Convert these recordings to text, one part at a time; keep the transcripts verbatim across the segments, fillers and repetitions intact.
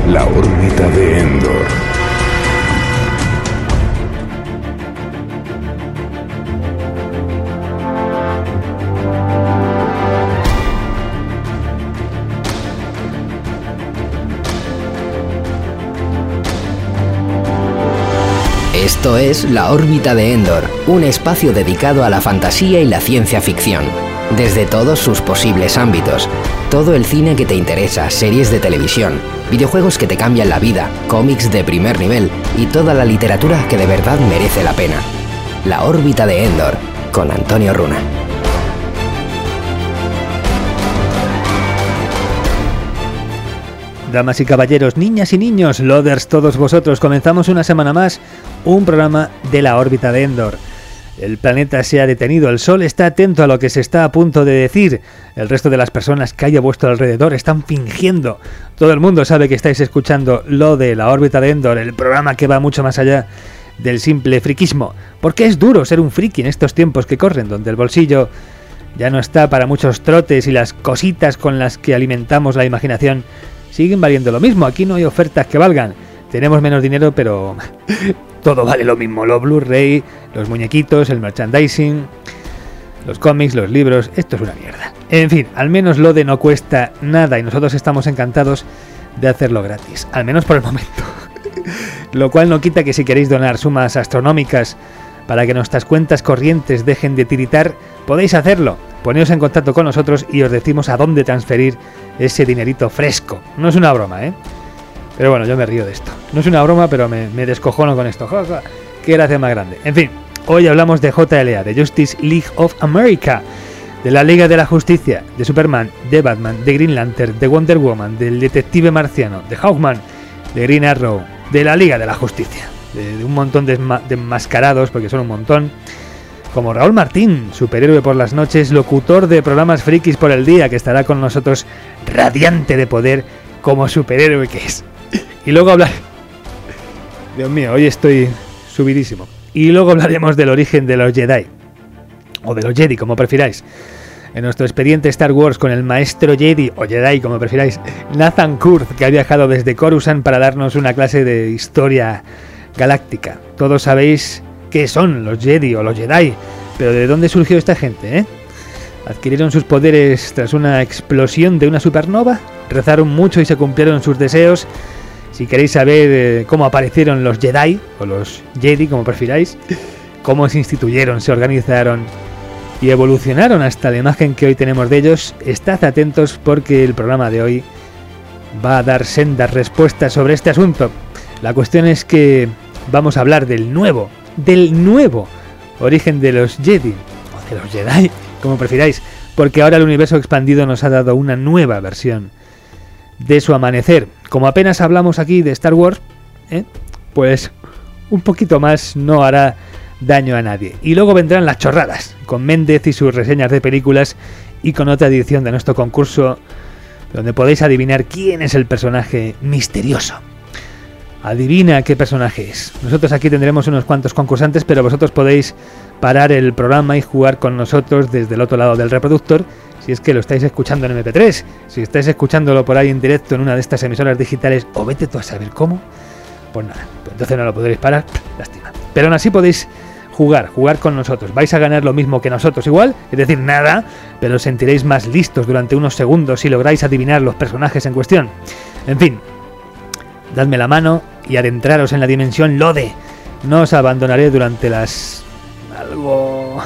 La órbita de Endor. Esto es La órbita de Endor, un espacio dedicado a la fantasía y la ciencia ficción, desde todos sus posibles ámbitos. Todo el cine que te interesa, series de televisión, videojuegos que te cambian la vida, cómics de primer nivel y toda la literatura que de verdad merece la pena. La órbita de Endor, con Antonio Runa. Damas y caballeros, niñas y niños, loaders todos vosotros, comenzamos una semana más un programa de la órbita de Endor. El planeta se ha detenido, el Sol está atento a lo que se está a punto de decir. El resto de las personas que hay a vuestro alrededor están fingiendo. Todo el mundo sabe que estáis escuchando lo de la órbita de Endor, el programa que va mucho más allá del simple friquismo. Porque es duro ser un friki en estos tiempos que corren, donde el bolsillo ya no está para muchos trotes y las cositas con las que alimentamos la imaginación siguen valiendo lo mismo. Aquí no hay ofertas que valgan. Tenemos menos dinero, pero todo vale lo mismo. Los Blu-ray, los muñequitos, el merchandising, los cómics, los libros. Esto es una mierda. En fin, al menos lo de no cuesta nada y nosotros estamos encantados de hacerlo gratis. Al menos por el momento. Lo cual no quita que si queréis donar sumas astronómicas para que nuestras cuentas corrientes dejen de tiritar, podéis hacerlo. Poneos en contacto con nosotros y os decimos a dónde transferir ese dinerito fresco. No es una broma, ¿eh? Pero bueno, yo me río de esto. No es una broma, pero me, me descojono con esto. ¡Ja, ja! ¡Qué gracia más grande! En fin, hoy hablamos de J L A, de Justice League of America, de la Liga de la Justicia, de Superman, de Batman, de Green Lantern, de Wonder Woman, del Detective Marciano, de Hawkman, de Green Arrow, de la Liga de la Justicia, de, de un montón de, de enmascarados, porque son un montón, como Raúl Martín, superhéroe por las noches, locutor de programas frikis por el día, que estará con nosotros radiante de poder como superhéroe que es. Y luego hablar... Dios mío, hoy estoy subidísimo. Y luego hablaremos del origen de los Jedi, o de los Jedi, como prefiráis. En nuestro expediente Star Wars con el maestro Jedi, o Jedi, como prefiráis, Nathan Kurth, que ha viajado desde Coruscant para darnos una clase de historia galáctica. Todos sabéis qué son los Jedi o los Jedi, pero ¿de dónde surgió esta gente, eh? ¿Adquirieron sus poderes tras una explosión de una supernova? ¿Rezaron mucho y se cumplieron sus deseos? Si queréis saber eh, cómo aparecieron los Jedi, o los Jedi, como prefiráis, cómo se instituyeron, se organizaron y evolucionaron hasta la imagen que hoy tenemos de ellos, estad atentos porque el programa de hoy va a dar sendas respuestas sobre este asunto. La cuestión es que vamos a hablar del nuevo, del nuevo origen de los Jedi, o de los Jedi, como prefiráis, porque ahora el universo expandido nos ha dado una nueva versión de su amanecer. Como apenas hablamos aquí de Star Wars, ¿eh? pues un poquito más no hará daño a nadie. Y luego vendrán las chorradas, con Méndez y sus reseñas de películas, y con otra edición de nuestro concurso, donde podéis adivinar quién es el personaje misterioso. Adivina qué personaje es. Nosotros aquí tendremos unos cuantos concursantes, pero vosotros podéis parar el programa y jugar con nosotros desde el otro lado del reproductor, si es que lo estáis escuchando en eme pe tres, si estáis escuchándolo por ahí en directo en una de estas emisoras digitales, o vete tú a saber cómo, pues nada, pues entonces no lo podréis parar, lástima. Pero aún así podéis jugar, jugar con nosotros. Vais a ganar lo mismo que nosotros igual, es decir, nada, pero os sentiréis más listos durante unos segundos si lográis adivinar los personajes en cuestión. En fin, dadme la mano y adentraros en la dimensión Lode. No os abandonaré durante las... algo...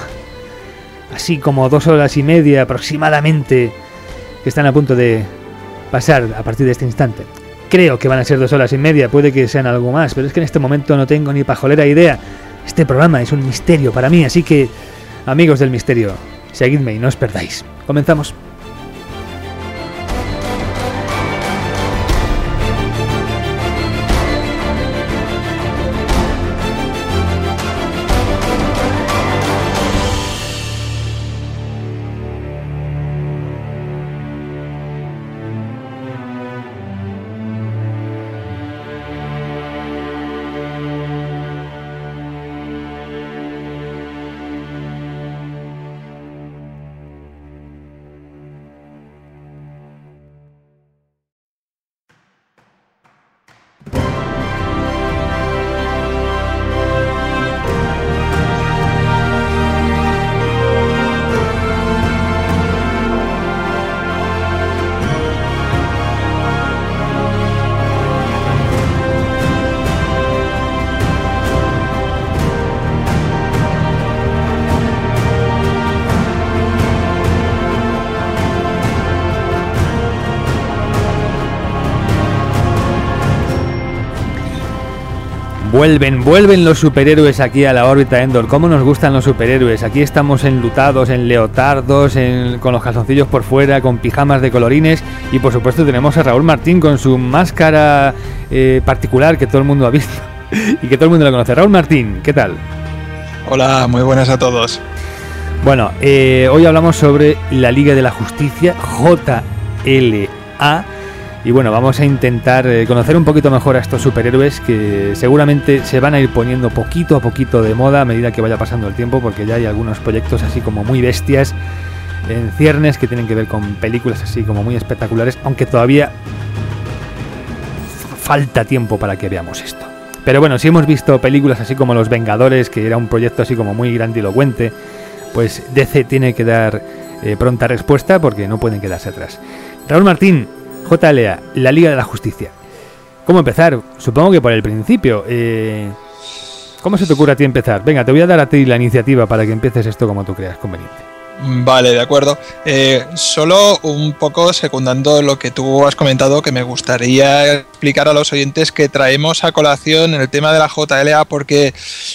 así como dos horas y media aproximadamente que están a punto de pasar a partir de este instante. Creo que van a ser dos horas y media, puede que sean algo más, pero es que en este momento no tengo ni pajolera idea. Este programa es un misterio para mí, así que, amigos del misterio, seguidme y no os perdáis. Comenzamos. Vuelven, vuelven los superhéroes aquí a la órbita Endor. ¿Cómo nos gustan los superhéroes? Aquí estamos enlutados, en leotardos, en, con los calzoncillos por fuera, con pijamas de colorines. Y por supuesto tenemos a Raúl Martín con su máscara eh, particular que todo el mundo ha visto y que todo el mundo lo conoce. Raúl Martín, ¿qué tal? Hola, muy buenas a todos. Bueno, eh, hoy hablamos sobre la Liga de la Justicia, J L A. Y bueno, vamos a intentar eh, conocer un poquito mejor a estos superhéroes que seguramente se van a ir poniendo poquito a poquito de moda a medida que vaya pasando el tiempo, porque ya hay algunos proyectos así como muy bestias en ciernes que tienen que ver con películas así como muy espectaculares, aunque todavía falta tiempo para que veamos esto. Pero bueno, si hemos visto películas así como Los Vengadores, que era un proyecto así como muy grandilocuente, pues D C tiene que dar eh, pronta respuesta porque no pueden quedarse atrás. Raúl Martín, J L A, la Liga de la Justicia. ¿Cómo empezar? Supongo que por el principio. Eh, ¿Cómo se te ocurre a ti empezar? Venga, te voy a dar a ti la iniciativa para que empieces esto como tú creas conveniente. Vale, de acuerdo. Eh, solo un poco secundando lo que tú has comentado, que me gustaría explicar a los oyentes que traemos a colación el tema de la J L A porque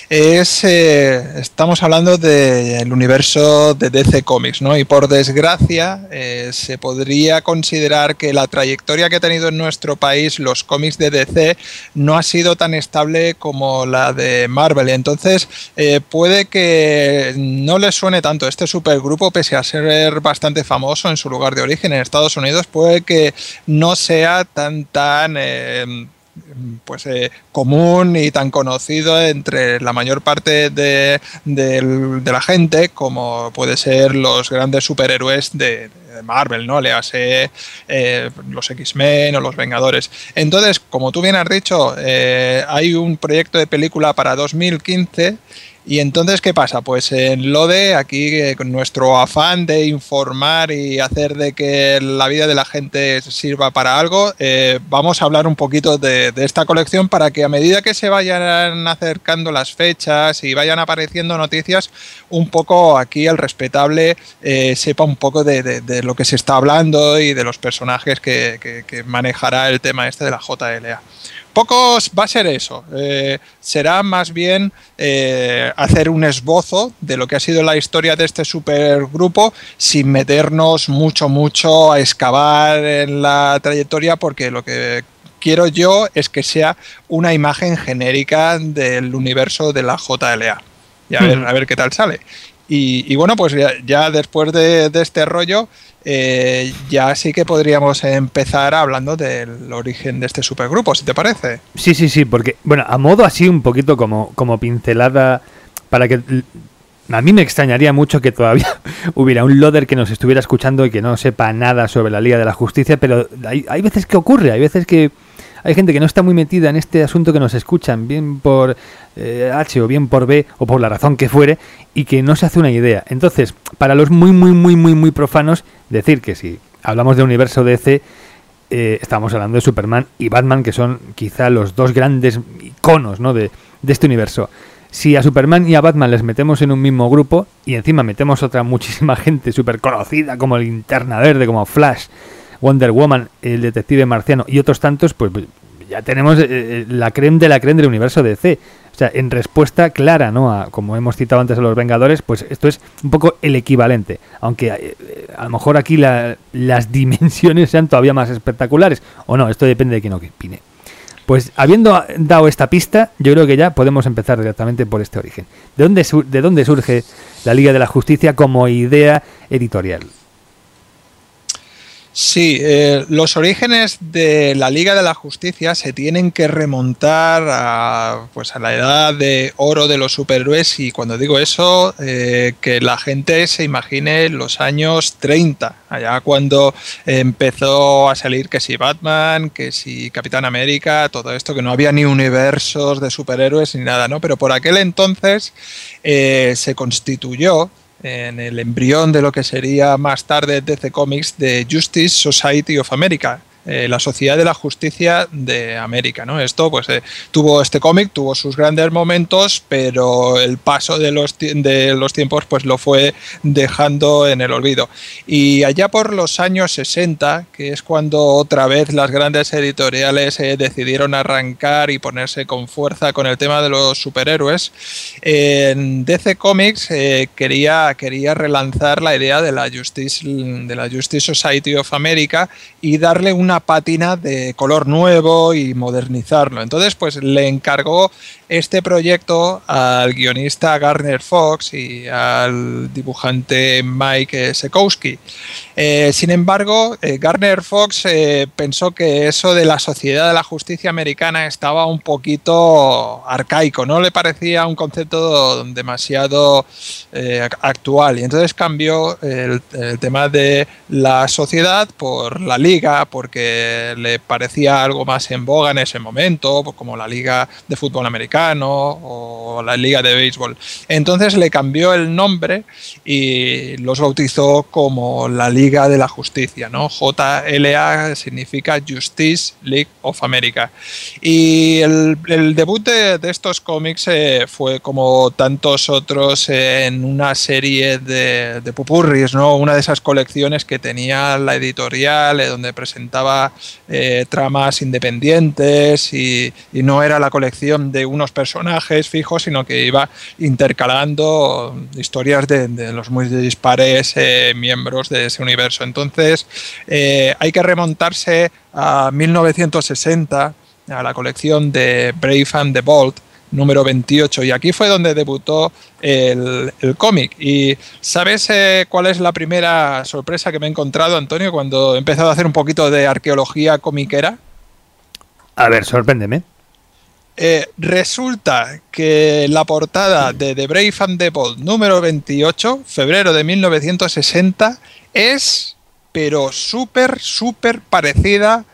es eh, estamos hablando del universo de D C Comics, ¿no? Y por desgracia eh, se podría considerar que la trayectoria que ha tenido en nuestro país los cómics de D C no ha sido tan estable como la de Marvel. Entonces eh, puede que no les suene tanto este supergrupo, pese a ser bastante famoso en su lugar de origen en Estados Unidos, puede que no sea tan tan eh, pues eh, común y tan conocido entre la mayor parte de, de, de la gente como puede ser los grandes superhéroes de, de Marvel, ¿no? Le hace eh, los X-Men o los Vengadores. Entonces, como tú bien has dicho, eh, hay un proyecto de película para dos mil quince. Y entonces, ¿qué pasa? Pues en Lode, aquí eh, con nuestro afán de informar y hacer de que la vida de la gente sirva para algo, eh, vamos a hablar un poquito de, de esta colección para que a medida que se vayan acercando las fechas y vayan apareciendo noticias, un poco aquí el respetable eh, sepa un poco de, de, de lo que se está hablando y de los personajes que, que, que manejará el tema este de la J L A. Pocos va a ser eso, eh, será más bien eh, hacer un esbozo de lo que ha sido la historia de este supergrupo sin meternos mucho, mucho a excavar en la trayectoria, porque lo que quiero yo es que sea una imagen genérica del universo de la J L A. Y a ver, a ver qué tal sale. Y, y bueno, pues ya, ya después de, de este rollo, eh, ya sí que podríamos empezar hablando del origen de este supergrupo, si te parece. Sí, sí, sí, porque, bueno, a modo así un poquito como, como pincelada, para que... A mí me extrañaría mucho que todavía hubiera un loader que nos estuviera escuchando y que no sepa nada sobre la Liga de la Justicia, pero hay, hay veces que ocurre, hay veces que hay gente que no está muy metida en este asunto, que nos escuchan, bien por eh, H o bien por B o por la razón que fuere, y que no se hace una idea. Entonces, para los muy, muy, muy, muy, muy profanos, decir que si hablamos de universo D C, eh, estamos hablando de Superman y Batman, que son quizá los dos grandes iconos, ¿no?, de, de este universo. Si a Superman y a Batman les metemos en un mismo grupo y encima metemos otra muchísima gente súper conocida como Linterna Verde, como Flash, Wonder Woman, el detective marciano y otros tantos, pues ya tenemos eh, la creme de la creme del universo D C. O sea, en respuesta clara, ¿no?, a, como hemos citado antes a los Vengadores, pues esto es un poco el equivalente. Aunque eh, a lo mejor aquí la, las dimensiones sean todavía más espectaculares. O no, esto depende de quién opine. Pues habiendo dado esta pista, yo creo que ya podemos empezar directamente por este origen. ¿De dónde, su- de dónde surge la Liga de la Justicia como idea editorial? Sí, eh, los orígenes de la Liga de la Justicia se tienen que remontar a, pues a la edad de oro de los superhéroes, y cuando digo eso, eh, que la gente se imagine los años treinta, allá cuando empezó a salir que si Batman, que si Capitán América, todo esto, que no había ni universos de superhéroes ni nada, ¿no? Pero por aquel entonces eh, se constituyó en el embrión de lo que sería más tarde D C Comics, de Justice Society of America, eh, la Sociedad de la Justicia de América, ¿no? Esto, pues, eh, tuvo este cómic, tuvo sus grandes momentos, pero el paso de los, de los tiempos, pues, lo fue dejando en el olvido. Y allá por los años sesenta, que es cuando otra vez las grandes editoriales eh, decidieron arrancar y ponerse con fuerza con el tema de los superhéroes, eh, D C Comics eh, quería, quería relanzar la idea de la Justice, de la Justice Society of America y darle una pátina de color nuevo y modernizarlo. Entonces, pues le encargó este proyecto al guionista Gardner Fox y al dibujante Mike Sekowsky. Eh, sin embargo, eh, Gardner Fox eh, pensó que eso de la Sociedad de la Justicia Americana estaba un poquito arcaico, no le parecía un concepto demasiado eh, actual, y entonces cambió el, el tema de la sociedad por la liga, porque le parecía algo más en boga en ese momento, como la liga de fútbol americano o la liga de béisbol. Entonces le cambió el nombre y los bautizó como la Liga de la Justicia, ¿no? J L A significa Justice League of America. Y el, el debut de, de estos cómics eh, fue, como tantos otros, eh, en una serie de, de pupurris, ¿no? Una de esas colecciones que tenía la editorial, eh, donde presentaba eh, tramas independientes y, y no era la colección de unos personajes fijos, sino que iba intercalando historias de, de los muy dispares eh, miembros de ese universo. Entonces eh, hay que remontarse a mil novecientos sesenta, a la colección de Brave and the Bold número veintiocho, y aquí fue donde debutó el, el cómic. ¿Y sabes eh, cuál es la primera sorpresa que me he encontrado, Antonio, cuando he empezado a hacer un poquito de arqueología comiquera? A ver, sorpréndeme. Eh, resulta que la portada de The Brave and the Bold número veintiocho, febrero de mil novecientos sesenta, es, pero súper, súper parecida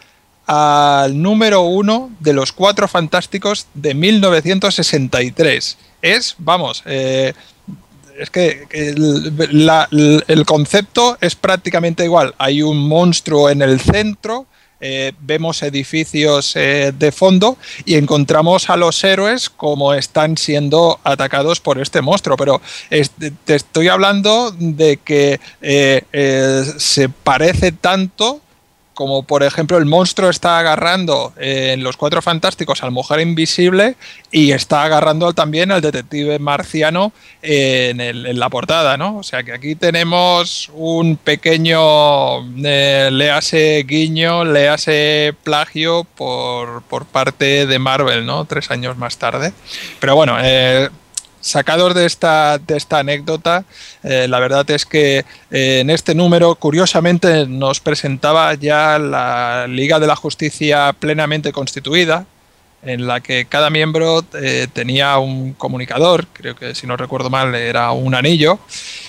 al número uno de los Cuatro Fantásticos de mil novecientos sesenta y tres. Es, vamos, eh, es que el, la, el concepto es prácticamente igual. Hay un monstruo en el centro. Eh, vemos edificios eh, de fondo y encontramos a los héroes como están siendo atacados por este monstruo, pero es, te estoy hablando de que eh, eh, se parece tanto como, por ejemplo, el monstruo está agarrando eh, en los Cuatro Fantásticos al Mujer Invisible y está agarrando también al detective marciano eh, en, el, en la portada, ¿no? O sea que aquí tenemos un pequeño, eh, léase guiño, léase plagio por, por parte de Marvel, ¿no? Tres años más tarde. Pero bueno, eh, sacados de esta, de esta anécdota, eh, la verdad es que eh, en este número, curiosamente, nos presentaba ya la Liga de la Justicia plenamente constituida, en la que cada miembro eh, tenía un comunicador, creo que, si no recuerdo mal, era un anillo,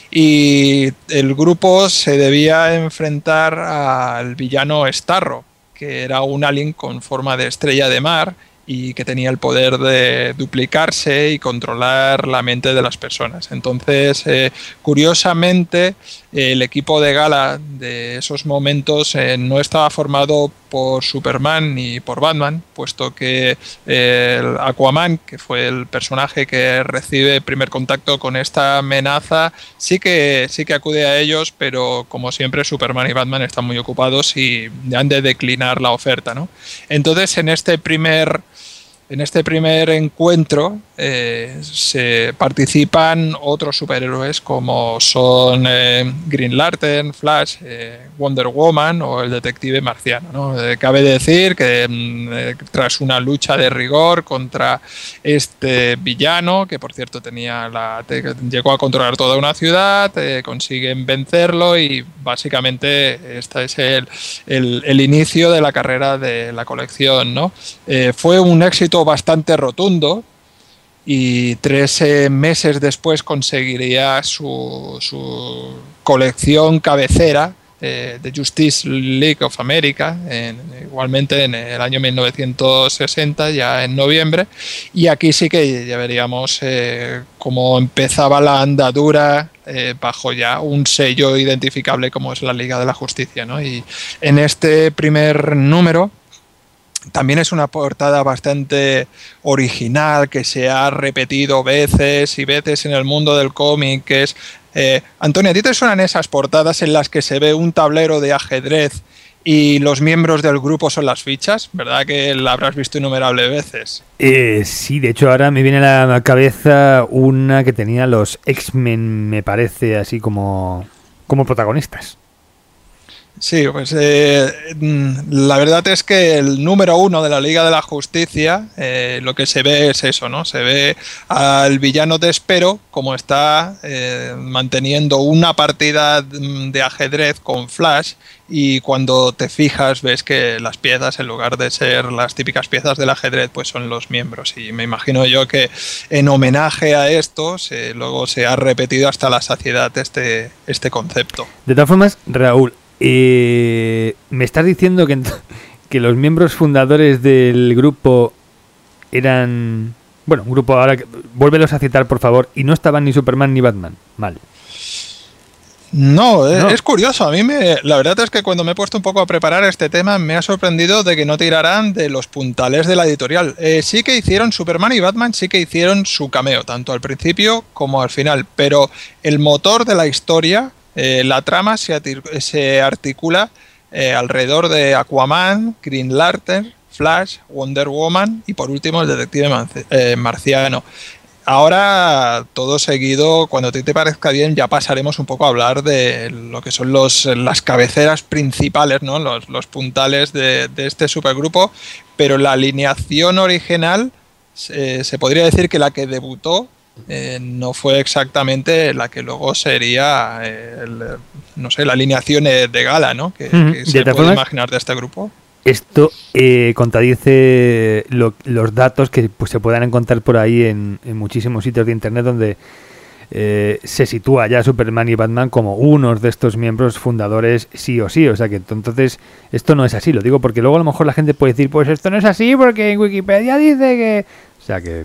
y el grupo se debía enfrentar al villano Starro, que era un alien con forma de estrella de mar y que tenía el poder de duplicarse y controlar la mente de las personas. Entonces, eh, curiosamente, el equipo de gala de esos momentos eh, no estaba formado por Superman ni por Batman, puesto que eh, el Aquaman, que fue el personaje que recibe primer contacto con esta amenaza, sí que, sí que acude a ellos, pero como siempre Superman y Batman están muy ocupados y han de declinar la oferta, ¿no? Entonces, en este primer... En este primer encuentro eh, se participan otros superhéroes como son eh, Green Lantern, Flash, eh, Wonder Woman o el detective marciano, ¿no? Eh, cabe decir que eh, tras una lucha de rigor contra este villano, que por cierto tenía la, te, llegó a controlar toda una ciudad, eh, consiguen vencerlo y básicamente este es el, el, el inicio de la carrera de la colección, ¿no? Eh, fue un éxito bastante rotundo y tres eh, meses después conseguiría su, su colección cabecera, eh, The Justice League of America, en, igualmente en el año mil novecientos sesenta, ya en noviembre, y aquí sí que ya veríamos eh, cómo empezaba la andadura eh, bajo ya un sello identificable como es la Liga de la Justicia, ¿no? Y en este primer número también es una portada bastante original que se ha repetido veces y veces en el mundo del cómic, que es... Eh, Antonio, ¿a ti te suenan esas portadas en las que se ve un tablero de ajedrez y los miembros del grupo son las fichas? ¿Verdad que la habrás visto innumerables veces? Eh, sí, de hecho ahora me viene a la cabeza una que tenía los X-Men, me parece, así como, como protagonistas. Sí, pues eh, la verdad es que el número uno de la Liga de la Justicia, eh, lo que se ve es eso, ¿no? Se ve al villano Despero como está eh, manteniendo una partida de ajedrez con Flash, y cuando te fijas ves que las piezas, en lugar de ser las típicas piezas del ajedrez, pues son los miembros. Y me imagino yo que en homenaje a esto se, luego se ha repetido hasta la saciedad este, este concepto. De todas formas, Raúl, Eh, me estás diciendo que, que los miembros fundadores del grupo eran... Bueno, un grupo ahora... Vuélvelos a citar, por favor. Y no estaban ni Superman ni Batman. Mal. No, no, es curioso. A mí me, la verdad es que cuando me he puesto un poco a preparar este tema me ha sorprendido de que no tiraran de los puntales de la editorial. Eh, sí que hicieron Superman y Batman, sí que hicieron su cameo, tanto al principio como al final. Pero el motor de la historia... Eh, la trama se, se articula eh, alrededor de Aquaman, Green Lantern, Flash, Wonder Woman y por último el detective eh, marciano. Ahora, todo seguido, cuando a ti te parezca bien, ya pasaremos un poco a hablar de lo que son los, las cabeceras principales, ¿no? los, los puntales de, de este supergrupo, pero la alineación original eh, se podría decir que la que debutó Eh, no fue exactamente la que luego sería eh, el, no sé, la alineación de gala, ¿no? que, mm-hmm. que se puede formas, imaginar de este grupo. Esto eh, contradice lo, los datos que pues, se puedan encontrar por ahí en, en muchísimos sitios de internet donde eh, se sitúa ya Superman y Batman como unos de estos miembros fundadores sí o sí. O sea que entonces esto no es así, lo digo porque luego a lo mejor la gente puede decir, pues esto no es así porque en Wikipedia dice que... O sea que...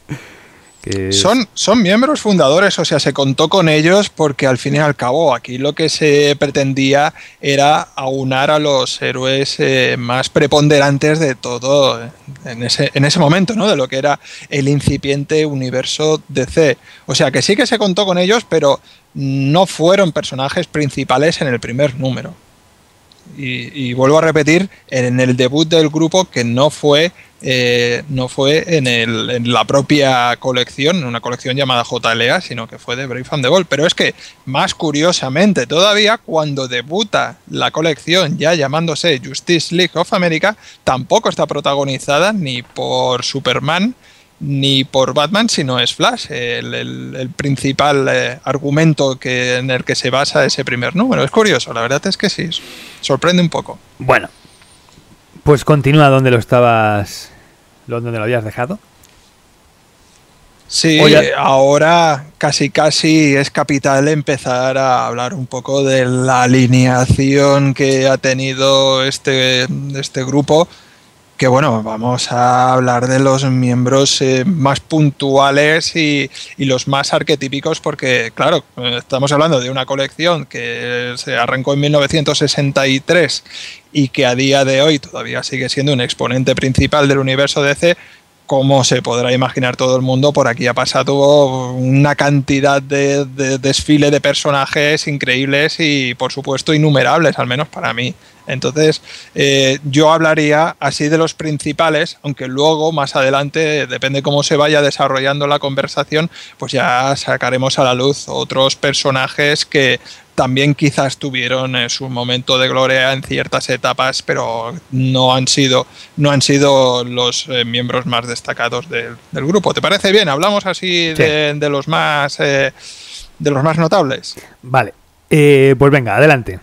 Que... Son, son miembros fundadores, o sea, se contó con ellos porque al fin y al cabo aquí lo que se pretendía era aunar a los héroes eh, más preponderantes de todo en ese, en ese momento, ¿no? De lo que era el incipiente universo D C. O sea, que sí que se contó con ellos, pero no fueron personajes principales en el primer número. Y, y vuelvo a repetir, en el debut del grupo, que no fue eh, no fue en, el, en la propia colección, en una colección llamada J L A, sino que fue de Brave and the Bold. Pero es que, más curiosamente todavía, cuando debuta la colección ya llamándose Justice League of America, tampoco está protagonizada ni por Superman ni por Batman, sino es Flash, el, el, el principal eh, argumento que, en el que se basa ese primer número. Es curioso, la verdad es que sí, sorprende un poco. Bueno, pues continúa donde lo estabas, donde lo habías dejado. Sí, Oye, ahora casi casi es capital empezar a hablar un poco de la alineación que ha tenido este, este grupo. Que bueno, vamos a hablar de los miembros eh, más puntuales y, y los más arquetípicos porque, claro, estamos hablando de una colección que se arrancó en mil novecientos sesenta y tres y que a día de hoy todavía sigue siendo un exponente principal del universo D C. Como se podrá imaginar todo el mundo, por aquí ha pasado una cantidad de, de desfile de personajes increíbles y, por supuesto, innumerables, al menos para mí. Entonces, eh, yo hablaría así de los principales, aunque luego, más adelante, depende cómo se vaya desarrollando la conversación, pues ya sacaremos a la luz otros personajes que también quizás tuvieron eh, su momento de gloria en ciertas etapas, pero no han sido, no han sido los eh, miembros más destacados del, del grupo. ¿Te parece bien? Hablamos así sí. de, de los más eh, de los más notables. Vale, eh, pues venga, adelante.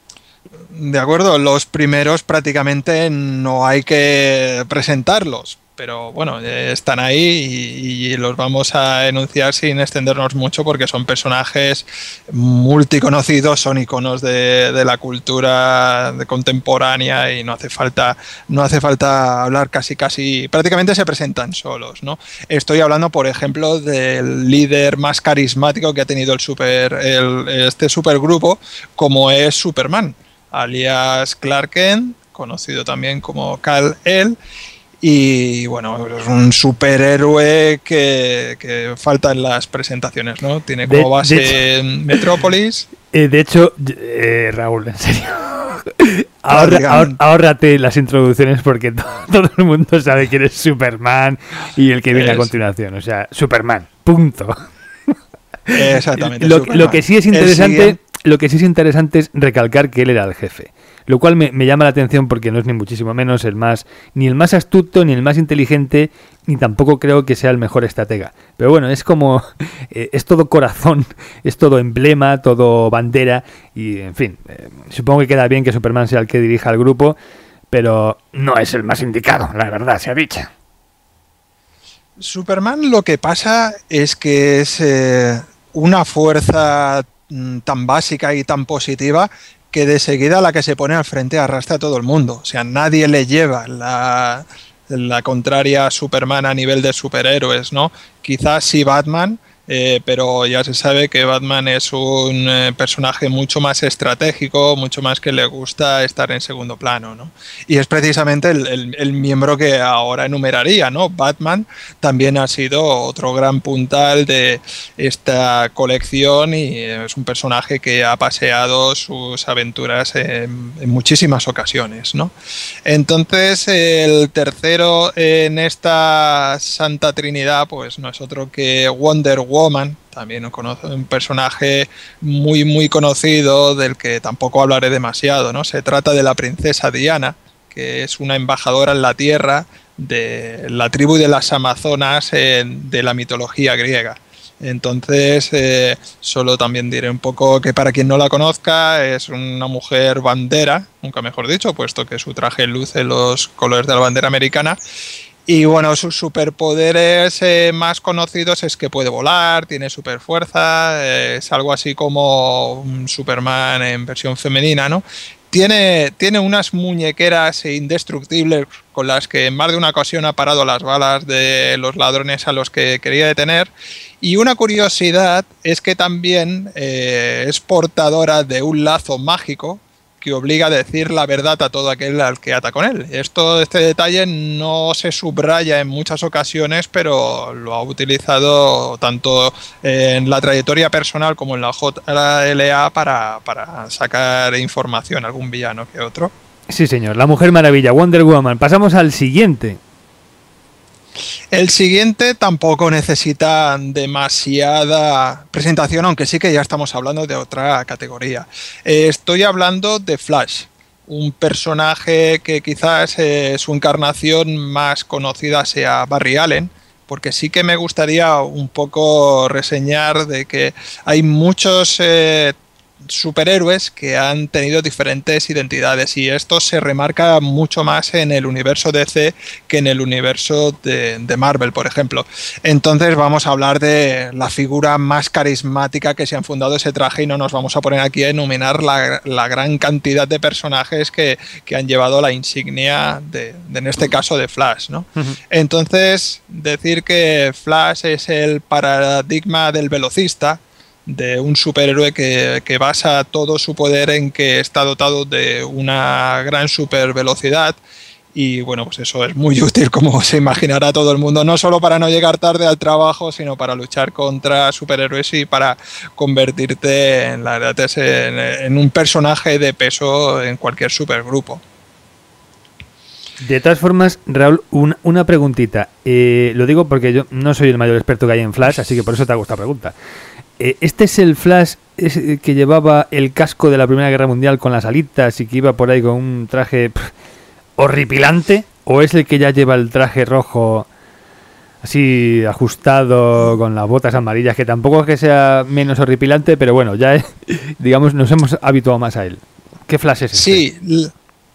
De acuerdo, los primeros prácticamente no hay que presentarlos, pero bueno, eh, están ahí y, y los vamos a enunciar sin extendernos mucho porque son personajes multiconocidos, son iconos de, de la cultura de contemporánea y no hace falta no hace falta hablar casi casi prácticamente se presentan solos, ¿no? Estoy hablando, por ejemplo, del líder más carismático que ha tenido el super el, este supergrupo, como es Superman, alias Clark Kent, conocido también como Kal-El. Y bueno, es un superhéroe que, que falta en las presentaciones, ¿no? Tiene como de, base de hecho, Metrópolis. Eh, de hecho, eh, Raúl, en serio, ahorra, ahor, ahórrate las introducciones porque to, todo el mundo sabe quién es Superman y el que viene es. a continuación. O sea, Superman, punto. Exactamente. Lo, lo que sí es interesante, lo que sí es interesante es recalcar que él era el jefe. Lo cual me, me llama la atención porque no es ni muchísimo menos el más, ni el más astuto, ni el más inteligente, ni tampoco creo que sea el mejor estratega. Pero bueno, es como, eh, es todo corazón, es todo emblema, todo bandera, y en fin, eh, supongo que queda bien que Superman sea el que dirija al grupo, pero no es el más indicado, la verdad, sea dicha. Superman lo que pasa es que es eh, una fuerza mm, tan básica y tan positiva que de seguida la que se pone al frente arrastra a todo el mundo. O sea, nadie le lleva la, la contraria a Superman a nivel de superhéroes, ¿no? Quizás sí Batman, eh, pero ya se sabe que Batman es un eh, personaje mucho más estratégico, mucho más que le gusta estar en segundo plano, ¿no? Y es precisamente el, el, el miembro que ahora enumeraría, ¿no? Batman también ha sido otro gran puntal de esta colección y es un personaje que ha paseado sus aventuras en, en muchísimas ocasiones, ¿no? Entonces, el tercero en esta Santa Trinidad, pues no es otro que Wonder Woman. Woman, también un personaje muy muy conocido del que tampoco hablaré demasiado, ¿no? Se trata de la princesa Diana, que es una embajadora en la Tierra de la tribu de las Amazonas en, de la mitología griega. Entonces, eh, solo también diré un poco que para quien no la conozca, es una mujer bandera, nunca mejor dicho, puesto que su traje luce los colores de la bandera americana. Y bueno, sus superpoderes eh, más conocidos es que puede volar, tiene superfuerza, eh, es algo así como un Superman en versión femenina, ¿no? Tiene, tiene unas muñequeras indestructibles con las que en más de una ocasión ha parado las balas de los ladrones a los que quería detener. Y una curiosidad es que también eh, es portadora de un lazo mágico que obliga a decir la verdad a todo aquel al que ata con él. Esto, este detalle no se subraya en muchas ocasiones, pero lo ha utilizado tanto en la trayectoria personal como en la J L A para, para sacar información, algún villano que otro. Sí, señor. La Mujer Maravilla, Wonder Woman. Pasamos al siguiente. El siguiente tampoco necesita demasiada presentación, aunque sí que ya estamos hablando de otra categoría. Eh, estoy hablando de Flash, un personaje que quizás eh, su encarnación más conocida sea Barry Allen, porque sí que me gustaría un poco reseñar de que hay muchos eh, superhéroes que han tenido diferentes identidades y esto se remarca mucho más en el universo D C que en el universo de, de Marvel, por ejemplo. Entonces vamos a hablar de la figura más carismática que se han fundado ese traje y no nos vamos a poner aquí a enumerar la, la gran cantidad de personajes que, que han llevado la insignia de, de, en este caso, de Flash, ¿no? Uh-huh. Entonces, decir que Flash es el paradigma del velocista, de un superhéroe que, que basa todo su poder en que está dotado de una gran supervelocidad y bueno, pues eso es muy útil, como se imaginará todo el mundo, no solo para no llegar tarde al trabajo, sino para luchar contra superhéroes y para convertirte en, la verdad, en, en un personaje de peso en cualquier supergrupo. De todas formas, Raúl, un, una preguntita. Eh, lo digo porque yo no soy el mayor experto que hay en Flash, así que por eso te hago esta pregunta. ¿Este es el Flash que llevaba el casco de la Primera Guerra Mundial con las alitas y que iba por ahí con un traje pff, horripilante? ¿O es el que ya lleva el traje rojo así ajustado con las botas amarillas, que tampoco es que sea menos horripilante, pero bueno, ya digamos nos hemos habituado más a él? ¿Qué Flash es este? Sí,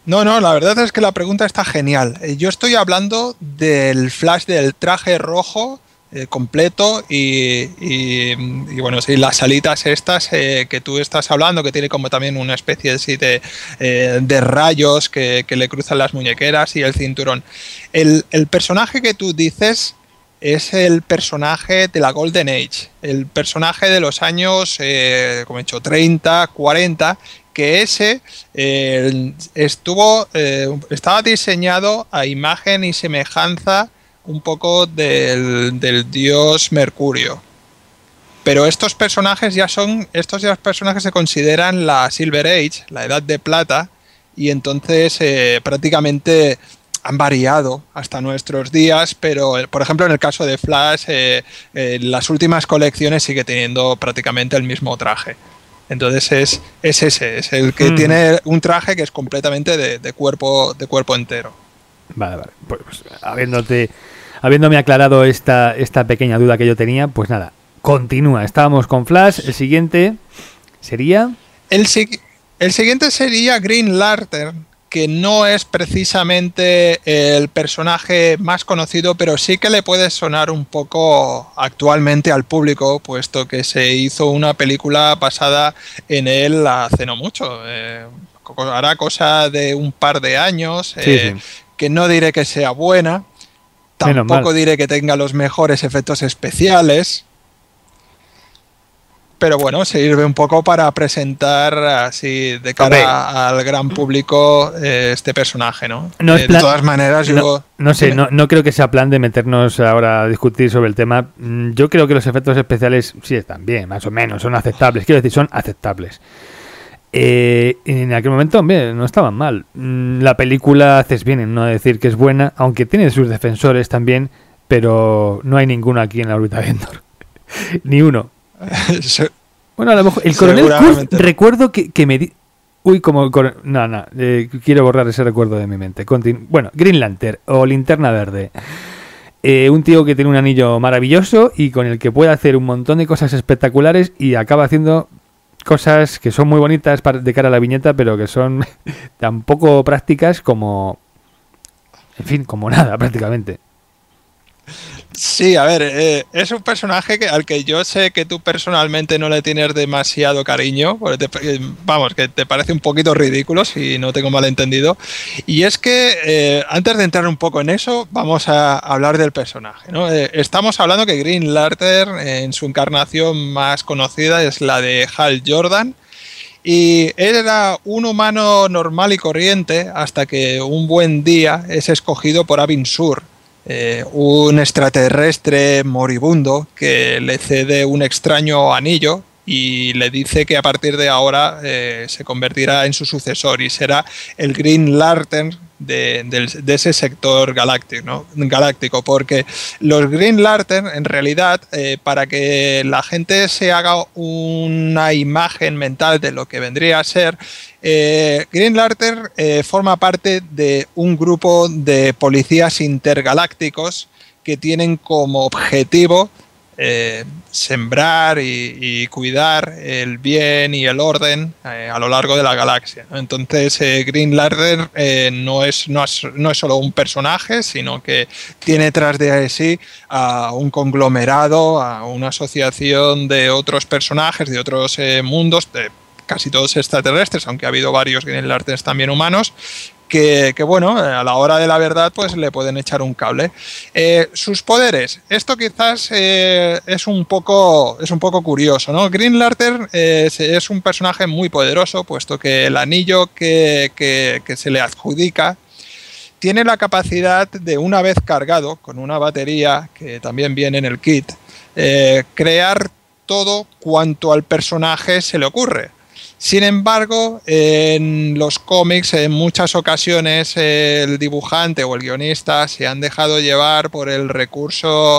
No, no, la verdad es que la pregunta está genial. Yo estoy hablando del Flash del traje rojo eh, completo y, y, y, bueno, sí, las alitas estas eh, que tú estás hablando, que tiene como también una especie sí, de, eh, de rayos que, que le cruzan las muñequeras y el cinturón. El, el personaje que tú dices es el personaje de la Golden Age, el personaje de los años, eh, como he dicho, treinta, cuarenta, que ese eh, estuvo eh, estaba diseñado a imagen y semejanza un poco del, del dios Mercurio. Pero estos personajes ya son, estos ya personajes se consideran la Silver Age, la Edad de Plata, y entonces eh, prácticamente han variado hasta nuestros días, pero por ejemplo en el caso de Flash, eh, eh, las últimas colecciones sigue teniendo prácticamente el mismo traje. Entonces es, es ese, es el que mm. tiene un traje que es completamente de, de cuerpo de cuerpo entero. Vale, vale. Pues, pues habiéndote, habiéndome aclarado esta, esta pequeña duda que yo tenía, pues nada, continúa. Estábamos con Flash, el siguiente sería... El, el siguiente sería Green Lantern, que no es precisamente el personaje más conocido, pero sí que le puede sonar un poco actualmente al público, puesto que se hizo una película basada en él hace no mucho, eh, hará cosa de un par de años, eh, sí, sí. que no diré que sea buena, tampoco diré que tenga los mejores efectos especiales, pero bueno, sirve un poco para presentar así de cara okay. al gran público eh, este personaje, ¿no? no eh, plan, de todas maneras, no, yo... No sé, no, no creo que sea plan de meternos ahora a discutir sobre el tema. Yo creo que los efectos especiales sí están bien, más o menos, son aceptables. Quiero decir, son aceptables. Eh, en aquel momento, hombre, no estaban mal. La película haces bien en no decir que es buena, aunque tiene sus defensores también, pero no hay ninguno aquí en la órbita de Endor. Ni uno. Bueno, a lo mejor el coronel Kurtz, recuerdo que, que me di... Uy, como... No, no, eh, quiero borrar ese recuerdo de mi mente. Continu... Bueno, Green Lantern o Linterna Verde. Eh, un tío que tiene un anillo maravilloso y con el que puede hacer un montón de cosas espectaculares y acaba haciendo cosas que son muy bonitas de cara a la viñeta, pero que son tan poco prácticas como... En fin, como nada, prácticamente. Sí, a ver, eh, es un personaje que, al que yo sé que tú personalmente no le tienes demasiado cariño, porque te, vamos, que te parece un poquito ridículo, si no tengo malentendido. Y es que, eh, antes de entrar un poco en eso, vamos a hablar del personaje, ¿no? Eh, estamos hablando que Green Lantern, en su encarnación más conocida, es la de Hal Jordan. Y él era un humano normal y corriente hasta que un buen día es escogido por Abin Sur, Eh, un extraterrestre moribundo que le cede un extraño anillo y le dice que a partir de ahora eh, se convertirá en su sucesor y será el Green Lantern de, de, de ese sector galáctico, ¿no? galáctico, porque los Green Lantern en realidad, eh, para que la gente se haga una imagen mental de lo que vendría a ser, Eh, Green Lantern eh, forma parte de un grupo de policías intergalácticos que tienen como objetivo eh, sembrar y, y cuidar el bien y el orden eh, a lo largo de la galaxia, ¿no? Entonces eh, Green Lantern eh, no, es, no, es, no es solo un personaje, sino que tiene tras de sí a un conglomerado, a una asociación de otros personajes, de otros eh, mundos, de casi todos extraterrestres, aunque ha habido varios Green Lanterns también humanos, que, que bueno, a la hora de la verdad pues le pueden echar un cable. Eh, sus poderes, esto quizás eh, es un poco es un poco curioso, ¿no? Green Lantern eh, es un personaje muy poderoso, puesto que el anillo que, que, que se le adjudica tiene la capacidad de, una vez cargado, con una batería que también viene en el kit, eh, crear todo cuanto al personaje se le ocurre. Sin embargo, en los cómics en muchas ocasiones el dibujante o el guionista se han dejado llevar por el recurso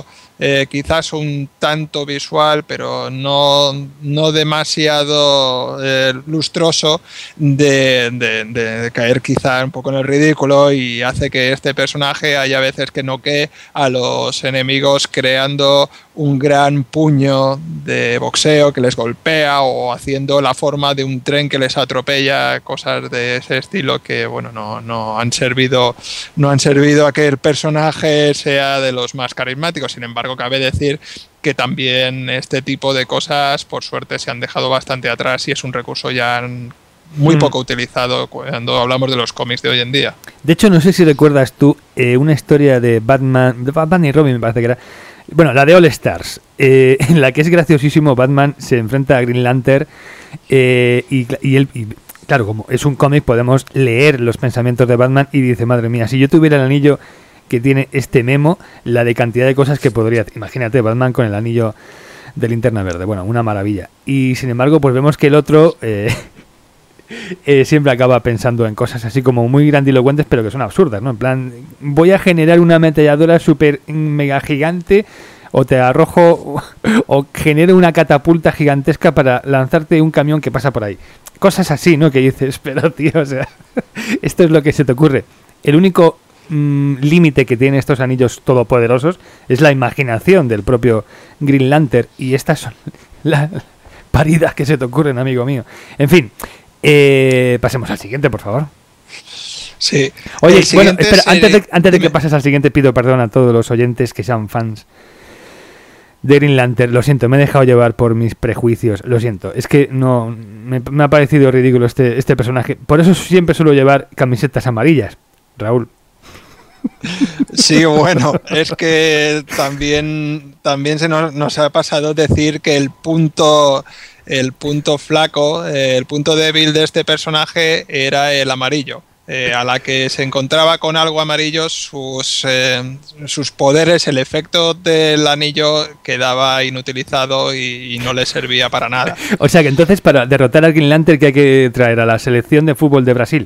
eh, quizás un tanto visual, pero no, no demasiado eh, lustroso, de, de, de caer quizá un poco en el ridículo, y hace que este personaje haya veces que noquee a los enemigos creando un gran puño de boxeo que les golpea, o haciendo la forma de un tren que les atropella, cosas de ese estilo que bueno no, no han servido no han servido a que el personaje sea de los más carismáticos. Sin embargo, cabe decir que también este tipo de cosas por suerte se han dejado bastante atrás, y es un recurso ya muy mm. poco utilizado cuando hablamos de los cómics de hoy en día. De hecho, no sé si recuerdas tú eh, una historia de Batman, de Batman y Robin, me parece que era, bueno, la de All Stars, eh, en la que es graciosísimo. Batman se enfrenta a Green Lantern eh, y, y él... Y, claro, como es un cómic, podemos leer los pensamientos de Batman, y dice, madre mía, si yo tuviera el anillo que tiene este Memo, la de cantidad de cosas que podría... Imagínate, Batman con el anillo de Linterna Verde, bueno, una maravilla. Y sin embargo, pues vemos que el otro eh, eh, siempre acaba pensando en cosas así como muy grandilocuentes, pero que son absurdas, ¿no? En plan, voy a generar una ametralladora súper mega gigante, o te arrojo, o genero una catapulta gigantesca para lanzarte un camión que pasa por ahí. Cosas así, ¿no? Que dices, pero tío, o sea, esto es lo que se te ocurre. El único mmm, límite que tienen estos anillos todopoderosos es la imaginación del propio Green Lantern, y estas son las paridas que se te ocurren, amigo mío. En fin, eh, pasemos al siguiente, por favor. Sí. Oye, bueno, espera, antes de, antes de que pases al siguiente, pido perdón a todos los oyentes que sean fans de Green Lantern. Lo siento, me he dejado llevar por mis prejuicios, lo siento, es que no me, me ha parecido ridículo este, este personaje, por eso siempre suelo llevar camisetas amarillas, Raúl. Sí, bueno, es que también, también se nos, nos ha pasado decir que el punto, el punto flaco, eh, el punto débil de este personaje era el amarillo. Eh, a la que se encontraba con algo amarillo, sus, eh, sus poderes, el efecto del anillo quedaba inutilizado y, y no le servía para nada. O sea que entonces, para derrotar al Green Lantern, ¿qué hay que traer? ¿A la selección de fútbol de Brasil?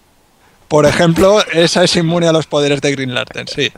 Por ejemplo, esa es inmune a los poderes de Green Lantern, sí.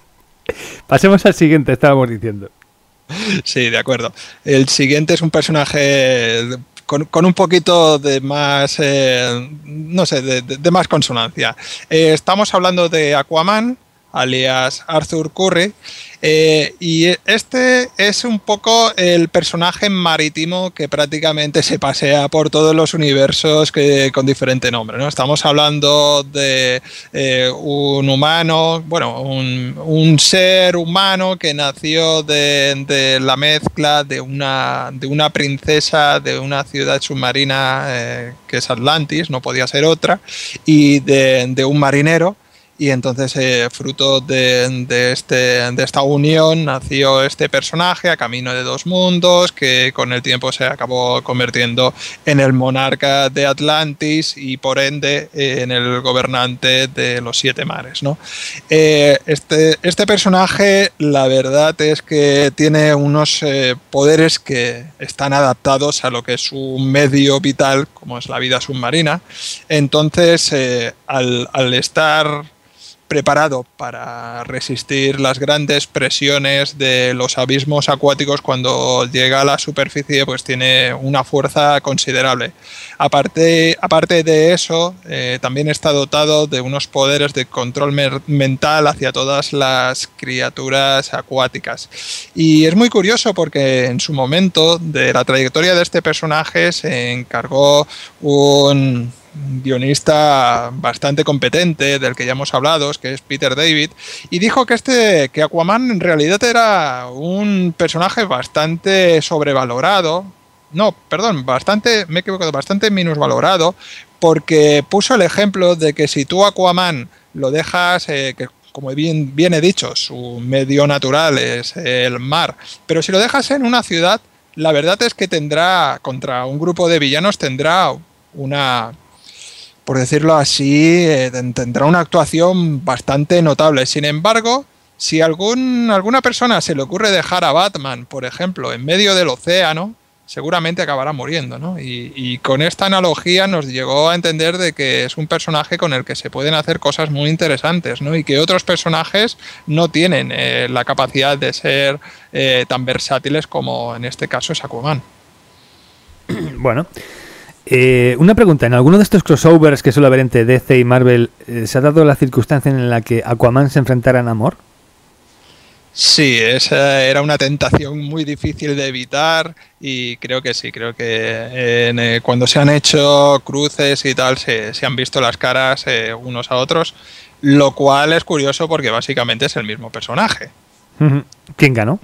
Pasemos al siguiente, estábamos diciendo. Sí, de acuerdo. El siguiente es un personaje Con, con un poquito de más, eh, no sé, de, de, de más consonancia. Eh, estamos hablando de Aquaman, alias Arthur Curry, eh, y este es un poco el personaje marítimo que prácticamente se pasea por todos los universos que, con diferente nombre, ¿no? Estamos hablando de eh, un humano, bueno, un, un ser humano que nació de, de la mezcla de una, de una princesa de una ciudad submarina eh, que es Atlantis, no podía ser otra, y de, de un marinero. Y entonces, eh, fruto de, de, este, de esta unión, nació este personaje a camino de dos mundos, que con el tiempo se acabó convirtiendo en el monarca de Atlantis y, por ende, eh, en el gobernante de los siete mares, ¿no? Eh, este, este personaje, la verdad es que tiene unos eh, poderes que están adaptados a lo que es su medio vital, como es la vida submarina. Entonces, eh, al, al estar preparado para resistir las grandes presiones de los abismos acuáticos, cuando llega a la superficie, pues tiene una fuerza considerable. Aparte, aparte de eso, eh, también está dotado de unos poderes de control mental hacia todas las criaturas acuáticas. Y es muy curioso porque en su momento de la trayectoria de este personaje se encargó un guionista bastante competente, del que ya hemos hablado, que es Peter David, y dijo que este que Aquaman en realidad era un personaje bastante sobrevalorado, no, perdón, bastante, me he equivocado, bastante minusvalorado, porque puso el ejemplo de que si tú Aquaman lo dejas, eh, que como bien, bien he dicho, su medio natural es el mar, pero si lo dejas en una ciudad, la verdad es que tendrá, contra un grupo de villanos, tendrá una, por decirlo así, eh, tendrá una actuación bastante notable. Sin embargo, si algún, alguna persona se le ocurre dejar a Batman, por ejemplo, en medio del océano, seguramente acabará muriendo, ¿no? Y, y con esta analogía nos llegó a entender de que es un personaje con el que se pueden hacer cosas muy interesantes, ¿no? Y que otros personajes no tienen eh, la capacidad de ser eh, tan versátiles como en este caso es Aquaman. Bueno, eh, una pregunta, ¿en alguno de estos crossovers que suele haber entre D C y Marvel eh, se ha dado la circunstancia en la que Aquaman se enfrentara a Namor? Sí, esa era una tentación muy difícil de evitar y creo que sí, creo que en, eh, cuando se han hecho cruces y tal se, se han visto las caras eh, unos a otros, lo cual es curioso porque básicamente es el mismo personaje. ¿Quién ganó?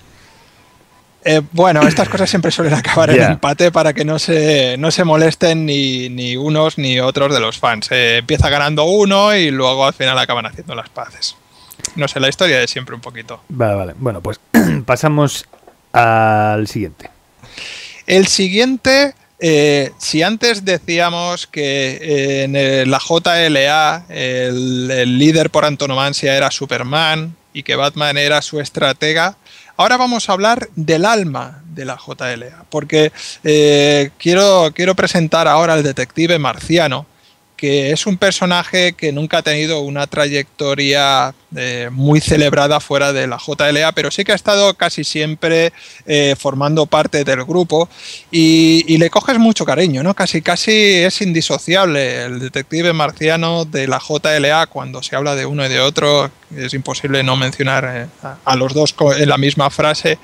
Eh, bueno, estas cosas siempre suelen acabar yeah. en empate para que no se, no se molesten ni, ni unos ni otros de los fans. Eh, empieza ganando uno y luego al final acaban haciendo las paces. No sé, la historia de siempre un poquito. Vale, vale. Bueno, pues pasamos al siguiente. El siguiente, eh, si antes decíamos que eh, en el, la J L A el, el líder por antonomasia era Superman y que Batman era su estratega, ahora vamos a hablar del alma de la J L A, porque eh, quiero, quiero presentar ahora al detective marciano, que es un personaje que nunca ha tenido una trayectoria eh, muy celebrada fuera de la J L A, pero sí que ha estado casi siempre eh, formando parte del grupo y, y le coges mucho cariño, ¿no? Casi, casi es indisociable el detective marciano de la J L A. Cuando se habla de uno y de otro es imposible no mencionar eh, a, a los dos en la misma frase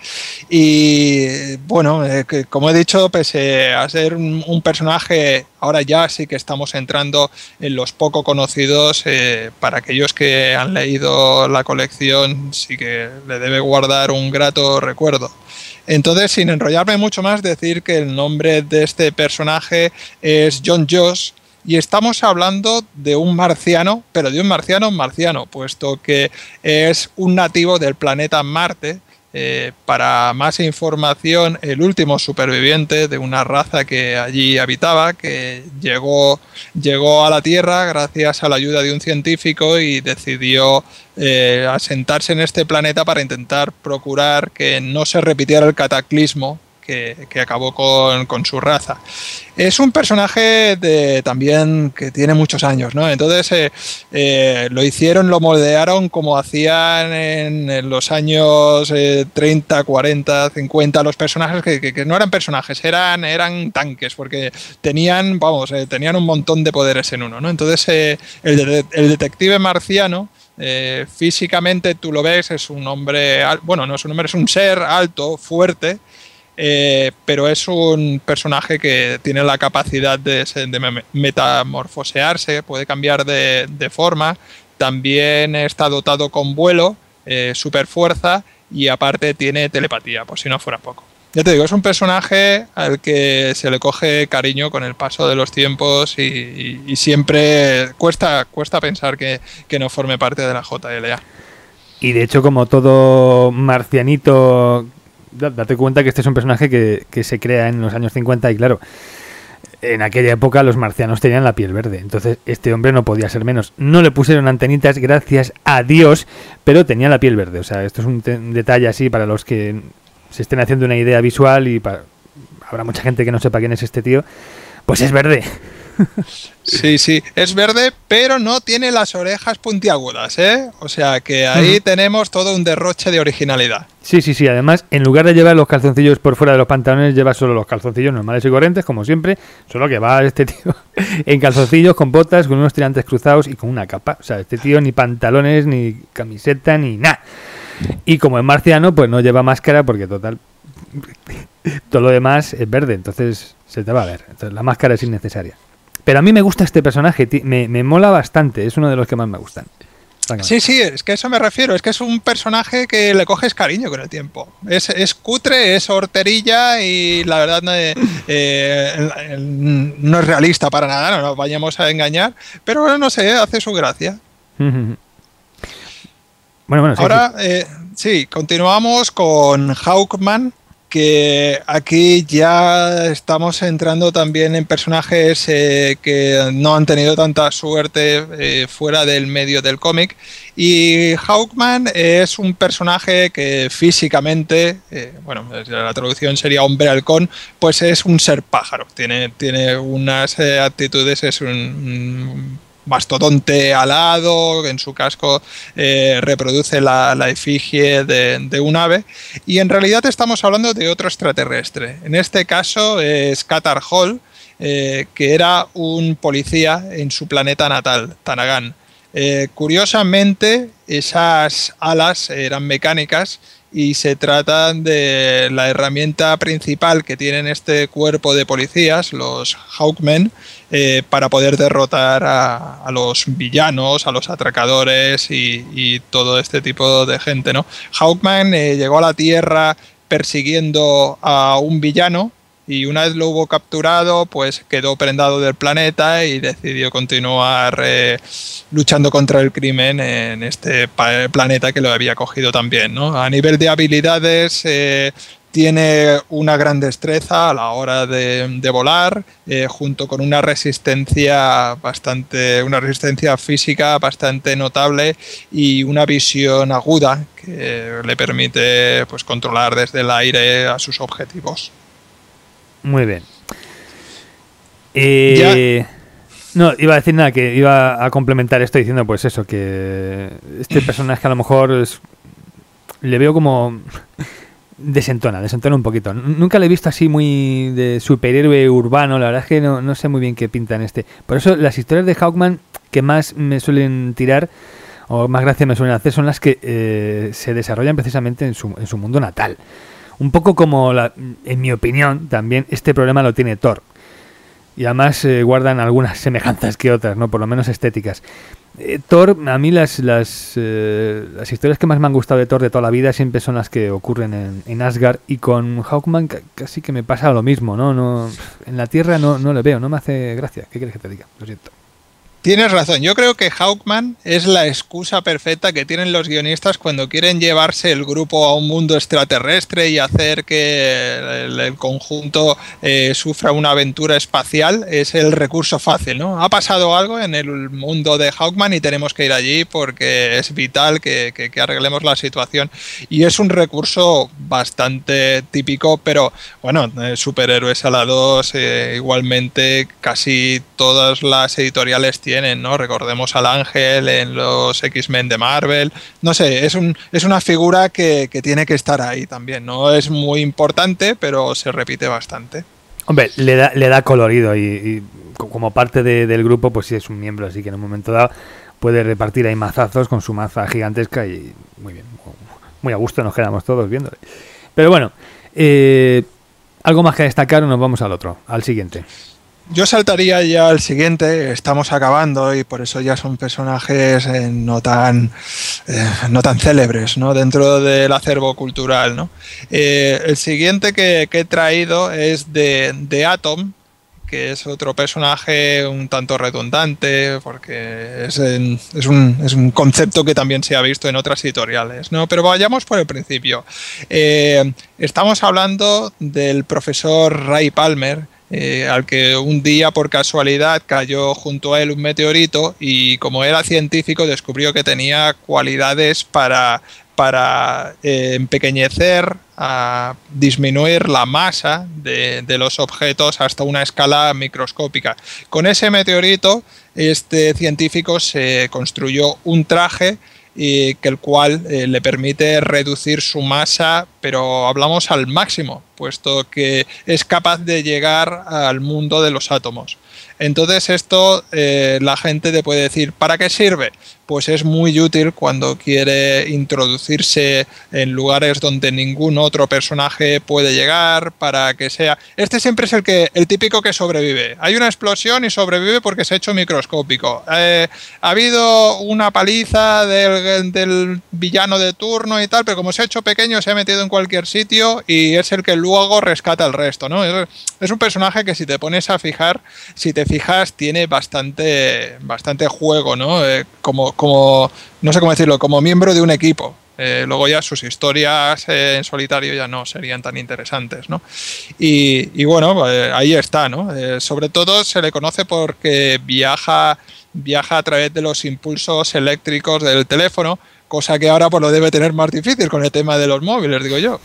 y bueno, eh, que, como he dicho, pese a ser un, un personaje, ahora ya sí que estamos entrando en los poco conocidos, eh, para aquellos que han leído la colección sí que le debe guardar un grato recuerdo. Entonces, sin enrollarme mucho más, decir que el nombre de este personaje es John Joss y estamos hablando de un marciano, pero de un marciano marciano, puesto que es un nativo del planeta Marte. Eh, para más información, el último superviviente de una raza que allí habitaba, que llegó, llegó a la Tierra gracias a la ayuda de un científico y decidió eh, asentarse en este planeta para intentar procurar que no se repitiera el cataclismo que, que acabó con, con su raza. Es un personaje de, también que tiene muchos años, ¿no? Entonces eh, eh, lo hicieron, lo moldearon como hacían en, en los años eh, treinta, cuarenta, cincuenta, los personajes que, que, que no eran personajes, eran, eran tanques, porque tenían, vamos, eh, tenían un montón de poderes en uno, ¿no? Entonces eh, el, de, el detective marciano, eh, físicamente tú lo ves, es un hombre, bueno, no es un hombre, es un ser alto, fuerte, Eh, pero es un personaje que tiene la capacidad de, de metamorfosearse, puede cambiar de, de forma, también está dotado con vuelo, eh, super fuerza y aparte tiene telepatía, por si no fuera poco. Ya te digo, es un personaje al que se le coge cariño con el paso de los tiempos y, y, y siempre cuesta, cuesta pensar que, que no forme parte de la J L A. Y de hecho, como todo marcianito, date cuenta que este es un personaje que, que se crea en los años cincuenta y claro, en aquella época los marcianos tenían la piel verde, entonces este hombre no podía ser menos. No le pusieron antenitas, gracias a Dios, pero tenía la piel verde. O sea, esto es un, te- un detalle así para los que se estén haciendo una idea visual y para, habrá mucha gente que no sepa quién es este tío. Pues es verde. Sí, sí, es verde, pero no tiene las orejas puntiagudas, ¿eh? O sea que ahí uh-huh. tenemos todo un derroche de originalidad. Sí, sí, sí, además, en lugar de llevar los calzoncillos por fuera de los pantalones, lleva solo los calzoncillos normales y corrientes, como siempre, solo que va este tío en calzoncillos, con botas, con unos tirantes cruzados y con una capa. O sea, este tío ni pantalones, ni camiseta, ni nada. Y como es marciano, pues no lleva máscara porque, total, todo lo demás es verde, entonces se te va a ver. Entonces la máscara es innecesaria. Pero a mí me gusta este personaje, me, me mola bastante, es uno de los que más me gustan. Sí, sí, es que a eso me refiero, es que es un personaje que le coges cariño con el tiempo. Es, es cutre, es horterilla y la verdad no, eh, eh, no es realista para nada, no nos vayamos a engañar, pero bueno, no sé, hace su gracia. bueno, bueno, sí, Ahora, sí. Eh, sí, continuamos con Hawkman, que aquí ya estamos entrando también en personajes eh, que no han tenido tanta suerte eh, fuera del medio del cómic, y Hawkman es un personaje que físicamente, eh, bueno, la traducción sería hombre halcón, pues es un ser pájaro, tiene, tiene unas eh, actitudes, es un, un mastodonte alado, en su casco eh, reproduce la, la efigie de, de un ave, y en realidad estamos hablando de otro extraterrestre. En este caso es Qatar Hol, eh, que era un policía en su planeta natal, Tanagan. Eh, curiosamente, esas alas eran mecánicas y se trata de la herramienta principal que tienen este cuerpo de policías, los Hawkmen, eh, para poder derrotar a, a los villanos, a los atracadores y, y todo este tipo de gente, ¿no? Hawkman eh, llegó a la Tierra persiguiendo a un villano, y una vez lo hubo capturado, pues quedó prendado del planeta y decidió continuar eh, luchando contra el crimen en este planeta que lo había cogido también, ¿no? A nivel de habilidades, eh, tiene una gran destreza a la hora de, de volar, eh, junto con una resistencia bastante, una resistencia física bastante notable y una visión aguda que le permite, pues, controlar desde el aire a sus objetivos. Muy bien. Eh, no, iba a decir nada, que iba a complementar esto diciendo pues eso, que este personaje a lo mejor es, le veo como desentona, desentona un poquito. Nunca le he visto así muy de superhéroe urbano, la verdad es que no, no sé muy bien qué pinta en este. Por eso las historias de Hawkman que más me suelen tirar, o más gracia me suelen hacer, son las que eh, se desarrollan precisamente en su, en su mundo natal. Un poco como, la, en mi opinión, también este problema lo tiene Thor. Y además eh, guardan algunas semejanzas que otras, ¿no? Por lo menos estéticas. Eh, Thor, a mí las las, eh, las historias que más me han gustado de Thor de toda la vida siempre son las que ocurren en, en Asgard. Y con Hawkman casi que me pasa lo mismo, ¿no? no en la Tierra no, no le veo, no me hace gracia. ¿Qué quieres que te diga? Lo siento. Tienes razón, yo creo que Hawkman es la excusa perfecta que tienen los guionistas cuando quieren llevarse el grupo a un mundo extraterrestre y hacer que el, el conjunto eh, sufra una aventura espacial. Es el recurso fácil, ¿no? Ha pasado algo en el mundo de Hawkman y tenemos que ir allí porque es vital que, que, que arreglemos la situación. Y es un recurso bastante típico, pero bueno, eh, superhéroes alados, eh, igualmente casi todas las editoriales tienen. Tienen, ¿no? Recordemos al Ángel en los X-Men de Marvel. No sé, es, un, es una figura que, que tiene que estar ahí también. No es muy importante, pero se repite bastante. Hombre, le da, le da colorido y, y como parte de, del grupo, pues sí es un miembro, así que en un momento dado puede repartir ahí mazazos con su maza gigantesca y muy bien, muy a gusto nos quedamos todos viéndole. Pero bueno, eh, algo más que destacar o nos vamos al otro, al siguiente. Yo saltaría ya al siguiente, estamos acabando y por eso ya son personajes eh, no tan eh, no tan célebres, ¿no? Dentro del acervo cultural, ¿no? Eh, el siguiente que, que he traído es de, de Atom, que es otro personaje un tanto redundante porque es, en, es, un, es un concepto que también se ha visto en otras editoriales, ¿no? Pero vayamos por el principio. Eh, estamos hablando del profesor Ray Palmer, Eh, al que un día por casualidad cayó junto a él un meteorito y como era científico descubrió que tenía cualidades para, para eh, empequeñecer, a disminuir la masa de, de los objetos hasta una escala microscópica. Con ese meteorito este científico se construyó un traje y que el cual eh, le permite reducir su masa, pero hablamos al máximo, puesto que es capaz de llegar al mundo de los átomos. Entonces esto eh, la gente te puede decir, ¿para qué sirve? Pues es muy útil cuando quiere introducirse en lugares donde ningún otro personaje puede llegar, para que sea... Este siempre es el que el típico que sobrevive. Hay una explosión y sobrevive porque se ha hecho microscópico. Eh, ha habido una paliza del, del villano de turno y tal, pero como se ha hecho pequeño se ha metido en cualquier sitio y es el que luego rescata el resto, ¿no? Es, es un personaje que si te pones a fijar, si te fijas, tiene bastante, bastante juego, ¿no? Eh, como, como, no sé cómo decirlo, como miembro de un equipo. Eh, luego ya sus historias eh, en solitario ya no serían tan interesantes, ¿no? Y, y bueno, eh, ahí está, ¿no? Eh, sobre todo se le conoce porque viaja, viaja a través de los impulsos eléctricos del teléfono, cosa que ahora pues lo debe tener más difícil con el tema de los móviles, digo yo.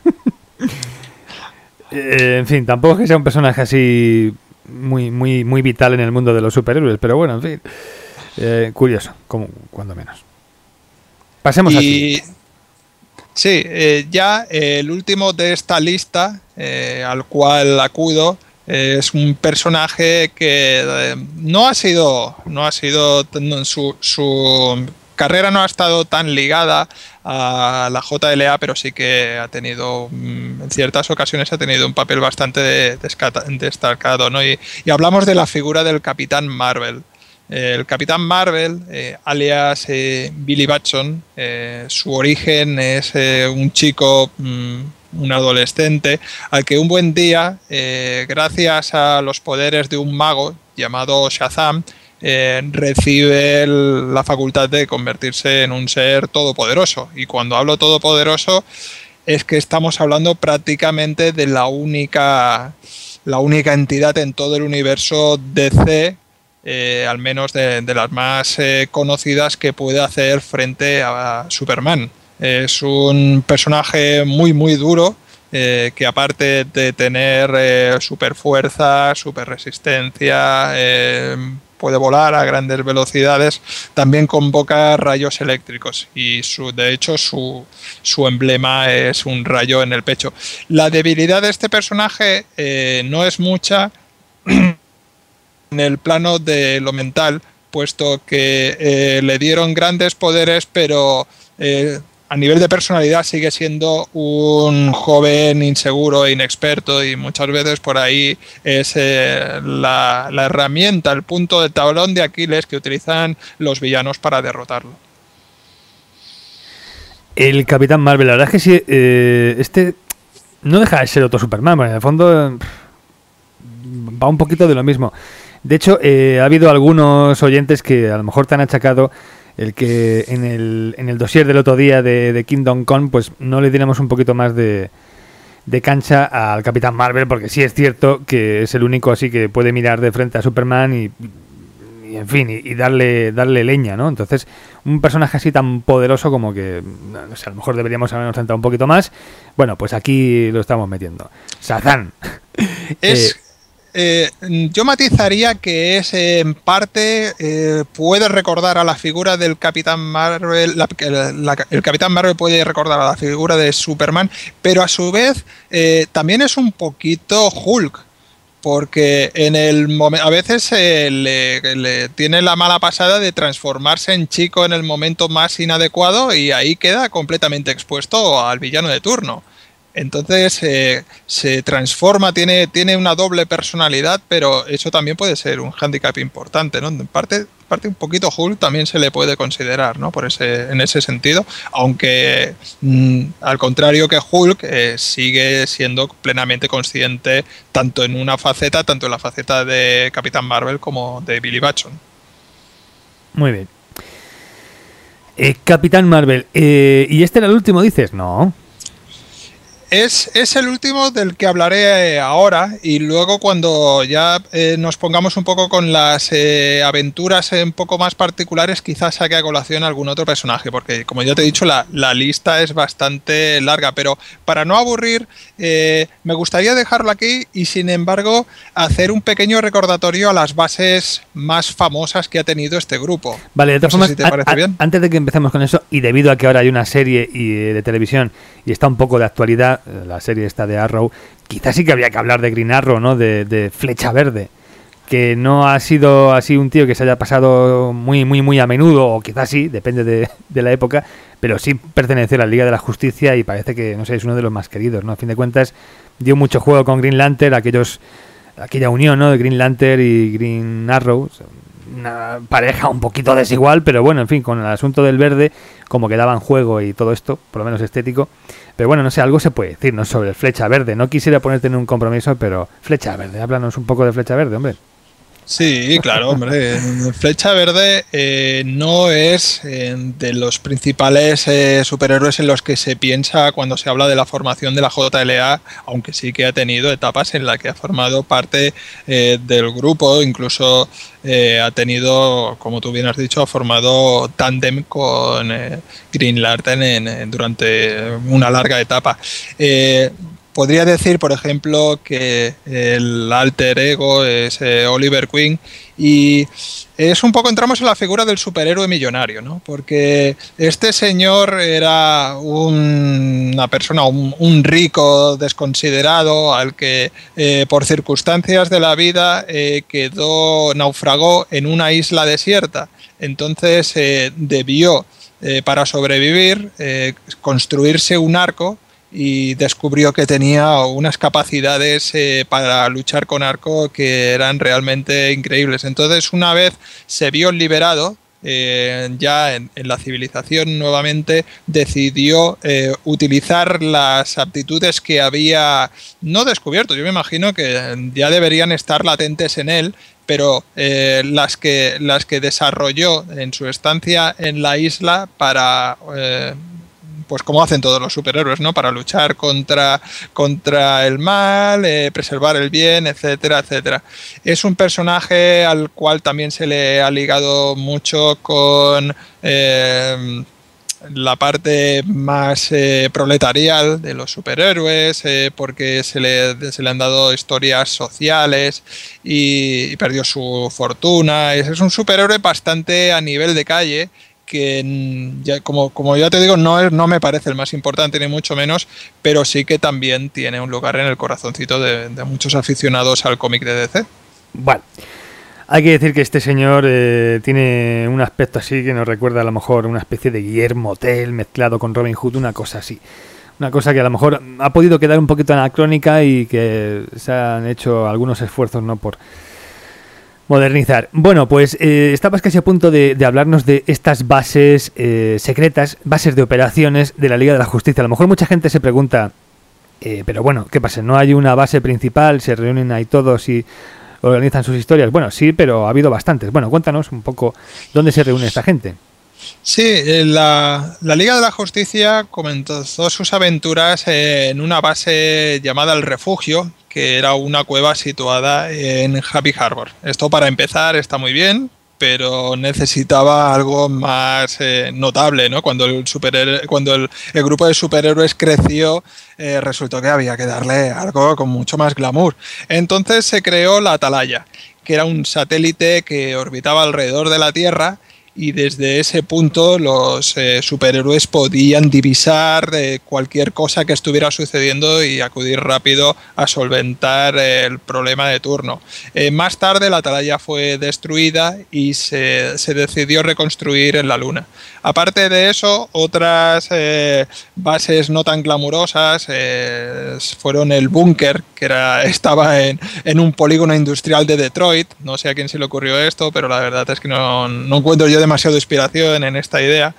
eh, en fin, tampoco es que sea un personaje así muy, muy, muy vital en el mundo de los superhéroes, pero bueno, en fin, eh, curioso, como cuando menos. Pasemos y, aquí. Sí, eh, ya eh, el último de esta lista, eh, al cual acudo, eh, es un personaje que eh, no ha sido, no ha sido su, su carrera no ha estado tan ligada a la J L A, pero sí que ha tenido, en ciertas ocasiones ha tenido un papel bastante destacado, ¿no? Y, y hablamos de la figura del Capitán Marvel. El Capitán Marvel, eh, alias eh, Billy Batson, eh, su origen es eh, un chico, mm, un adolescente, al que un buen día, eh, gracias a los poderes de un mago llamado Shazam, eh, recibe el, la facultad de convertirse en un ser todopoderoso. Y cuando hablo todopoderoso, es que estamos hablando prácticamente de la única, la única entidad en todo el universo D C, Eh, al menos de, de las más eh, conocidas, que puede hacer frente a Superman. Es un personaje muy muy duro, eh, que aparte de tener eh, super fuerza, super resistencia, eh, puede volar a grandes velocidades, también convoca rayos eléctricos y su, de hecho su, su emblema es un rayo en el pecho. La debilidad de este personaje eh, no es mucha en el plano de lo mental, puesto que eh, le dieron grandes poderes, pero eh, a nivel de personalidad sigue siendo un joven inseguro e inexperto, y muchas veces por ahí es eh, la, la herramienta, el punto de tablón de Aquiles que utilizan los villanos para derrotarlo. El Capitán Marvel, la verdad es que sí, eh, este no deja de ser otro Superman, pero en el fondo va un poquito de lo mismo. De hecho, eh, ha habido algunos oyentes que a lo mejor te han achacado el que en el, en el dossier del otro día de, de Kingdom Come, pues no le diéramos un poquito más de, de cancha al Capitán Marvel, porque sí es cierto que es el único así que puede mirar de frente a Superman y, y en fin, y, y darle darle leña, ¿no? Entonces, un personaje así tan poderoso como que, no sé, a lo mejor deberíamos habernos centrado un poquito más. Bueno, pues aquí lo estamos metiendo. Shazam. Es... eh, Eh, yo matizaría que es eh, en parte eh, puede recordar a la figura del Capitán Marvel, la, la, el Capitán Marvel puede recordar a la figura de Superman, pero a su vez eh, también es un poquito Hulk, porque en el momento a veces eh, le, le tiene la mala pasada de transformarse en chico en el momento más inadecuado y ahí queda completamente expuesto al villano de turno. Entonces eh, se transforma, tiene, tiene una doble personalidad, pero eso también puede ser un hándicap importante, ¿no? En parte, parte un poquito Hulk también se le puede considerar, ¿no? Por ese, en ese sentido, aunque mmm, al contrario que Hulk, eh, sigue siendo plenamente consciente tanto en una faceta, tanto en la faceta de Capitán Marvel como de Billy Batson. Muy bien. Eh, Capitán Marvel, eh, ¿y este era el último, dices? No. Es, es el último del que hablaré ahora, y luego cuando ya eh, nos pongamos un poco con las eh, aventuras un poco más particulares, quizás saque a colación algún otro personaje, porque como ya te he dicho, la, la lista es bastante larga, pero para no aburrir, eh, me gustaría dejarlo aquí y sin embargo hacer un pequeño recordatorio a las bases más famosas que ha tenido este grupo. Vale, de todas no formas, sé si te parece a, a, bien. Antes de que empecemos con eso, y debido a que ahora hay una serie y, de televisión y está un poco de actualidad, la serie esta de Arrow, quizás sí que habría que hablar de Green Arrow, ¿no? De, de Flecha Verde, que no ha sido así un tío que se haya pasado muy, muy, muy a menudo, o quizás sí, depende de, de la época, pero sí perteneció a la Liga de la Justicia y parece que, no sé, es uno de los más queridos, ¿no? A fin de cuentas, dio mucho juego con Green Lantern, aquellos, aquella unión, ¿no? De Green Lantern y Green Arrow, una pareja un poquito desigual, pero bueno, en fin, con el asunto del verde, como que daban juego y todo esto, por lo menos estético. Pero bueno, no sé, algo se puede decir, ¿no? Sobre Flecha Verde. No quisiera ponerte en un compromiso, pero Flecha Verde, háblanos un poco de Flecha Verde, hombre. Sí, claro, hombre. Flecha Verde eh, no es eh, de los principales eh, superhéroes en los que se piensa cuando se habla de la formación de la J L A, aunque sí que ha tenido etapas en las que ha formado parte eh, del grupo, incluso eh, ha tenido, como tú bien has dicho, ha formado tándem con eh, Green Lantern en, en, durante una larga etapa. Eh, Podría decir, por ejemplo, que el alter ego es eh, Oliver Queen y es un poco, entramos en la figura del superhéroe millonario, ¿no? Porque este señor era un, una persona, un, un rico desconsiderado al que eh, por circunstancias de la vida eh, quedó, naufragó en una isla desierta. Entonces eh, debió, eh, para sobrevivir, eh, construirse un arco y descubrió que tenía unas capacidades eh, para luchar con arco que eran realmente increíbles. Entonces, una vez se vio liberado, eh, ya en, en la civilización nuevamente, decidió eh, utilizar las aptitudes que había no descubierto. Yo me imagino que ya deberían estar latentes en él, pero eh, las que, las que desarrolló en su estancia en la isla para... Eh, pues como hacen todos los superhéroes, ¿no? Para luchar contra, contra el mal, eh, preservar el bien, etcétera, etcétera. Es un personaje al cual también se le ha ligado mucho con eh, la parte más eh, proletarial de los superhéroes, eh, porque se le, se le han dado historias sociales y, y perdió su fortuna. Es, es un superhéroe bastante a nivel de calle, que ya, como, como ya te digo, no, es, no me parece el más importante ni mucho menos, pero sí que también tiene un lugar en el corazoncito de, de muchos aficionados al cómic de D C. Bueno, hay que decir que este señor eh, tiene un aspecto así que nos recuerda a lo mejor una especie de Guillermo Tell mezclado con Robin Hood, una cosa así. Una cosa que a lo mejor ha podido quedar un poquito anacrónica y que se han hecho algunos esfuerzos, ¿no?, por modernizar. Bueno, pues eh, estabas casi a punto de, de hablarnos de estas bases eh, secretas, bases de operaciones de la Liga de la Justicia. A lo mejor mucha gente se pregunta, eh, pero bueno, ¿qué pasa? ¿No hay una base principal? ¿Se reúnen ahí todos y organizan sus historias? Bueno, sí, pero ha habido bastantes. Bueno, cuéntanos un poco dónde se reúne esta gente. Sí, la, la Liga de la Justicia comenzó sus aventuras en una base llamada El Refugio, que era una cueva situada en Happy Harbor. Esto, para empezar, está muy bien, pero necesitaba algo más eh, notable, ¿no? Cuando el superhéroe, cuando el, el grupo de superhéroes creció, eh, resultó que había que darle algo con mucho más glamour. Entonces se creó la Atalaya, que era un satélite que orbitaba alrededor de la Tierra, y desde ese punto los eh, superhéroes podían divisar eh, cualquier cosa que estuviera sucediendo y acudir rápido a solventar eh, el problema de turno. Eh, más tarde la Atalaya fue destruida y se, se decidió reconstruir en la Luna. Aparte de eso, otras eh, bases no tan glamurosas eh, fueron el Búnker, que era, estaba en, en un polígono industrial de Detroit. No sé a quién se le ocurrió esto, pero la verdad es que no, no encuentro yo demasiado inspiración en esta idea.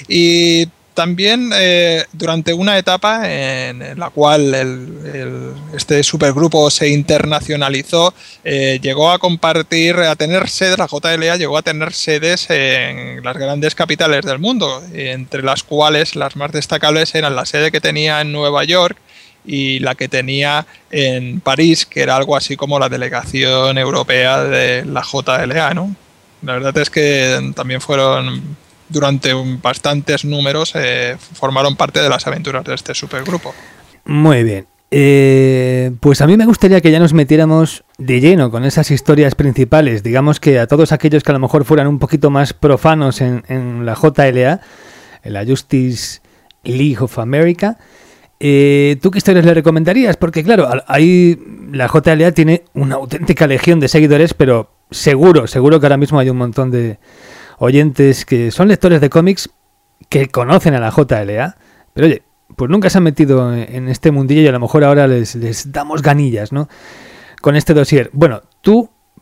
Y también eh, durante una etapa en la cual el, el, este supergrupo se internacionalizó, eh, llegó a compartir, a tener sedes, la J L A llegó a tener sedes en las grandes capitales del mundo, entre las cuales las más destacables eran la sede que tenía en Nueva York y la que tenía en París, que era algo así como la delegación europea de la J L A, ¿no? La verdad es que también fueron, durante bastantes números, eh, formaron parte de las aventuras de este supergrupo. Muy bien. Eh, pues a mí me gustaría que ya nos metiéramos de lleno con esas historias principales. Digamos que a todos aquellos que a lo mejor fueran un poquito más profanos en, en la J L A, en la Justice League of America, eh, ¿tú qué historias le recomendarías? Porque claro, ahí la J L A tiene una auténtica legión de seguidores, pero seguro, seguro que ahora mismo hay un montón de oyentes que son lectores de cómics que conocen a la J L A, pero oye, pues nunca se han metido en este mundillo y a lo mejor ahora les, les damos ganillas, ¿no?, con este dossier. Bueno, tú,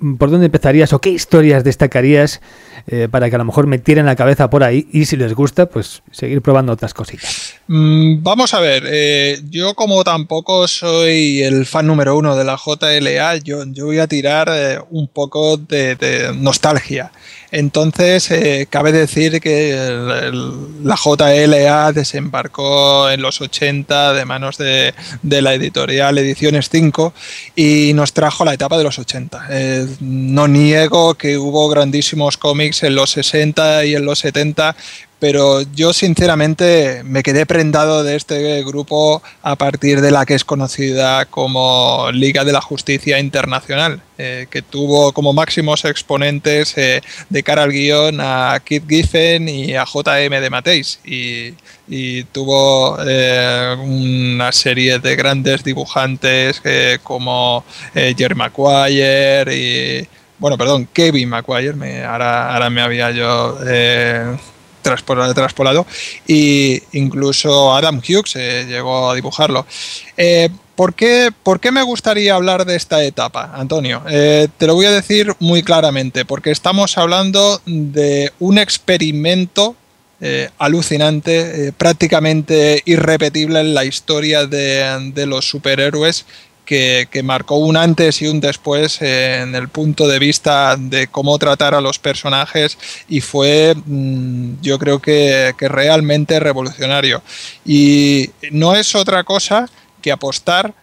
¿por dónde empezarías o qué historias destacarías eh, para que a lo mejor me tiren la cabeza por ahí y si les gusta, pues seguir probando otras cositas? Mm, vamos a ver, eh, yo como tampoco soy el fan número uno de la J L A, yo, yo voy a tirar eh, un poco de, de nostalgia. Entonces, eh, cabe decir que el, el, la J L A desembarcó en los ochenta de manos de, de la editorial Ediciones cinco y nos trajo la etapa de los ochenta. Eh, no niego que hubo grandísimos cómics en los sesenta y en los setenta, pero yo sinceramente me quedé prendado de este grupo a partir de la que es conocida como Liga de la Justicia Internacional, eh, que tuvo como máximos exponentes eh, de cara al guión a Keith Giffen y a J M de Matteis, y, y tuvo eh, una serie de grandes dibujantes eh, como eh, Jerry Maguire y... Bueno, perdón, Kevin Maguire, me, ahora, ahora me había yo... Eh, traspolado, y incluso Adam Hughes eh, llegó a dibujarlo. Eh, ¿por qué, ¿Por qué me gustaría hablar de esta etapa, Antonio? Eh, te lo voy a decir muy claramente, porque estamos hablando de un experimento eh, alucinante, eh, prácticamente irrepetible en la historia de, de los superhéroes, Que, que marcó un antes y un después en el punto de vista de cómo tratar a los personajes, y fue, yo creo que, que realmente revolucionario. Y no es otra cosa que apostar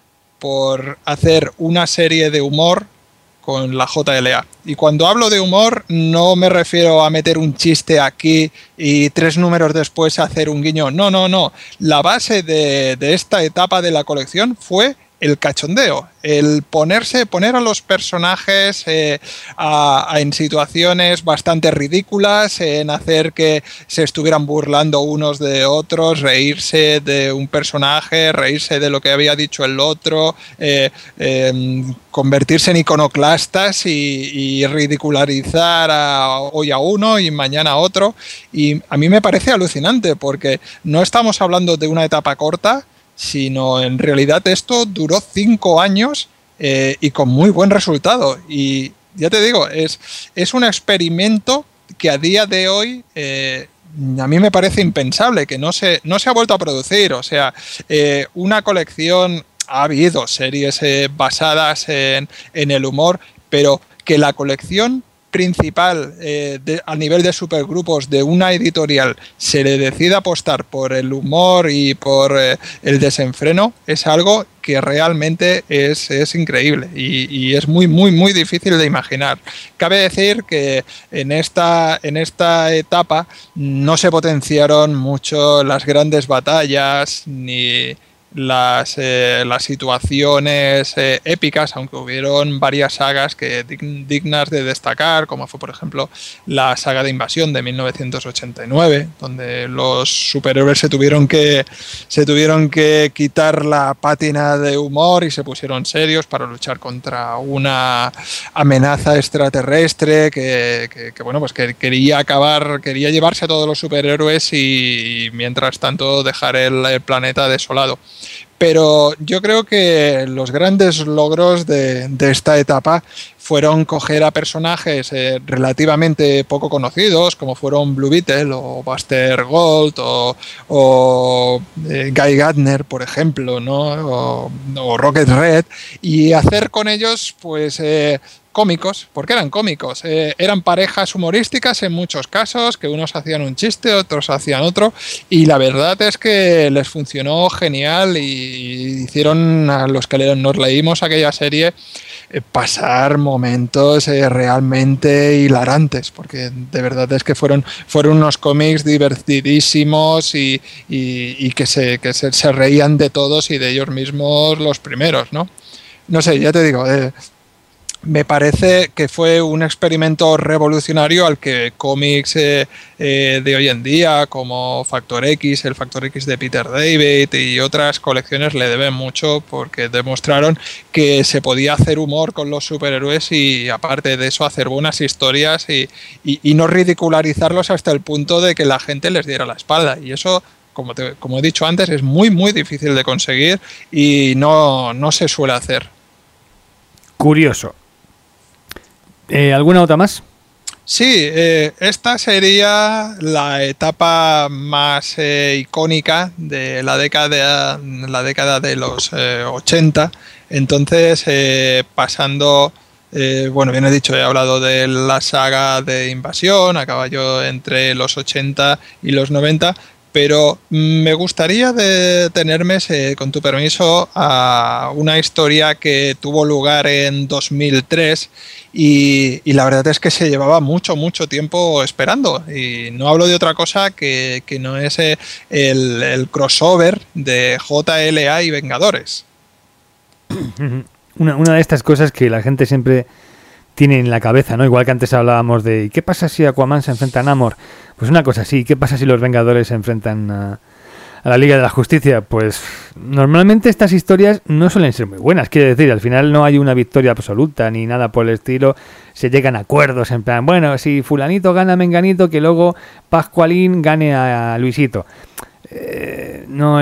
por hacer una serie de humor con la J L A. Y cuando hablo de humor no me refiero a meter un chiste aquí y tres números después hacer un guiño. No, no, no. La base de, de esta etapa de la colección fue el cachondeo, el ponerse, poner a los personajes eh, a, a en situaciones bastante ridículas, en hacer que se estuvieran burlando unos de otros, reírse de un personaje, reírse de lo que había dicho el otro, eh, eh, convertirse en iconoclastas y, y ridicularizar a, hoy a uno y mañana a otro. Y a mí me parece alucinante, porque no estamos hablando de una etapa corta, sino en realidad esto duró cinco años eh, y con muy buen resultado. Y ya te digo, es, es un experimento que a día de hoy eh, a mí me parece impensable, que no se, no se ha vuelto a producir. O sea, eh, una colección, ha habido series eh, basadas en, en el humor, pero que la colección principal eh, de, a nivel de supergrupos de una editorial se le decida apostar por el humor y por eh, el desenfreno, es algo que realmente es, es increíble y, y es muy muy muy difícil de imaginar. Cabe decir que en esta, en esta etapa no se potenciaron mucho las grandes batallas ni Las, eh, las situaciones eh, épicas, aunque hubieron varias sagas que dignas de destacar, como fue por ejemplo la saga de Invasión de mil novecientos ochenta y nueve, donde los superhéroes se tuvieron que se tuvieron que quitar la pátina de humor y se pusieron serios para luchar contra una amenaza extraterrestre que, que, que bueno, pues que quería acabar, quería llevarse a todos los superhéroes y, y mientras tanto dejar el, el planeta desolado. Pero yo creo que los grandes logros de, de esta etapa fueron coger a personajes eh, relativamente poco conocidos, como fueron Blue Beetle o Buster Gold o, o eh, Guy Gardner, por ejemplo, ¿no? o, o Rocket Red, y hacer con ellos pues eh, cómicos, porque eran cómicos, eh, eran parejas humorísticas en muchos casos, que unos hacían un chiste, otros hacían otro, y la verdad es que les funcionó genial y hicieron a los que nos leímos aquella serie eh, pasar momentos eh, realmente hilarantes, porque de verdad es que fueron, fueron unos cómics divertidísimos y, y, y que, se, que se, se reían de todos y de ellos mismos los primeros, ¿no? No sé, ya te digo, eh, me parece que fue un experimento revolucionario al que cómics eh, eh, de hoy en día, como Factor X, el Factor X de Peter David y otras colecciones le deben mucho, porque demostraron que se podía hacer humor con los superhéroes y aparte de eso hacer buenas historias y, y, y no ridicularizarlos hasta el punto de que la gente les diera la espalda. Y eso, como, te, como he dicho antes, es muy muy difícil de conseguir y no, no se suele hacer. Curioso. Eh, ¿Alguna otra más? Sí, eh, esta sería la etapa más eh, icónica de la década, la década de los eh, ochenta. Entonces, eh, pasando, eh, bueno, bien he dicho, he hablado de la saga de Invasión, a caballo entre los ochenta y los noventa, pero me gustaría detenerme, eh, con tu permiso, a una historia que tuvo lugar en dos mil tres y, y la verdad es que se llevaba mucho, mucho tiempo esperando. Y no hablo de otra cosa que, que no es eh, el, el crossover de J L A y Vengadores. Una, una de estas cosas que la gente siempre tiene en la cabeza, ¿no? Igual que antes hablábamos de ¿qué pasa si Aquaman se enfrenta a Namor? Pues una cosa así, ¿qué pasa si los Vengadores se enfrentan a, a la Liga de la Justicia? Pues normalmente estas historias no suelen ser muy buenas, quiero decir, al final no hay una victoria absoluta ni nada por el estilo, se llegan a acuerdos en plan, bueno, si fulanito gana a Menganito, que luego Pascualín gane a Luisito. Eh, no,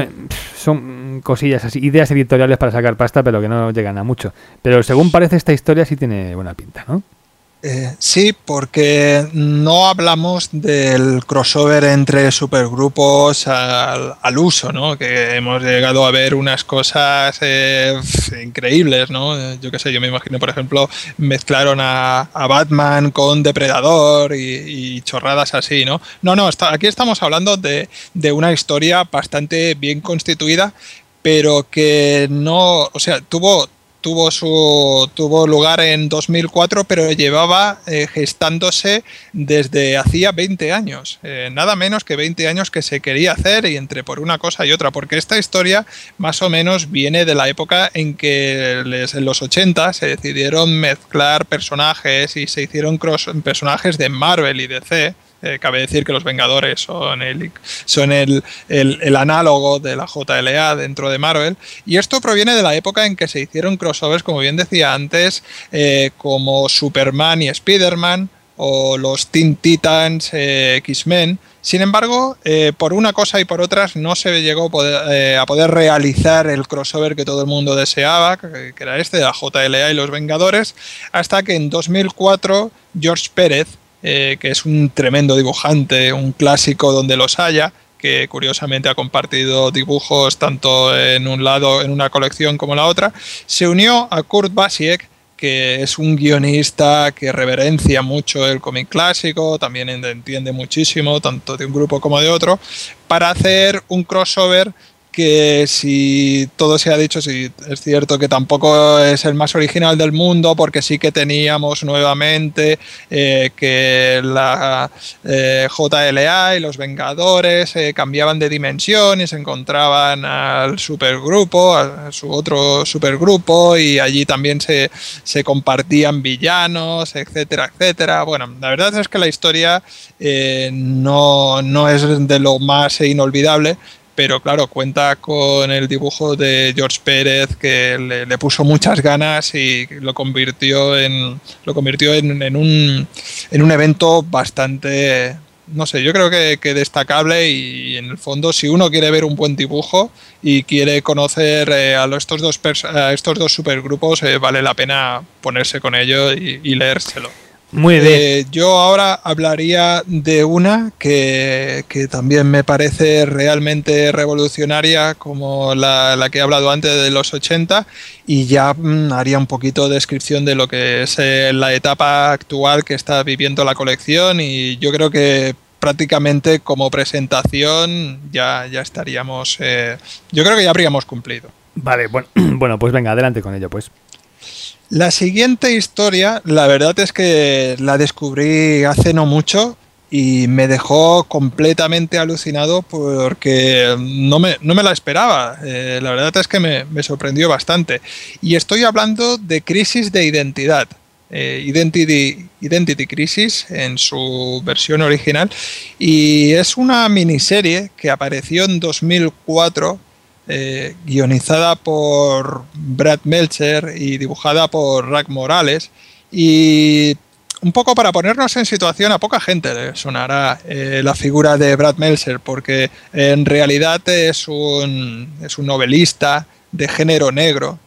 son cosillas así, ideas editoriales para sacar pasta, pero que no llegan a mucho. Pero según parece, esta historia sí tiene buena pinta, ¿no? Eh, sí, porque no hablamos del crossover entre supergrupos al, al uso, ¿no? Que hemos llegado a ver unas cosas eh, increíbles, ¿no? Yo qué sé, yo me imagino, por ejemplo, mezclaron a, a Batman con Depredador y, y chorradas así, ¿no? No, no, está, aquí estamos hablando de, de una historia bastante bien constituida, pero que no, o sea, tuvo... Tuvo, su, tuvo lugar en dos mil cuatro, pero llevaba eh, gestándose desde hacía veinte años. Eh, nada menos que veinte años que se quería hacer, y entre por una cosa y otra, porque esta historia más o menos viene de la época en que les, en los ochenta se decidieron mezclar personajes y se hicieron cross, personajes de Marvel y D C. Eh, cabe decir que los Vengadores son, el, son el, el, el análogo de la J L A dentro de Marvel, y esto proviene de la época en que se hicieron crossovers, como bien decía antes, eh, como Superman y Spider-Man, o los Teen Titans, eh, X-Men. Sin embargo, eh, por una cosa y por otras no se llegó a poder, eh, a poder realizar el crossover que todo el mundo deseaba, que, que era este de la J L A y los Vengadores, hasta que en dos mil cuatro George Pérez, Eh, que es un tremendo dibujante, un clásico donde los haya, que curiosamente ha compartido dibujos tanto en un lado, en una colección, como en la otra, se unió a Kurt Busiek, que es un guionista que reverencia mucho el cómic clásico, también entiende muchísimo, tanto de un grupo como de otro, para hacer un crossover que, si todo se ha dicho, sí, es cierto que tampoco es el más original del mundo, porque sí que teníamos nuevamente eh, que la eh, J L A y los Vengadores eh, cambiaban de dimensión y se encontraban al supergrupo, a su otro supergrupo, y allí también se, se compartían villanos, etcétera, etcétera. Bueno, la verdad es que la historia eh, no, no es de lo más inolvidable, pero claro, cuenta con el dibujo de George Pérez, que le, le puso muchas ganas y lo convirtió en lo convirtió en, en, un, en un evento bastante, no sé, yo creo que, que destacable. Y en el fondo, si uno quiere ver un buen dibujo y quiere conocer eh, a, los, estos, dos a estos dos supergrupos, eh, vale la pena ponerse con ello y, y leérselo. Muy bien. Eh, yo ahora hablaría de una que, que también me parece realmente revolucionaria, como la, la que he hablado antes de los ochenta, y ya mmm, haría un poquito de descripción de lo que es eh, la etapa actual que está viviendo la colección, y yo creo que prácticamente como presentación ya, ya estaríamos, eh, yo creo que ya habríamos cumplido. Vale, bueno, bueno, pues venga, adelante con ello, pues. La siguiente historia, la verdad es que la descubrí hace no mucho y me dejó completamente alucinado, porque no me, no me la esperaba. Eh, la verdad es que me, me sorprendió bastante. Y estoy hablando de Crisis de Identidad. Eh, Identity, Identity Crisis en su versión original. Y es una miniserie que apareció en dos mil cuatro, Eh, guionizada por Brad Meltzer y dibujada por Rack Morales, y un poco para ponernos en situación, a poca gente le sonará eh, la figura de Brad Meltzer, porque en realidad es un, es un novelista de género negro,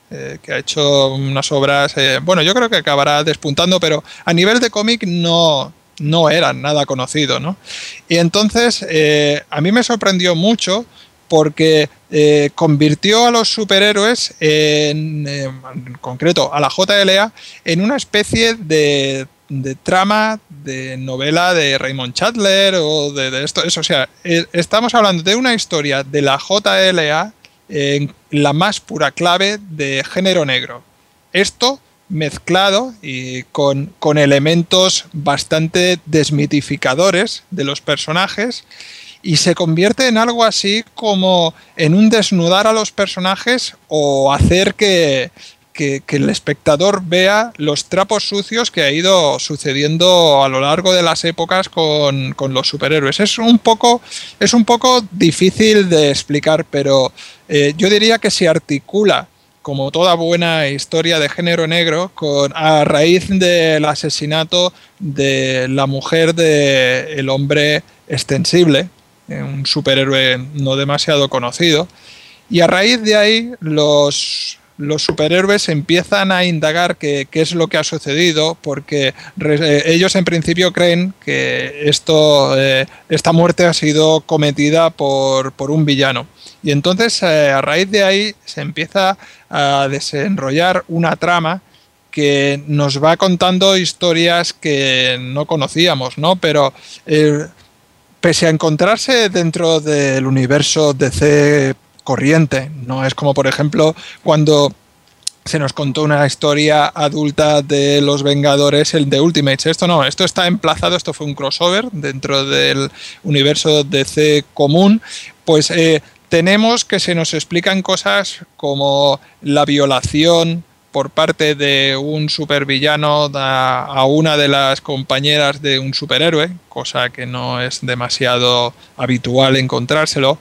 eh, que ha hecho unas obras, eh, bueno, yo creo que acabará despuntando, pero a nivel de cómic no, no era nada conocido, ¿no? Y entonces eh, a mí me sorprendió mucho porque eh, convirtió a los superhéroes, en, eh, en concreto a la J L A, en una especie de, de trama de novela de Raymond Chandler o de, de esto. Eso, o sea, eh, estamos hablando de una historia de la J L A en la más pura clave de género negro. Esto mezclado y con, con elementos bastante desmitificadores de los personajes, y se convierte en algo así como en un desnudar a los personajes o hacer que, que, que el espectador vea los trapos sucios que ha ido sucediendo a lo largo de las épocas con, con los superhéroes. Es un poco, es un poco difícil de explicar, pero eh, yo diría que se articula, como toda buena historia de género negro, con, a raíz del asesinato de la mujer del hombre extensible, un superhéroe no demasiado conocido, y a raíz de ahí los, los superhéroes empiezan a indagar qué, qué es lo que ha sucedido, porque re, ellos en principio creen que esto, eh, esta muerte ha sido cometida por, por un villano. Y entonces eh, a raíz de ahí se empieza a desenrollar una trama que nos va contando historias que no conocíamos, ¿no? Pero eh, pese a encontrarse dentro del universo D C corriente, no es como por ejemplo cuando se nos contó una historia adulta de los Vengadores, el de Ultimates. Esto no, esto está emplazado, esto fue un crossover dentro del universo D C común. Pues eh, tenemos que se nos explican cosas como la violación por parte de un supervillano a, a una de las compañeras de un superhéroe, cosa que no es demasiado habitual encontrárselo,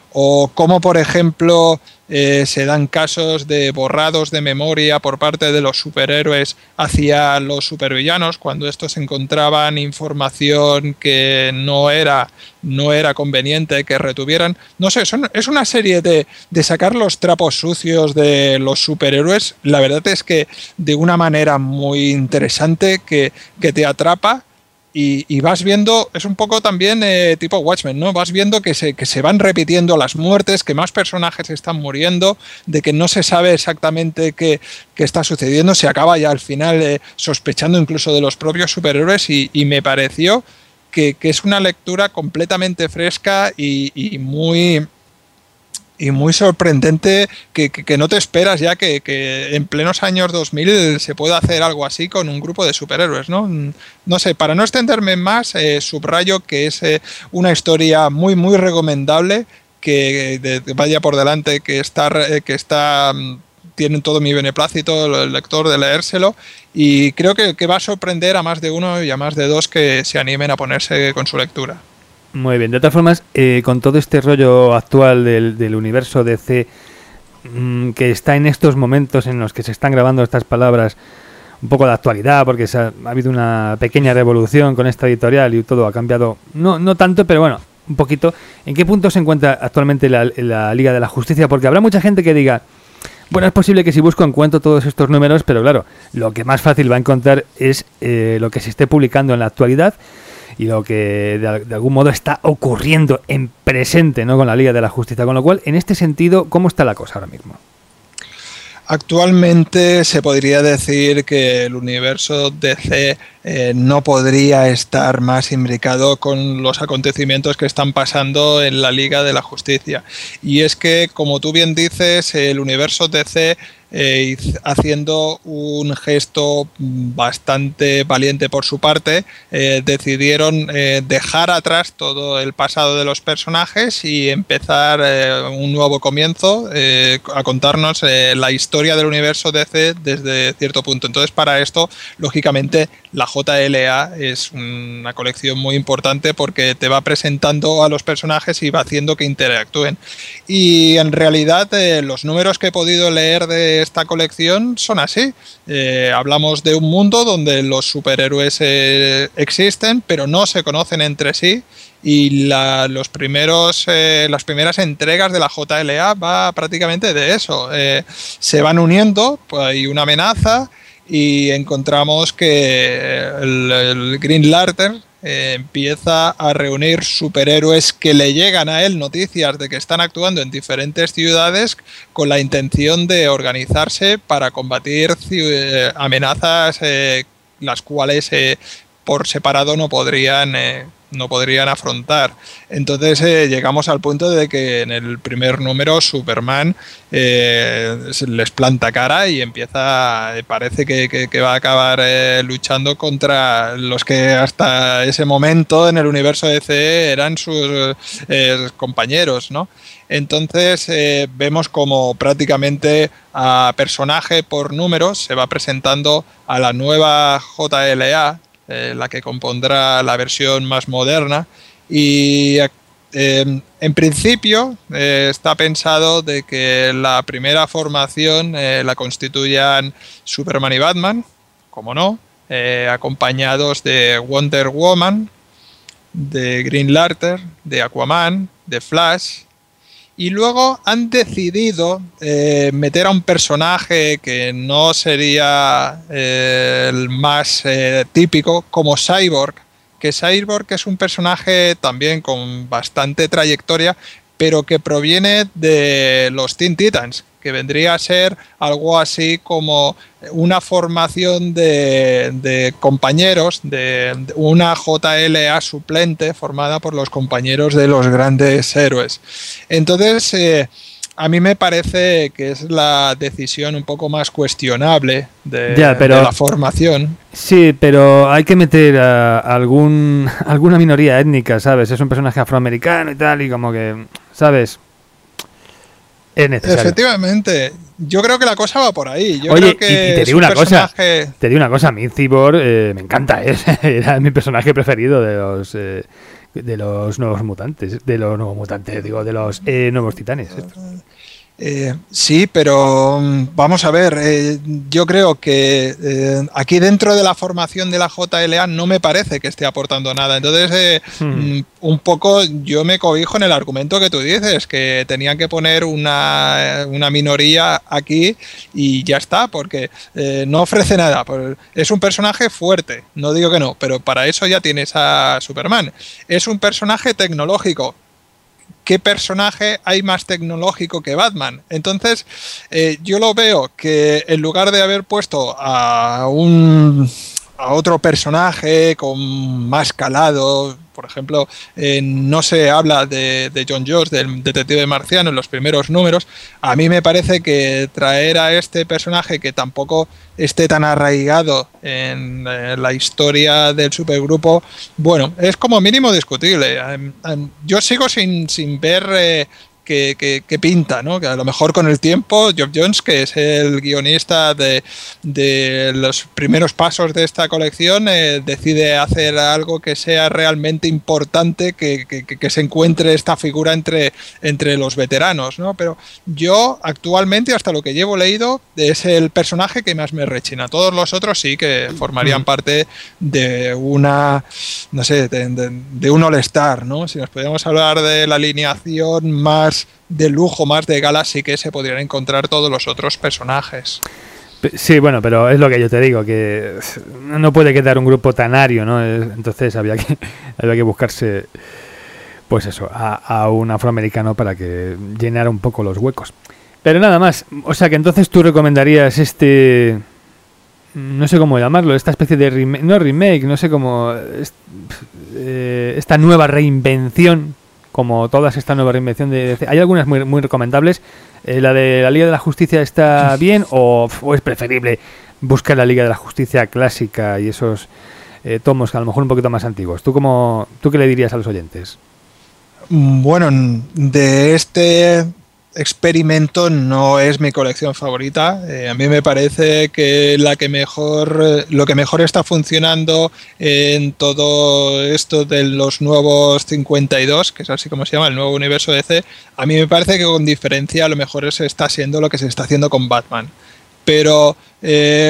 o como por ejemplo eh, se dan casos de borrados de memoria por parte de los superhéroes hacia los supervillanos cuando estos encontraban información que no era, no era conveniente que retuvieran. No sé, son, es una serie de, de sacar los trapos sucios de los superhéroes. La verdad es que de una manera muy interesante que, que te atrapa. Y, y vas viendo, es un poco también eh, tipo Watchmen, ¿no? Vas viendo que se, que se van repitiendo las muertes, que más personajes están muriendo, de que no se sabe exactamente qué, qué está sucediendo, se acaba ya al final eh, sospechando incluso de los propios superhéroes y, y me pareció que, que es una lectura completamente fresca y, y muy... y muy sorprendente, que, que, que no te esperas ya que, que en plenos años dos mil se pueda hacer algo así con un grupo de superhéroes, ¿no? No sé, para no extenderme más, eh, subrayo que es eh, una historia muy, muy recomendable, que de, de, vaya por delante, que está, eh, que está tienen todo mi beneplácito el lector de leérselo, y creo que, que va a sorprender a más de uno y a más de dos que se animen a ponerse con su lectura. Muy bien, de todas formas, eh, con todo este rollo actual del, del universo D C mmm, que está en estos momentos en los que se están grabando estas palabras, un poco de actualidad, porque se ha, ha habido una pequeña revolución con esta editorial y todo ha cambiado, no, no tanto, pero bueno, un poquito. ¿En qué punto se encuentra actualmente la, la Liga de la Justicia? Porque habrá mucha gente que diga, bueno, es posible que si busco encuentro todos estos números, pero claro, lo que más fácil va a encontrar es eh, lo que se esté publicando en la actualidad y lo que de, de algún modo está ocurriendo en presente, ¿no?, con la Liga de la Justicia. Con lo cual, en este sentido, ¿cómo está la cosa ahora mismo? Actualmente se podría decir que el universo D C eh, no podría estar más imbricado con los acontecimientos que están pasando en la Liga de la Justicia. Y es que, como tú bien dices, el universo D C, eh, haciendo un gesto bastante valiente por su parte, eh, decidieron eh, dejar atrás todo el pasado de los personajes y empezar eh, un nuevo comienzo, eh, a contarnos eh, la historia del universo D C desde cierto punto. Entonces, para esto, lógicamente, la J L A es una colección muy importante porque te va presentando a los personajes y va haciendo que interactúen. Y en realidad eh, los números que he podido leer de esta colección son así. Eh, hablamos de un mundo donde los superhéroes eh, existen, pero no se conocen entre sí. y la, los primeros, eh, las primeras entregas de la J L A va prácticamente de eso. Eh, se van uniendo, pues hay una amenaza y encontramos que el, el Green Lantern eh, empieza a reunir superhéroes que le llegan a él noticias de que están actuando en diferentes ciudades con la intención de organizarse para combatir eh, amenazas eh, las cuales eh, por separado no podrían eh, no podrían afrontar. Entonces eh, llegamos al punto de que en el primer número Superman eh, les planta cara y empieza, eh, parece que, que, que va a acabar eh, luchando contra los que hasta ese momento en el universo D C eran sus eh, compañeros, ¿no? Entonces eh, vemos como prácticamente a personaje por número se va presentando a la nueva J L A, Eh, la que compondrá la versión más moderna, y eh, en principio eh, está pensado de que la primera formación eh, la constituyan Superman y Batman, como no, eh, acompañados de Wonder Woman, de Green Lantern, de Aquaman, de Flash. Y luego han decidido eh, meter a un personaje que no sería eh, el más eh, típico, como Cyborg, que Cyborg es un personaje también con bastante trayectoria, pero que proviene de los Teen Titans, que vendría a ser algo así como una formación de, de compañeros, de, de una J L A suplente formada por los compañeros de los grandes héroes. Entonces, eh, a mí me parece que es la decisión un poco más cuestionable de, ya, pero, de la formación. Sí, pero hay que meter a algún alguna minoría étnica, ¿sabes? Es un personaje afroamericano y tal, y como que, ¿sabes? Es necesario. Efectivamente, yo creo que la cosa va por ahí. Yo Oye, creo que y, y te digo una personaje... cosa, te digo una cosa, a mí Cyborg eh, me encanta, ¿eh? Era mi personaje preferido de los eh, de los nuevos mutantes, de los nuevos mutantes, digo, de los eh, nuevos titanes. Eh, sí, pero vamos a ver, eh, yo creo que eh, aquí dentro de la formación de la J L A no me parece que esté aportando nada. Entonces, eh, hmm. un poco yo me cobijo en el argumento que tú dices, que tenían que poner una, una minoría aquí y ya está, porque eh, no ofrece nada. Es un personaje fuerte, no digo que no, pero para eso ya tienes a Superman. Es un personaje tecnológico. ¿Qué personaje hay más tecnológico que Batman? Entonces, eh, yo lo veo que en lugar de haber puesto a un a otro personaje con más calado, por ejemplo, eh, no se habla de, de John Jones, del detective marciano en los primeros números. A mí me parece que traer a este personaje que tampoco esté tan arraigado en eh, la historia del supergrupo, bueno, es como mínimo discutible. Yo sigo sin, sin ver eh, que, que, que pinta, ¿no? Que a lo mejor con el tiempo Geoff Johns, que es el guionista de, de los primeros pasos de esta colección, eh, decide hacer algo que sea realmente importante, que, que, que se encuentre esta figura entre, entre los veteranos, ¿no? Pero yo actualmente, hasta lo que llevo leído, es el personaje que más me rechina. Todos los otros sí que formarían parte de una, no sé, de, de, de un all-star, ¿no? Si nos podíamos hablar de la alineación más de lujo, más de gala, sí que se podrían encontrar todos los otros personajes. Sí, bueno, pero es lo que yo te digo, que no puede quedar un grupo tan ario, ¿no? Entonces había que, había que buscarse, pues eso, a, a un afroamericano para que llenara un poco los huecos. Pero nada más, o sea que entonces tú recomendarías este, no sé cómo llamarlo, esta especie de remake, no remake, no sé cómo, eh, esta nueva reinvención, como todas esta nueva reinvención de D C. Hay algunas muy, muy recomendables. Eh, ¿La de la Liga de la Justicia está bien o, o es preferible buscar la Liga de la Justicia clásica y esos eh, tomos que a lo mejor un poquito más antiguos? ¿Tú, cómo, ¿Tú qué le dirías a los oyentes? Bueno, de este experimento no es mi colección favorita. Eh, a mí me parece que la que mejor, lo que mejor está funcionando en todo esto de los nuevos cincuenta y dos, que es así como se llama, el nuevo universo D C, a mí me parece que con diferencia a lo mejor se está siendo lo que se está haciendo con Batman. Pero eh,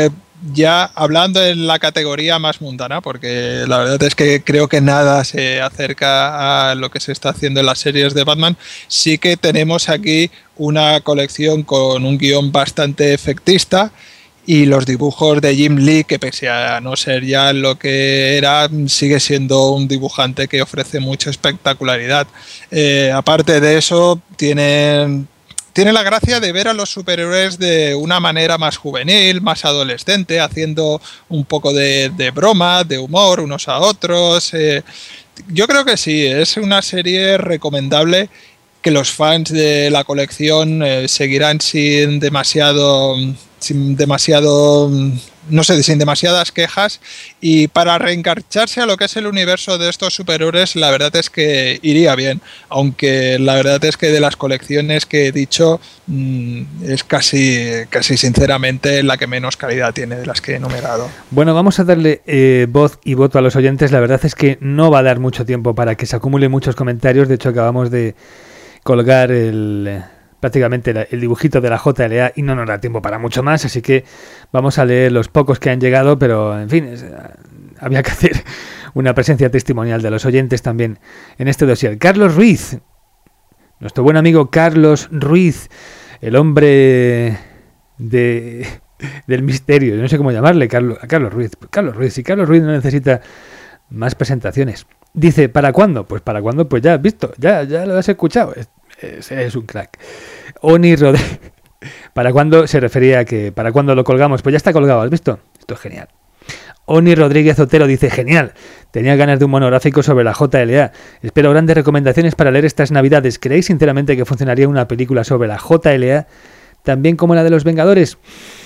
ya hablando en la categoría más mundana, porque la verdad es que creo que nada se acerca a lo que se está haciendo en las series de Batman, sí que tenemos aquí una colección con un guión bastante efectista y los dibujos de Jim Lee, que pese a no ser ya lo que era, sigue siendo un dibujante que ofrece mucha espectacularidad. Eh, aparte de eso, tienen... Tiene la gracia de ver a los superhéroes de una manera más juvenil, más adolescente, haciendo un poco de, de broma, de humor unos a otros. Eh, yo creo que sí, es una serie recomendable que los fans de la colección eh, seguirán sin demasiado, sin demasiado, no sé, sin demasiadas quejas. Y para reencarcharse a lo que es el universo de estos superhéroes, la verdad es que iría bien. Aunque la verdad es que de las colecciones que he dicho, mmm, es casi, casi sinceramente la que menos calidad tiene de las que he enumerado. Bueno, vamos a darle eh, voz y voto a los oyentes. La verdad es que no va a dar mucho tiempo para que se acumulen muchos comentarios. De hecho, acabamos de colgar el... prácticamente el dibujito de la J L A y no nos da tiempo para mucho más, así que vamos a leer los pocos que han llegado, pero en fin, es, había que hacer una presencia testimonial de los oyentes también en este dossier. Carlos Ruiz, nuestro buen amigo Carlos Ruiz, el hombre de, del misterio, no sé cómo llamarle, Carlos, a Carlos Ruiz, Carlos Ruiz, si Carlos Ruiz no necesita más presentaciones. Dice, ¿para cuándo? Pues para cuándo, pues ya has visto, ya, ya lo has escuchado. Es, es, es un crack. Oni Rodríguez. ¿Para cuándo? Se refería a que ¿para cuándo lo colgamos? Pues ya está colgado, ¿has visto? Esto es genial. Oni Rodríguez Otero dice, genial, tenía ganas de un monográfico sobre la J L A. Espero grandes recomendaciones para leer estas navidades. ¿Creéis sinceramente que funcionaría una película sobre la J L A también como la de los Vengadores?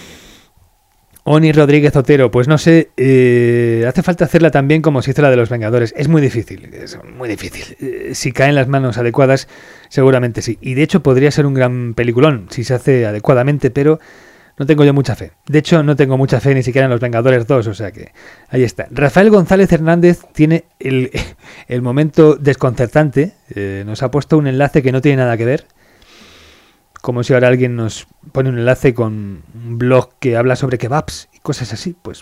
Oni Rodríguez Otero, pues no sé, eh, hace falta hacerla también como se hizo la de los Vengadores. Es muy difícil, es muy difícil. Eh, si caen las manos adecuadas, seguramente sí. Y de hecho podría ser un gran peliculón si se hace adecuadamente, pero no tengo yo mucha fe. De hecho, no tengo mucha fe ni siquiera en los Vengadores dos, o sea que ahí está. Rafael González Hernández tiene el, el momento desconcertante. Eh, nos ha puesto un enlace que no tiene nada que ver. Como si ahora alguien nos pone un enlace con un blog que habla sobre kebabs y cosas así. Pues,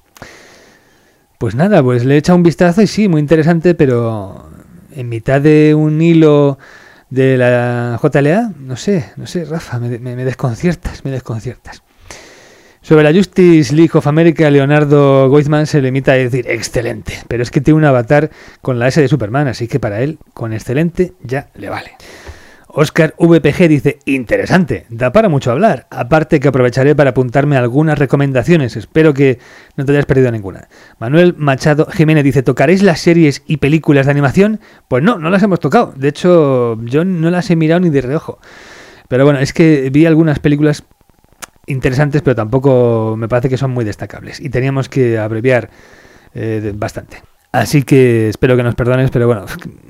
pues nada, pues le he echado un vistazo y sí, muy interesante, pero en mitad de un hilo de la J L A, no sé, no sé, Rafa, me, me, me desconciertas, me desconciertas. Sobre la Justice League of America, Leonardo Goizman se limita a decir excelente, pero es que tiene un avatar con la S de Superman, así que para él, con excelente, ya le vale. Oscar V P G dice, interesante, da para mucho hablar, aparte que aprovecharé para apuntarme algunas recomendaciones, espero que no te hayas perdido ninguna. Manuel Machado Jiménez dice, ¿tocaréis las series y películas de animación? Pues no, no las hemos tocado, de hecho yo no las he mirado ni de reojo, pero bueno, es que vi algunas películas interesantes, pero tampoco me parece que son muy destacables, y teníamos que abreviar eh, bastante. Así que espero que nos perdones, pero bueno...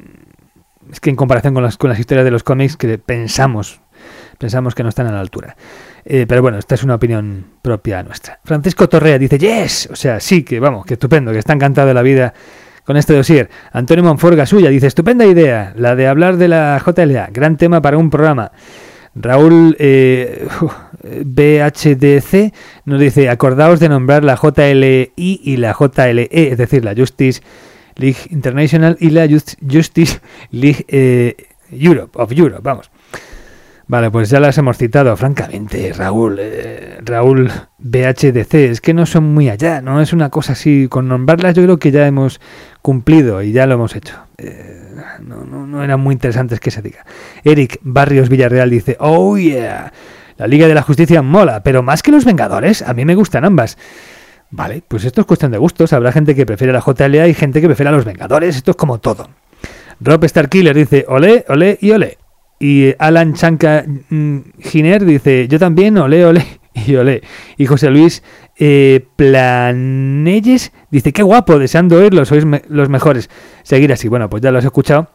Es que en comparación con las, con las historias de los cómics que pensamos, pensamos que no están a la altura. Eh, pero bueno, esta es una opinión propia nuestra. Francisco Torrea dice, yes, o sea, sí, que vamos, que estupendo, que está encantado de la vida con este dossier. Antonio Monforga suya dice, estupenda idea, la de hablar de la J L A, gran tema para un programa. Raúl eh, uh, B H D C nos dice, acordaos de nombrar la J L I y la J L E, es decir, la Justice League International y la Just, Justice League eh, Europe, of Europe, vamos. Vale, pues ya las hemos citado, francamente, Raúl, eh, Raúl B H D C, es que no son muy allá, no es una cosa así, con nombrarlas yo creo que ya hemos cumplido y ya lo hemos hecho. Eh, no, no, no eran muy interesantes que se diga. Eric Barrios Villarreal dice, oh yeah, la Liga de la Justicia mola, pero más que los Vengadores, a mí me gustan ambas. Vale, pues esto es cuestión de gustos. Habrá gente que prefiere la J L A y gente que prefiere a los Vengadores. Esto es como todo. Rob Starkiller dice olé, olé y olé. Y Alan Chanca mm, Giner dice yo también olé, olé y olé. Y José Luis eh, Planelles dice qué guapo, deseando oírlos, sois me- los mejores. Seguir así. Bueno, pues ya lo has escuchado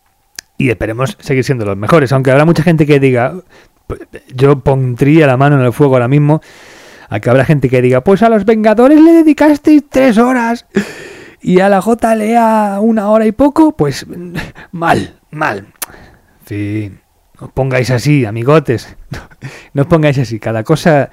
y esperemos seguir siendo los mejores. Aunque habrá mucha gente que diga, pues, yo pondría la mano en el fuego ahora mismo a que habrá gente que diga, pues a los Vengadores le dedicasteis tres horas y a la J L A una hora y poco, pues mal, mal. En fin, no os pongáis así, amigotes, no os pongáis así, cada cosa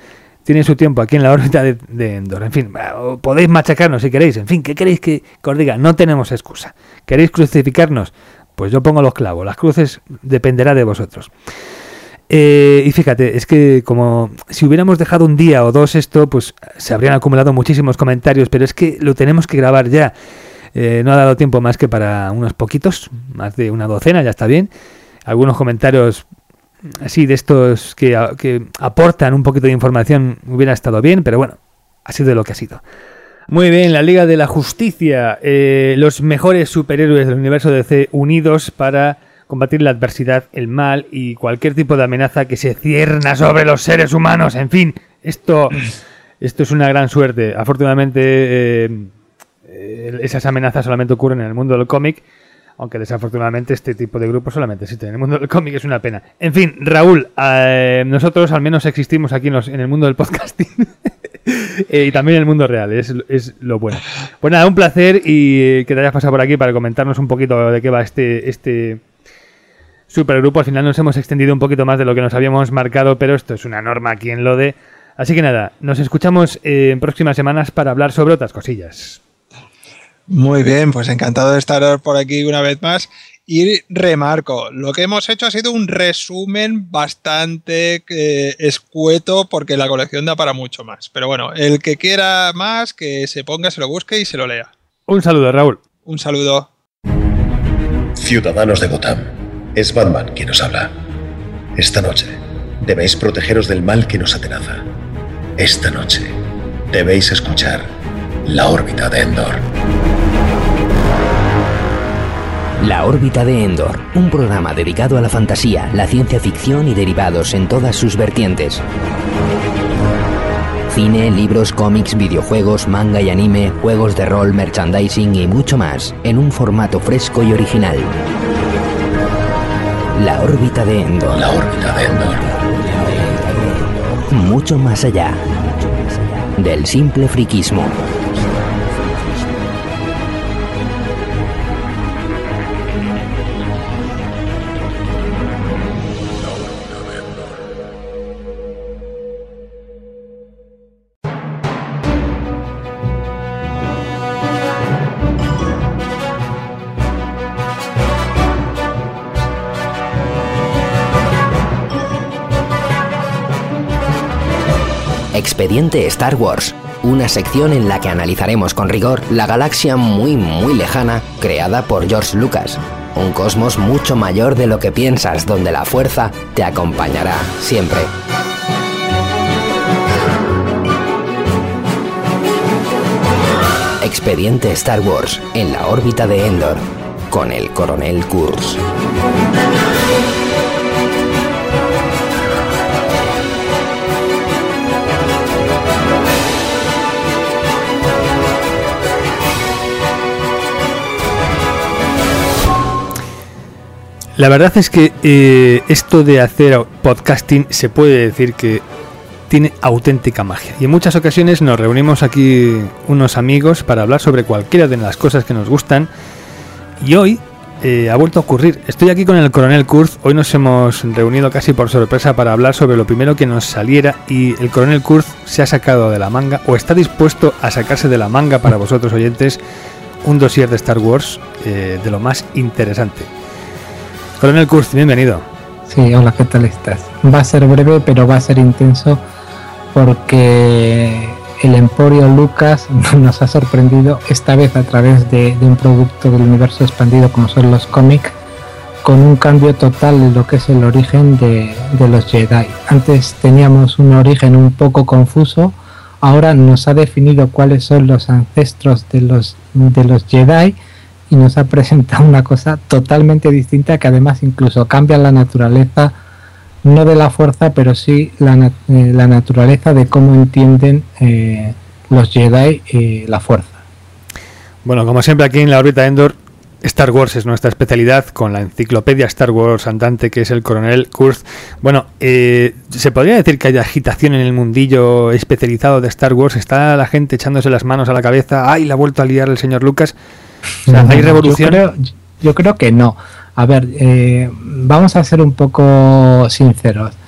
tiene su tiempo aquí en la órbita de, de Endor. En fin, podéis machacarnos si queréis. En fin, ¿qué queréis que, que os diga? No tenemos excusa. ¿Queréis crucificarnos? Pues yo pongo los clavos. Las cruces dependerá de vosotros. Eh, y fíjate, es que como si hubiéramos dejado un día o dos esto, pues se habrían acumulado muchísimos comentarios, pero es que lo tenemos que grabar ya. Eh, no ha dado tiempo más que para unos poquitos, más de una docena, ya está bien. Algunos comentarios así de estos que, que aportan un poquito de información hubiera estado bien, pero bueno, ha sido lo que ha sido. Muy bien, la Liga de la Justicia, eh, los mejores superhéroes del universo D C unidos para combatir la adversidad, el mal y cualquier tipo de amenaza que se cierna sobre los seres humanos. En fin, esto, esto es una gran suerte. Afortunadamente, eh, eh, esas amenazas solamente ocurren en el mundo del cómic, aunque desafortunadamente este tipo de grupos solamente existen en el mundo del cómic. Es una pena. En fin, Raúl, eh, nosotros al menos existimos aquí en, los, en el mundo del podcasting eh, y también en el mundo real. Es, es lo bueno. Pues nada, un placer y que te hayas pasado por aquí para comentarnos un poquito de qué va este... este supergrupo. Al final nos hemos extendido un poquito más de lo que nos habíamos marcado, pero esto es una norma aquí en Lode. Así que nada, nos escuchamos eh, en próximas semanas para hablar sobre otras cosillas. Muy bien, pues encantado de estar por aquí una vez más. Y remarco, lo que hemos hecho ha sido un resumen bastante eh, escueto porque la colección da para mucho más. Pero bueno, el que quiera más, que se ponga, se lo busque y se lo lea. Un saludo, Raúl. Un saludo. Ciudadanos de Gotham. Es Batman quien os habla. Esta noche debéis protegeros del mal que nos atenaza. Esta noche debéis escuchar La órbita de Endor. La órbita de Endor, un programa dedicado a la fantasía, la ciencia ficción y derivados en todas sus vertientes. Cine, libros, cómics, videojuegos, manga y anime, juegos de rol, merchandising y mucho más, en un formato fresco y original. La órbita de Endor. La órbita de Endor. Mucho más allá del simple friquismo. Expediente Star Wars, una sección en la que analizaremos con rigor la galaxia muy muy lejana creada por George Lucas, un cosmos mucho mayor de lo que piensas, donde la fuerza te acompañará siempre. Expediente Star Wars, en la órbita de Endor, con el Coronel Kurz. La verdad es que eh, esto de hacer podcasting se puede decir que tiene auténtica magia. Y en muchas ocasiones nos reunimos aquí unos amigos para hablar sobre cualquiera de las cosas que nos gustan. Y hoy eh, ha vuelto a ocurrir. Estoy aquí con el Coronel Kurz. Hoy nos hemos reunido casi por sorpresa para hablar sobre lo primero que nos saliera. Y el Coronel Kurz se ha sacado de la manga, o está dispuesto a sacarse de la manga para vosotros oyentes, un dossier de Star Wars eh, de lo más interesante. Coronel Kurz, bienvenido. Sí, hola, ¿qué tal estás? Va a ser breve, pero va a ser intenso porque el Emporio Lucas nos ha sorprendido, esta vez a través de, de un producto del universo expandido como son los cómics, con un cambio total de lo que es el origen de, de los Jedi. Antes teníamos un origen un poco confuso, ahora nos ha definido cuáles son los ancestros de los, de los Jedi, y nos ha presentado una cosa totalmente distinta que además incluso cambia la naturaleza, no de la fuerza, pero sí la, nat- eh, la naturaleza de cómo entienden eh, los Jedi eh, la fuerza. Bueno, como siempre aquí en la órbita de Endor, Star Wars es nuestra especialidad, con la enciclopedia Star Wars andante que es el Coronel Kurz. Bueno, eh, ¿se podría decir que hay agitación en el mundillo especializado de Star Wars? ¿Está la gente echándose las manos a la cabeza? ¡Ay, la ha vuelto a liar el señor Lucas! O sea, ¿hay revolución? Yo creo, yo creo que no. A ver, eh, vamos a ser un poco sinceros.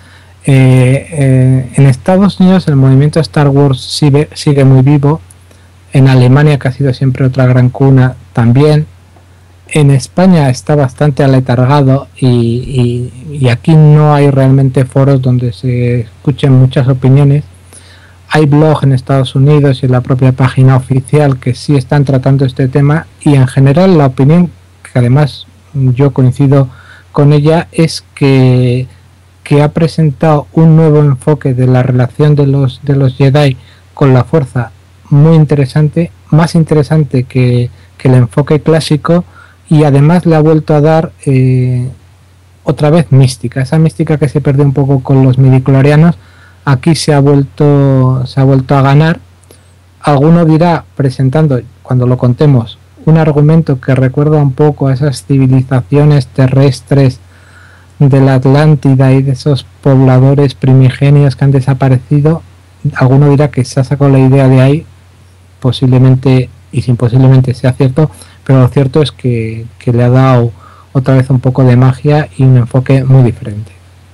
Eh, eh, en Estados Unidos el movimiento Star Wars sigue, sigue muy vivo. En Alemania, que ha sido siempre otra gran cuna, también. En España está bastante aletargado y, y, y aquí no hay realmente foros donde se escuchen muchas opiniones. Hay blogs en Estados Unidos y en la propia página oficial que sí están tratando este tema, y en general la opinión, que además yo coincido con ella, es que, que ha presentado un nuevo enfoque de la relación de los, de los Jedi con la Fuerza muy interesante, más interesante que, que el enfoque clásico, y además le ha vuelto a dar eh, otra vez mística, esa mística que se perdió un poco con los midichlorianos. Aquí se ha vuelto se ha vuelto a ganar. Alguno dirá, presentando, cuando lo contemos, un argumento que recuerda un poco a esas civilizaciones terrestres de la Atlántida y de esos pobladores primigenios que han desaparecido. Alguno dirá que se ha sacado la idea de ahí, posiblemente y sin posiblemente sea cierto, pero lo cierto es que, que le ha dado otra vez un poco de magia y un enfoque muy diferente.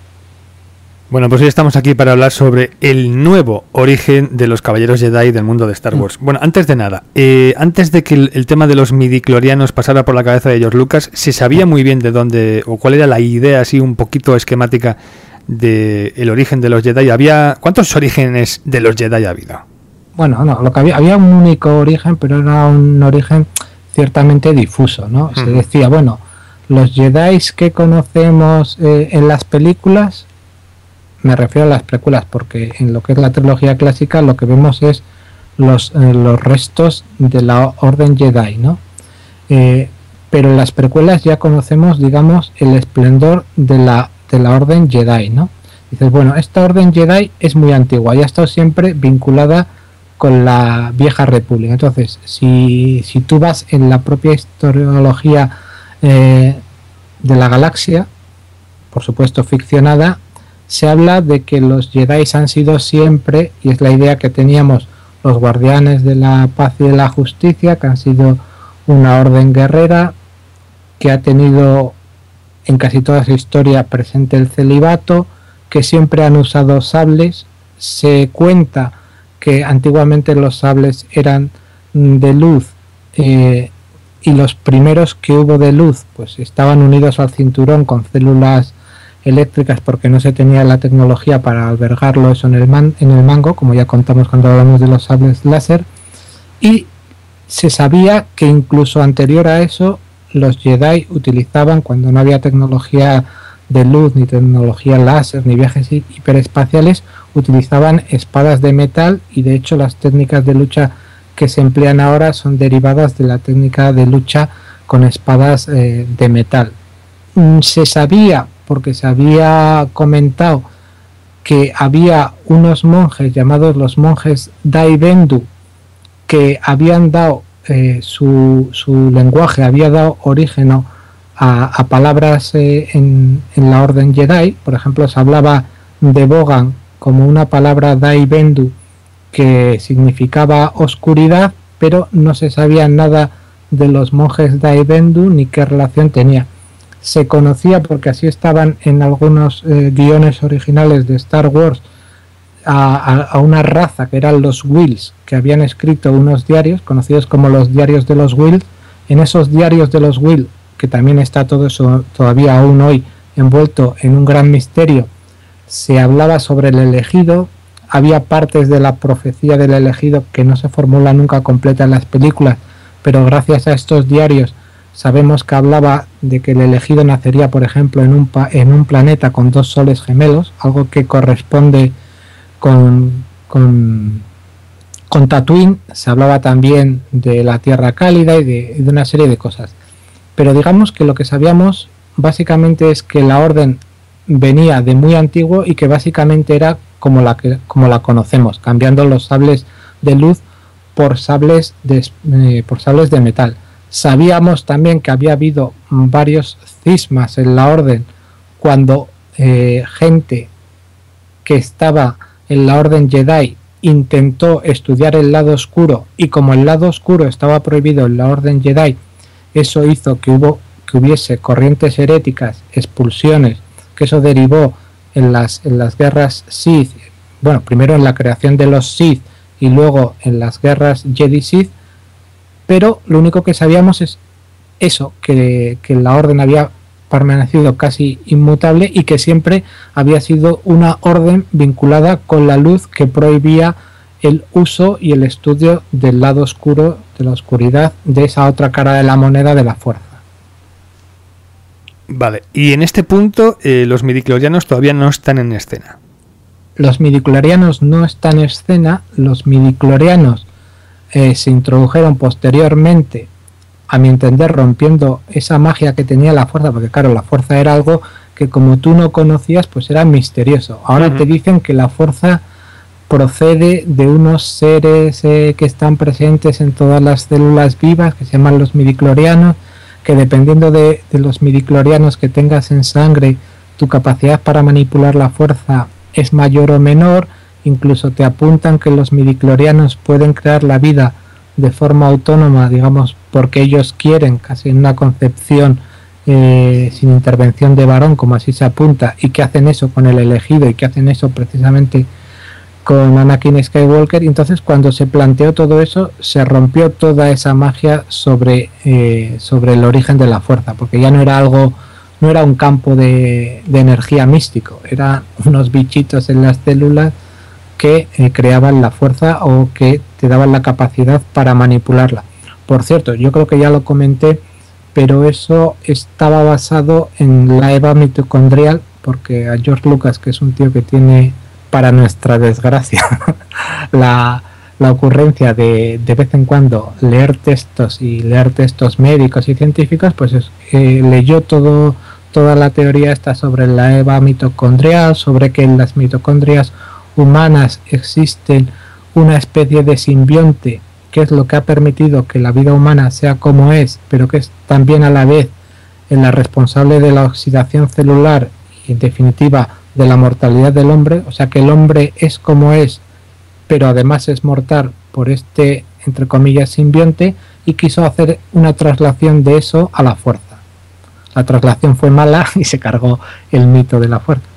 Bueno, pues hoy estamos aquí para hablar sobre el nuevo origen de los Caballeros Jedi del mundo de Star Wars. Bueno, antes de nada, eh, antes de que el, el tema de los midichlorianos pasara por la cabeza de George Lucas, ¿se sabía muy bien de dónde, o cuál era la idea así un poquito esquemática de el origen de los Jedi? ¿Había cuántos orígenes de los Jedi ha habido? Bueno, no, lo que había, había un único origen, pero era un origen ciertamente difuso, ¿no? Se decía, bueno, los Jedi que conocemos eh, en las películas, me refiero a las precuelas, porque en lo que es la trilogía clásica lo que vemos es los, eh, los restos de la Orden Jedi, ¿no? Eh, pero en las precuelas ya conocemos, digamos, el esplendor de la, de la Orden Jedi, ¿no? Dices, bueno, esta Orden Jedi es muy antigua y ha estado siempre vinculada con la vieja república. Entonces, si, si tú vas en la propia historiología eh, de la galaxia, por supuesto ficcionada, se habla de que los Jedi han sido siempre, y es la idea que teníamos, los guardianes de la paz y de la justicia, que han sido una orden guerrera, que ha tenido en casi toda su historia presente el celibato, que siempre han usado sables. Se cuenta que antiguamente los sables eran de luz, eh, y los primeros que hubo de luz pues estaban unidos al cinturón con células eléctricas, porque no se tenía la tecnología para albergarlo eso en el, man, en el mango, como ya contamos cuando hablamos de los sables láser. Y se sabía que incluso anterior a eso los Jedi utilizaban, cuando no había tecnología de luz, ni tecnología láser, ni viajes hiperespaciales, utilizaban espadas de metal, y de hecho las técnicas de lucha que se emplean ahora son derivadas de la técnica de lucha con espadas eh, de metal. Mm, se sabía, porque se había comentado, que había unos monjes llamados los monjes Dai Bendu, que habían dado eh, su, su lenguaje, había dado origen a, a palabras eh, en, en la Orden Jedi. Por ejemplo, se hablaba de Bogan como una palabra Dai Bendu que significaba oscuridad, pero no se sabía nada de los monjes Dai Bendu ni qué relación tenía. Se conocía, porque así estaban en algunos eh, guiones originales de Star Wars, a, a, a una raza que eran los Whills, que habían escrito unos diarios conocidos como los diarios de los Whills. En esos diarios de los Whills, que también está todo eso todavía aún hoy envuelto en un gran misterio, se hablaba sobre el elegido. Había partes de la profecía del elegido que no se formula nunca completa en las películas, pero gracias a estos diarios sabemos que hablaba de que el elegido nacería, por ejemplo, en un, pa en un planeta con dos soles gemelos, algo que corresponde con, con, con Tatooine. Se hablaba también de la Tierra Cálida y de, de una serie de cosas. Pero digamos que lo que sabíamos básicamente es que la orden venía de muy antiguo y que básicamente era como la, que, como la conocemos, cambiando los sables de luz por sables de, eh, por sables de metal. Sabíamos también que había habido varios cismas en la orden cuando eh, gente que estaba en la Orden Jedi intentó estudiar el lado oscuro, y como el lado oscuro estaba prohibido en la Orden Jedi, eso hizo que, hubo, que hubiese corrientes heréticas, expulsiones, que eso derivó en las, en las guerras Sith, bueno, primero en la creación de los Sith y luego en las guerras Jedi-Sith, pero lo único que sabíamos es eso, que, que la orden había permanecido casi inmutable y que siempre había sido una orden vinculada con la luz que prohibía el uso y el estudio del lado oscuro, de la oscuridad, de esa otra cara de la moneda de la fuerza. Vale, y en este punto eh, los midichlorianos todavía no están en escena. Los midichlorianos no están en escena, los midichlorianos eh, se introdujeron posteriormente, a mi entender, rompiendo esa magia que tenía la fuerza, porque claro, la fuerza era algo que como tú no conocías, pues era misterioso. Ahora uh-huh. te dicen que la fuerza procede de unos seres eh, que están presentes en todas las células vivas, que se llaman los midichlorianos, que dependiendo de, de los midichlorianos que tengas en sangre, tu capacidad para manipular la fuerza es mayor o menor. Incluso te apuntan que los midichlorianos pueden crear la vida de forma autónoma, digamos, porque ellos quieren, casi en una concepción eh, sin intervención de varón, como así se apunta, y que hacen eso con el elegido y que hacen eso precisamente con Anakin Skywalker. Y entonces cuando se planteó todo eso, se rompió toda esa magia sobre, eh, sobre el origen de la fuerza, porque ya no era algo, no era un campo de, de energía místico, eran unos bichitos en las células que eh, creaban la fuerza o que te daban la capacidad para manipularla. Por cierto, yo creo que ya lo comenté, pero eso estaba basado en la EVA mitocondrial, porque a George Lucas, que es un tío que tiene, para nuestra desgracia, la, la ocurrencia de de vez en cuando leer textos y leer textos médicos y científicos, pues es, eh, leyó todo toda la teoría esta sobre la EVA mitocondrial, sobre que en las mitocondrias humanas existen una especie de simbionte, que es lo que ha permitido que la vida humana sea como es, pero que es también a la vez en la responsable de la oxidación celular y en definitiva de la mortalidad del hombre. O sea que el hombre es como es, pero además es mortal por este, entre comillas, simbionte, y quiso hacer una traslación de eso a la fuerza. La traslación fue mala y se cargó el mito de la fuerza.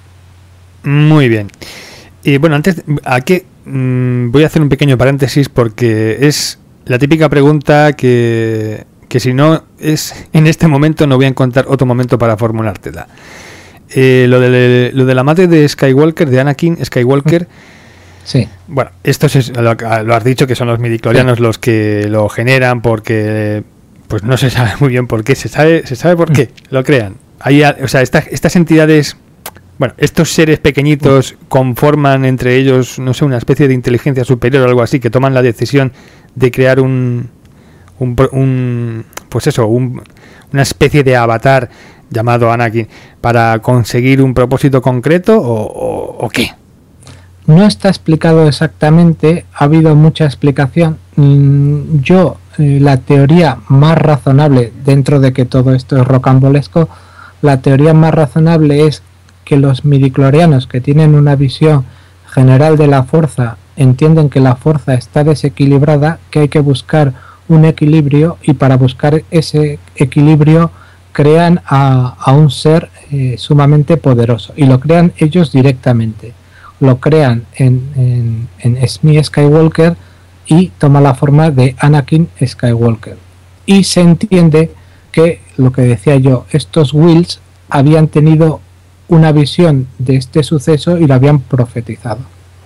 Muy bien. Y bueno, antes, aquí mmm, voy a hacer un pequeño paréntesis porque es la típica pregunta que, que si no es en este momento no voy a encontrar otro momento para formulártela. Eh, lo, de, lo de la madre de Skywalker, de Anakin Skywalker, sí. Bueno, esto es, lo, lo has dicho, que son los midichlorianos sí. los que lo generan, porque pues no se sabe muy bien por qué, se sabe, se sabe por qué lo crean. Hay, o sea, esta, estas entidades... Bueno, estos seres pequeñitos conforman entre ellos, no sé, una especie de inteligencia superior o algo así, que toman la decisión de crear un, un, un pues eso, un, una especie de avatar llamado Anakin para conseguir un propósito concreto o, o, o qué. No está explicado exactamente, ha habido mucha explicación. Yo, eh, la teoría más razonable, dentro de que todo esto es rocambolesco, la teoría más razonable es que los midichlorianos, que tienen una visión general de la fuerza, entienden que la fuerza está desequilibrada, que hay que buscar un equilibrio, y para buscar ese equilibrio crean a, a un ser eh, sumamente poderoso, y lo crean ellos directamente. Lo crean en, en, en Shmi Skywalker y toma la forma de Anakin Skywalker. Y se entiende que, lo que decía yo, estos Whills habían tenido una visión de este suceso y lo habían profetizado.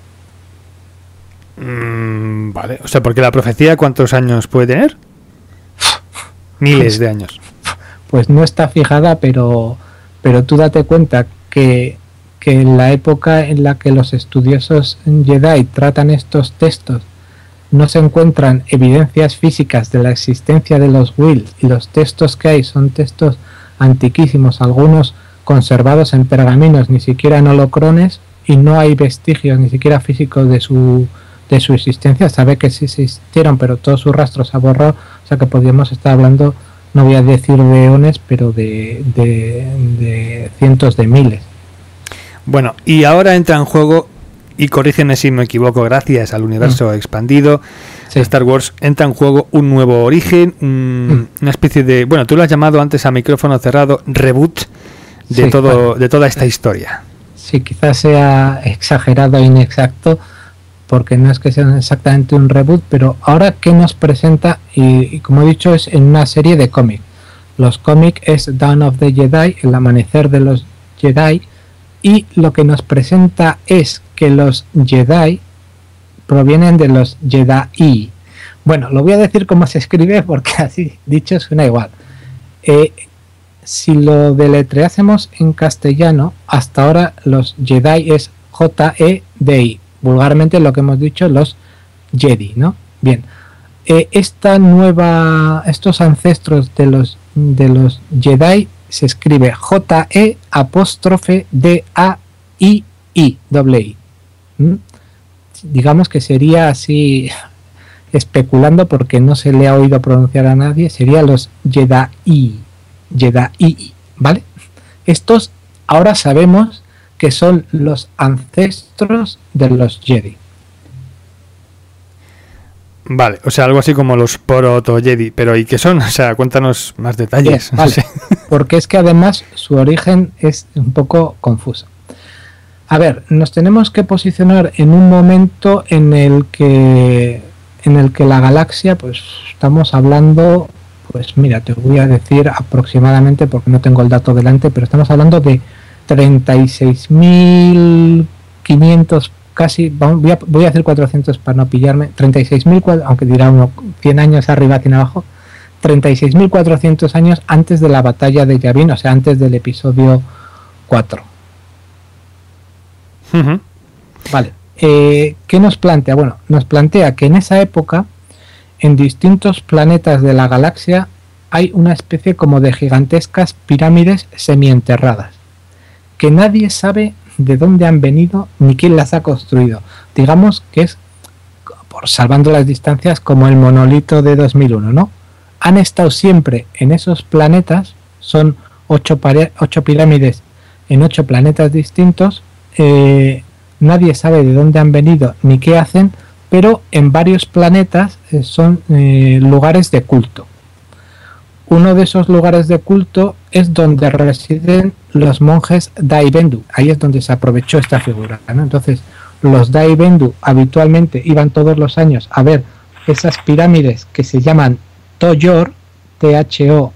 Mm, vale, o sea, porque la profecía, ¿cuántos años puede tener? Miles de años. Pues no está fijada, pero, pero tú date cuenta que, que en la época en la que los estudiosos Jedi tratan estos textos, no se encuentran evidencias físicas de la existencia de los Whills, y los textos que hay son textos antiquísimos, algunos conservados en pergaminos, ni siquiera en holocrones, y no hay vestigios ni siquiera físicos de su de su existencia. Sabe que sí existieron, pero todo su rastro se ha borrado, o sea que podríamos estar hablando, no voy a decir de eones, pero de, de, de cientos de miles. Bueno, y ahora entra en juego, y corrígeme si me equivoco, gracias al universo mm. expandido, sí. Star Wars, entra en juego un nuevo origen, un, mm. una especie de, bueno, tú lo has llamado antes a micrófono cerrado, reboot de sí, todo, claro. de toda esta historia. sí, quizás sea exagerado e inexacto, porque no es que sea exactamente un reboot, pero ahora que nos presenta, y, y como he dicho, es en una serie de cómics. Los cómics es Dawn of the Jedi, el amanecer de los Jedi, y lo que nos presenta es que los Jedi provienen de los Jedi. Bueno, lo voy a decir como se escribe porque así dicho suena igual. Eh, si lo deletreásemos en castellano, hasta ahora los Jedi es J E D I, vulgarmente lo que hemos dicho, los Jedi, ¿no? Bien, eh, esta nueva, estos ancestros de los de los Jedi se escribe J E apóstrofe D A I I, doble I. ¿Mm? Digamos que sería así, especulando porque no se le ha oído pronunciar a nadie, sería los Jedi, Jedi, ¿vale? Estos ahora sabemos que son los ancestros de los Jedi. Vale, o sea, algo así como los proto-Jedi, pero ¿y qué son? O sea, cuéntanos más detalles. Bien, vale, sí. Porque es que además su origen es un poco confuso. A ver, nos tenemos que posicionar en un momento en el que en el que la galaxia, pues estamos hablando, pues mira, te voy a decir aproximadamente porque no tengo el dato delante, pero estamos hablando de treinta y seis mil quinientos, casi, voy a, voy a decir cuatrocientos para no pillarme, treinta y seis mil, aunque dirá uno cien años arriba, cien abajo, treinta y seis mil cuatrocientos años antes de la batalla de Yavin, o sea, antes del episodio cuatro. Uh-huh. Vale, eh, ¿qué nos plantea? Bueno, nos plantea que en esa época, en distintos planetas de la galaxia, hay una especie como de gigantescas pirámides semienterradas, que nadie sabe de dónde han venido ni quién las ha construido. Digamos que es, por salvando las distancias, como el monolito de dos mil uno, ¿no? Han estado siempre en esos planetas, son ocho, pare- ocho pirámides en ocho planetas distintos. Eh, nadie sabe de dónde han venido ni qué hacen, pero en varios planetas eh, son eh, lugares de culto. Uno de esos lugares de culto es donde residen los monjes Dai Bendu. Ahí es donde se aprovechó esta figura, ¿no? Entonces, los Dai Bendu habitualmente iban todos los años a ver esas pirámides que se llaman Toyor, T H O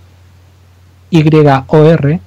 Y O R,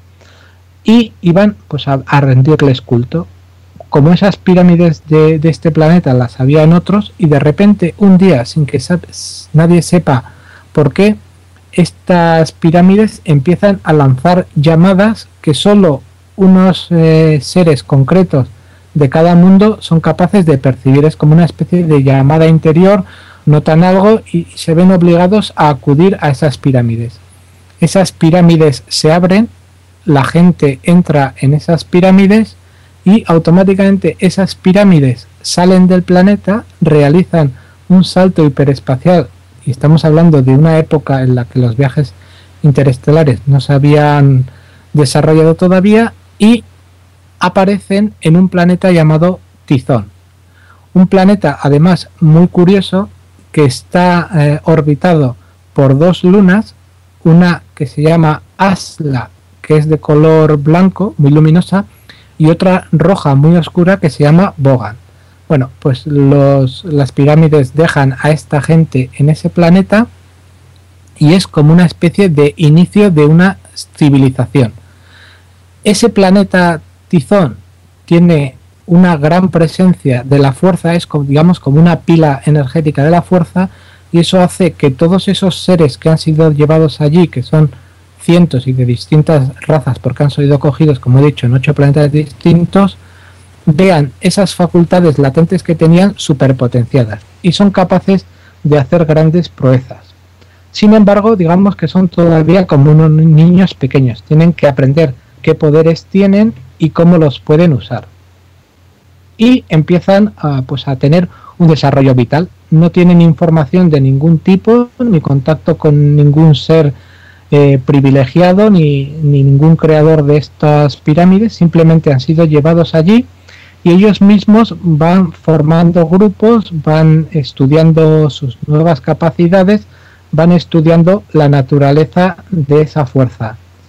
y iban pues a, a rendirles culto. Como esas pirámides de, de este planeta las había en otros, y de repente un día, sin que sabes, nadie sepa por qué, estas pirámides empiezan a lanzar llamadas que solo unos eh, seres concretos de cada mundo son capaces de percibir. Es como una especie de llamada interior, notan algo y se ven obligados a acudir a esas pirámides. Esas pirámides se abren, la gente entra en esas pirámides y automáticamente esas pirámides salen del planeta, realizan un salto hiperespacial, y estamos hablando de una época en la que los viajes interestelares no se habían desarrollado todavía, y aparecen en un planeta llamado Tizón. Un planeta además muy curioso que está eh, orbitado por dos lunas, una que se llama Asla, que es de color blanco, muy luminosa, y otra roja muy oscura que se llama Bogan. Bueno, pues los, las pirámides dejan a esta gente en ese planeta y es como una especie de inicio de una civilización. Ese planeta Tizón tiene una gran presencia de la fuerza, es como, digamos, como una pila energética de la fuerza, y eso hace que todos esos seres que han sido llevados allí, que son cientos y de distintas razas, porque han sido cogidos, como he dicho, en ocho planetas distintos, vean esas facultades latentes que tenían superpotenciadas y son capaces de hacer grandes proezas. Sin embargo, digamos que son todavía como unos niños pequeños, tienen que aprender qué poderes tienen y cómo los pueden usar. Y empiezan a, pues, a tener un desarrollo vital. No tienen información de ningún tipo, ni contacto con ningún ser eh, privilegiado, ni, ni ningún creador de estas pirámides, simplemente han sido llevados allí y ellos mismos van formando grupos, van estudiando sus nuevas capacidades, van estudiando la naturaleza de esa fuerza.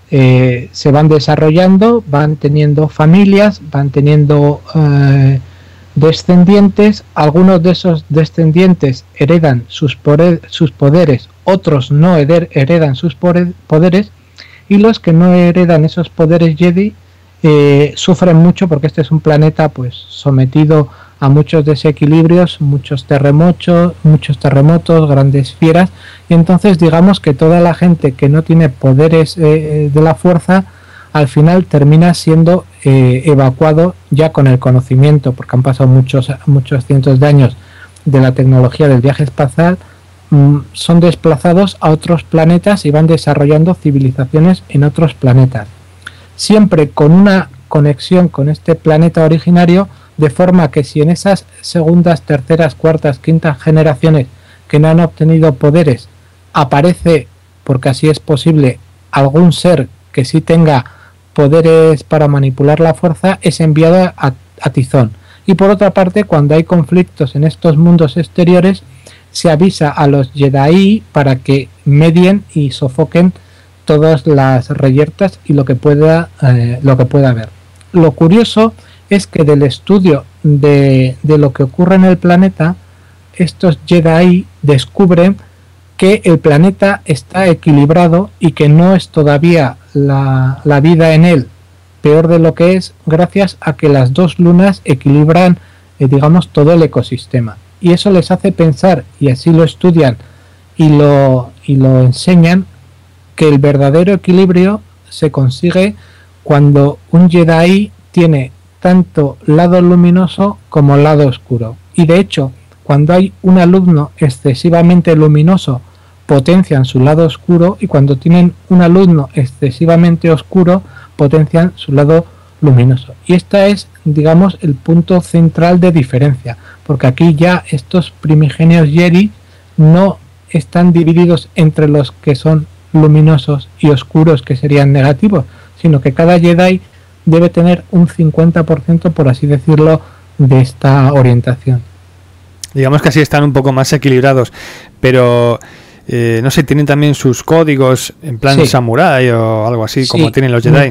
eh, se van desarrollando, van teniendo familias, van teniendo eh, descendientes. Algunos de esos descendientes heredan sus, poder, sus poderes, otros no heredan sus poderes, y los que no heredan esos poderes Jedi eh, sufren mucho, porque este es un planeta pues sometido a muchos desequilibrios, muchos terremotos, muchos terremotos, grandes fieras, y entonces digamos que toda la gente que no tiene poderes eh, de la fuerza, al final termina siendo eh, evacuado ya con el conocimiento, porque han pasado muchos, muchos cientos de años de la tecnología del viaje espacial, mmm, son desplazados a otros planetas y van desarrollando civilizaciones en otros planetas, siempre con una conexión con este planeta originario, de forma que si en esas segundas, terceras, cuartas, quintas generaciones que no han obtenido poderes aparece, porque así es posible, algún ser que sí tenga poderes para manipular la fuerza, es enviado a, a tizón. Y por otra parte, cuando hay conflictos en estos mundos exteriores, se avisa a los Jedi para que medien y sofoquen todas las reyertas y lo que pueda, eh, lo que pueda haber. Lo curioso es que del estudio de, de lo que ocurre en el planeta, estos Jedi descubren que el planeta está equilibrado y que no es todavía la, la vida en él peor de lo que es, gracias a que las dos lunas equilibran, eh, digamos, todo el ecosistema. Y eso les hace pensar, y así lo estudian y lo, y lo enseñan, que el verdadero equilibrio se consigue cuando un Jedi tiene tanto lado luminoso como lado oscuro. Y de hecho, cuando hay un alumno excesivamente luminoso, potencian su lado oscuro, y cuando tienen un alumno excesivamente oscuro, potencian su lado luminoso. Y este es, digamos, el punto central de diferencia, porque aquí ya estos primigenios Jedi no están divididos entre los que son luminosos y oscuros, que serían negativos, sino que cada Jedi debe tener un cincuenta por ciento, por así decirlo, de esta orientación. Digamos que así están un poco más equilibrados, pero eh, no sé, tienen también sus códigos en plan sí. samurái o algo así, sí. como tienen los Jedi.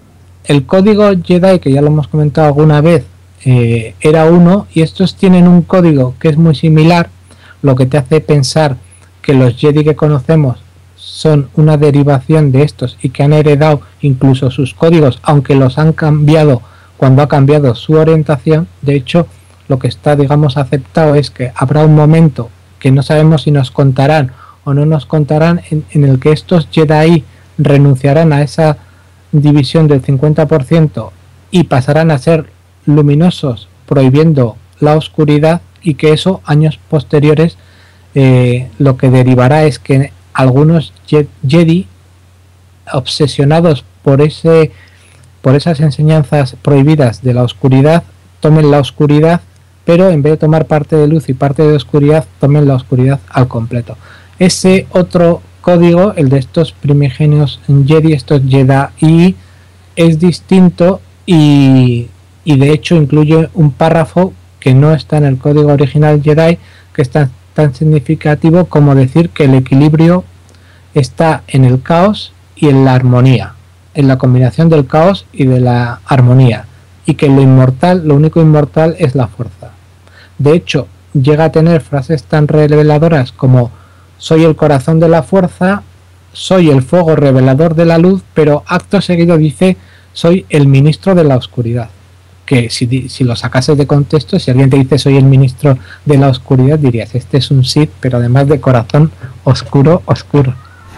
El código Jedi, que ya lo hemos comentado alguna vez, eh, era uno, y estos tienen un código que es muy similar, lo que te hace pensar que los Jedi que conocemos son una derivación de estos y que han heredado incluso sus códigos, aunque los han cambiado cuando ha cambiado su orientación. De hecho, lo que está, digamos, aceptado es que habrá un momento que no sabemos si nos contarán o no nos contarán, en, en el que estos Jedi renunciarán a esa división del cincuenta por ciento y pasarán a ser luminosos, prohibiendo la oscuridad, y que eso, años posteriores, eh, lo que derivará es que algunos Jedi, obsesionados por ese por esas enseñanzas prohibidas de la oscuridad, tomen la oscuridad, pero en vez de tomar parte de luz y parte de oscuridad, tomen la oscuridad al completo. Ese otro código, el de estos primigenios Jedi, estos Jedi, es distinto, y, y de hecho incluye un párrafo que no está en el código original Jedi, que está tan significativo como decir que el equilibrio está en el caos y en la armonía, en la combinación del caos y de la armonía, y que lo inmortal, lo único inmortal es la fuerza. De hecho, llega a tener frases tan reveladoras como: soy el corazón de la fuerza, soy el fuego revelador de la luz, pero acto seguido dice: soy el ministro de la oscuridad. Que si, si lo sacases de contexto, si alguien te dice soy el ministro de la oscuridad, dirías, este es un Sith, pero además de corazón oscuro, oscuro.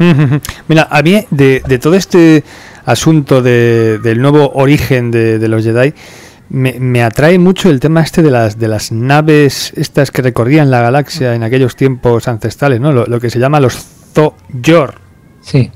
Mira, a mí de, de todo este asunto de, del nuevo origen de, de los Jedi, me, me atrae mucho el tema este de las de las naves estas que recorrían la galaxia en aquellos tiempos ancestrales, ¿no? Lo, lo que se llama los Zo-Yor. Sí.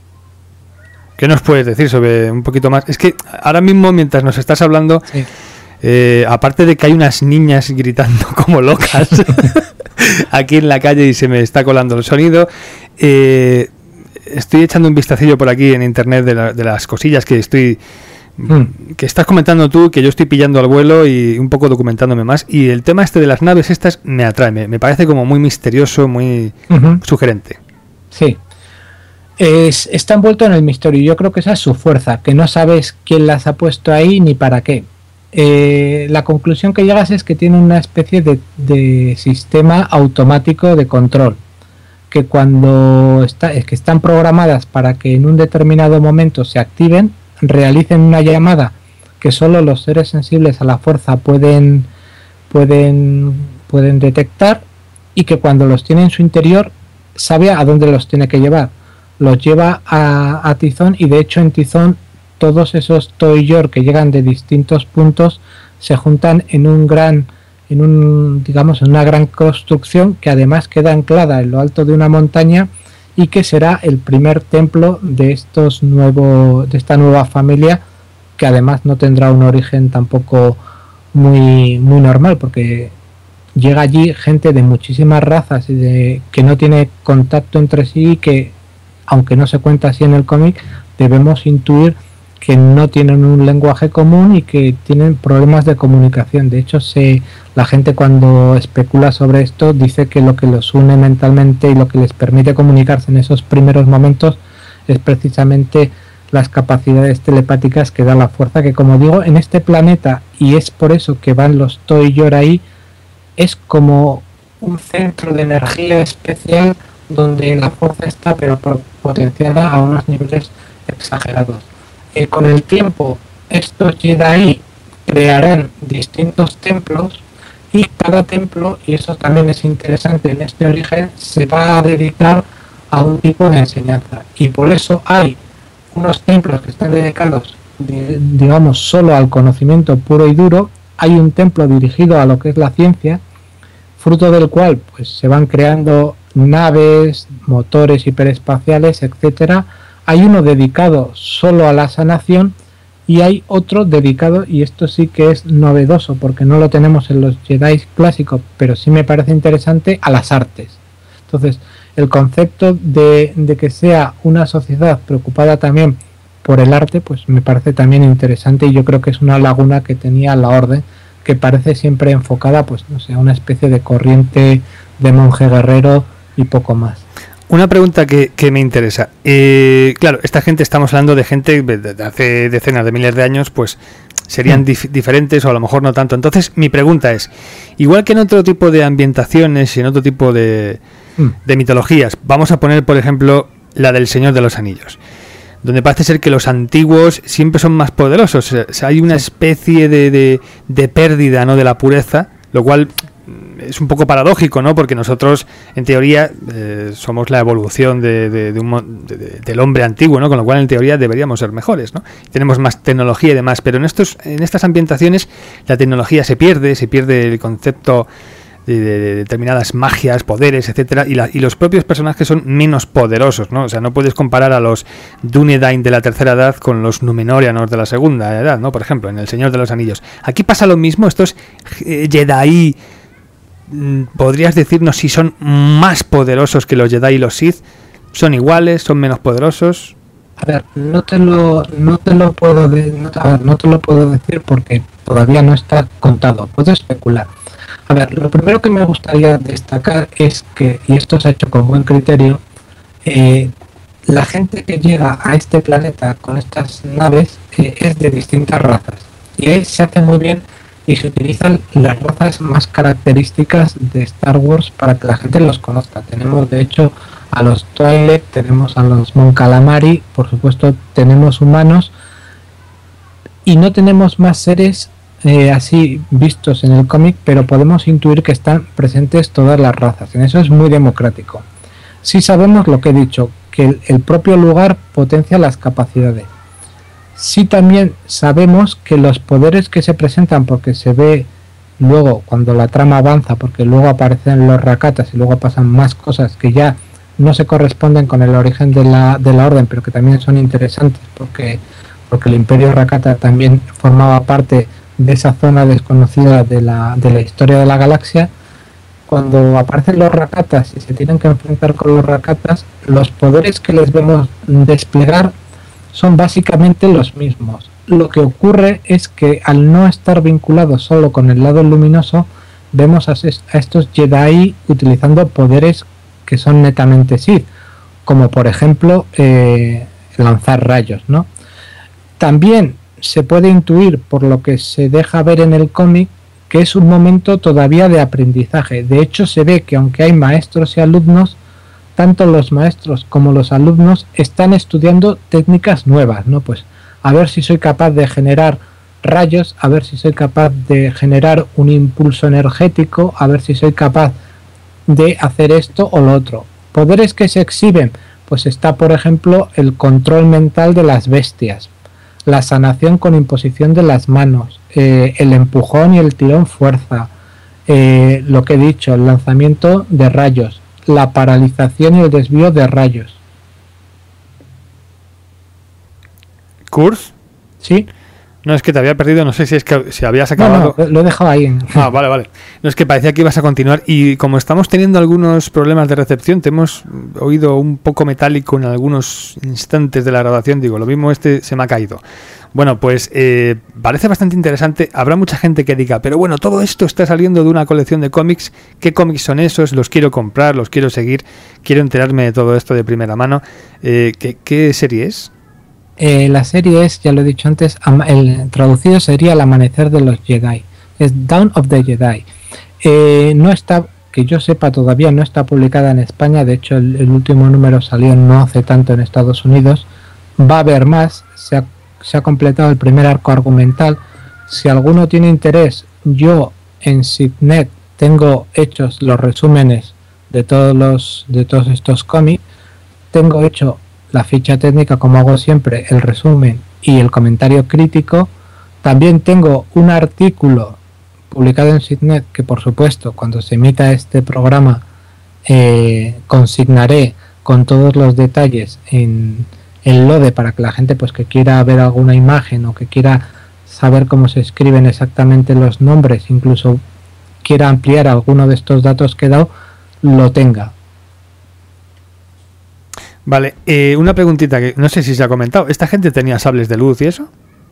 ¿Qué nos puedes decir sobre un poquito más? Es que ahora mismo, mientras nos estás hablando, sí. eh, aparte de que hay unas niñas gritando como locas aquí en la calle y se me está colando el sonido, eh, estoy echando un vistacillo por aquí en internet de, la, de las cosillas que estoy mm. que estás comentando tú, que yo estoy pillando al vuelo y un poco documentándome más, y el tema este de las naves estas me atrae, me, me parece como muy misterioso, muy uh-huh. sugerente. Sí. Es, está envuelto en el misterio. Yo creo que esa es su fuerza, que no sabes quién las ha puesto ahí ni para qué. Eh, la conclusión que llegas es que tiene una especie de, de sistema automático de control, que cuando está, es que están programadas para que en un determinado momento se activen, realicen una llamada que solo los seres sensibles a la fuerza pueden, pueden, pueden detectar, y que cuando los tiene en su interior sabe a dónde los tiene que llevar. Los lleva a, a Tizón, y de hecho en Tizón todos esos Toy-Yor que llegan de distintos puntos se juntan en un gran, en un, digamos, en una gran construcción que además queda anclada en lo alto de una montaña, y que será el primer templo de estos nuevos, de esta nueva familia, que además no tendrá un origen tampoco muy, muy normal, porque llega allí gente de muchísimas razas y de, que no tiene contacto entre sí, y que, aunque no se cuenta así en el cómic, debemos intuir que no tienen un lenguaje común y que tienen problemas de comunicación. De hecho, se, la gente cuando especula sobre esto dice que lo que los une mentalmente y lo que les permite comunicarse en esos primeros momentos es precisamente las capacidades telepáticas que da la fuerza, que, como digo, en este planeta, y es por eso que van los Toy-Yor ahí, es como un centro de energía especial donde la fuerza está pero potenciada a unos niveles exagerados. Eh, con el tiempo estos Jedi crearán distintos templos, y cada templo, y eso también es interesante en este origen, se va a dedicar a un tipo de enseñanza, y por eso hay unos templos que están dedicados, digamos, solo al conocimiento puro y duro. Hay un templo dirigido a lo que es la ciencia, fruto del cual pues se van creando naves, motores hiperespaciales, etcétera. Hay uno dedicado solo a la sanación, y hay otro dedicado, y esto sí que es novedoso porque no lo tenemos en los Jedi clásicos, pero sí me parece interesante, a las artes. Entonces, el concepto de, de que sea una sociedad preocupada también por el arte, pues me parece también interesante, y yo creo que es una laguna que tenía la Orden, que parece siempre enfocada, pues no sé, a una especie de corriente de monje guerrero y poco más. Una pregunta que, que me interesa. Eh, claro, esta gente, estamos hablando de gente de hace decenas de miles de años, pues serían dif- diferentes o a lo mejor no tanto. Entonces, mi pregunta es, igual que en otro tipo de ambientaciones y en otro tipo de, de mitologías, vamos a poner, por ejemplo, la del Señor de los Anillos, donde parece ser que los antiguos siempre son más poderosos. O sea, hay una especie de, de, de pérdida, ¿no?, de la pureza, lo cual es un poco paradójico, ¿no? Porque nosotros, en teoría, eh, somos la evolución de, de, de un, de, de, del hombre antiguo, ¿no? Con lo cual, en teoría, deberíamos ser mejores, ¿no? Tenemos más tecnología y demás, pero en estos, en estas ambientaciones la tecnología se pierde, se pierde el concepto de, de, de determinadas magias, poderes, etcétera, y, la, y los propios personajes son menos poderosos, ¿no? O sea, no puedes comparar a los Dúnedain de la tercera edad con los Númenóreanos de la segunda edad, ¿no? Por ejemplo, en El Señor de los Anillos. Aquí pasa lo mismo, estos eh, Jedi, ¿podrías decirnos si son más poderosos que los Jedi y los Sith? ¿Son iguales? ¿Son menos poderosos? A ver, no te lo, no te lo puedo de, no, a ver, no te lo puedo decir porque todavía no está contado. Puedo especular. A ver, lo primero que me gustaría destacar es que, y esto se ha hecho con buen criterio, eh, la gente que llega a este planeta con estas naves eh, es de distintas razas. Y ahí se hace muy bien y se utilizan las razas más características de Star Wars para que la gente los conozca. Tenemos de hecho a los Twi'lek, tenemos a los Mon Calamari, por supuesto tenemos humanos, y no tenemos más seres eh, así vistos en el cómic, pero podemos intuir que están presentes todas las razas. En eso es muy democrático. Sí sabemos lo que he dicho, que el, el propio lugar potencia las capacidades. Sí también sabemos que los poderes que se presentan, porque se ve luego cuando la trama avanza, porque luego aparecen los Rakatas y luego pasan más cosas que ya no se corresponden con el origen de la, de la Orden, pero que también son interesantes porque, porque el Imperio Rakata también formaba parte de esa zona desconocida de la, de la historia de la galaxia. Cuando aparecen los Rakatas y se tienen que enfrentar con los Rakatas, los poderes que les vemos desplegar son básicamente los mismos. Lo que ocurre es que al no estar vinculados solo con el lado luminoso, vemos a, a estos Jedi utilizando poderes que son netamente Sith, como por ejemplo eh, lanzar rayos, ¿no? También se puede intuir, por lo que se deja ver en el cómic, que es un momento todavía de aprendizaje. De hecho, se ve que aunque hay maestros y alumnos, tanto los maestros como los alumnos están estudiando técnicas nuevas, ¿no? Pues a ver si soy capaz de generar rayos, a ver si soy capaz de generar un impulso energético, a ver si soy capaz de hacer esto o lo otro. Poderes que se exhiben, pues está por ejemplo el control mental de las bestias, la sanación con imposición de las manos, eh, el empujón y el tirón fuerza, eh, lo que he dicho, el lanzamiento de rayos, la paralización y el desvío de rayos. ¿Kurs? Sí. No, es que te había perdido, no sé si es que si habías acabado. No, no, lo he dejado ahí. Ah, vale, vale. No, es que parecía que ibas a continuar y como estamos teniendo algunos problemas de recepción, te hemos oído un poco metálico en algunos instantes de la grabación, digo, lo mismo este se me ha caído. Bueno, pues eh, parece bastante interesante. Habrá mucha gente que diga, pero bueno, todo esto está saliendo de una colección de cómics. ¿Qué cómics son esos? Los quiero comprar, los quiero seguir, quiero enterarme de todo esto de primera mano. Eh, ¿qué, qué serie es? Eh, la serie es, ya lo he dicho antes, el traducido sería El amanecer de los Jedi. Es Dawn of the Jedi. Eh, no está, que yo sepa, todavía no está publicada en España. De hecho, el, el último número salió no hace tanto en Estados Unidos. Va a haber más. Se ha, se ha completado el primer arco argumental. Si alguno tiene interés, yo en Signet tengo hechos los resúmenes de todos los de todos estos cómics. Tengo hecho la ficha técnica, como hago siempre, el resumen y el comentario crítico. También tengo un artículo publicado en Signet que, por supuesto, cuando se emita este programa eh, consignaré con todos los detalles en el Lode para que la gente, pues, que quiera ver alguna imagen o que quiera saber cómo se escriben exactamente los nombres, incluso quiera ampliar alguno de estos datos que he dado, lo tenga. Vale, eh, una preguntita que no sé si se ha comentado. ¿Esta gente tenía sables de luz y eso?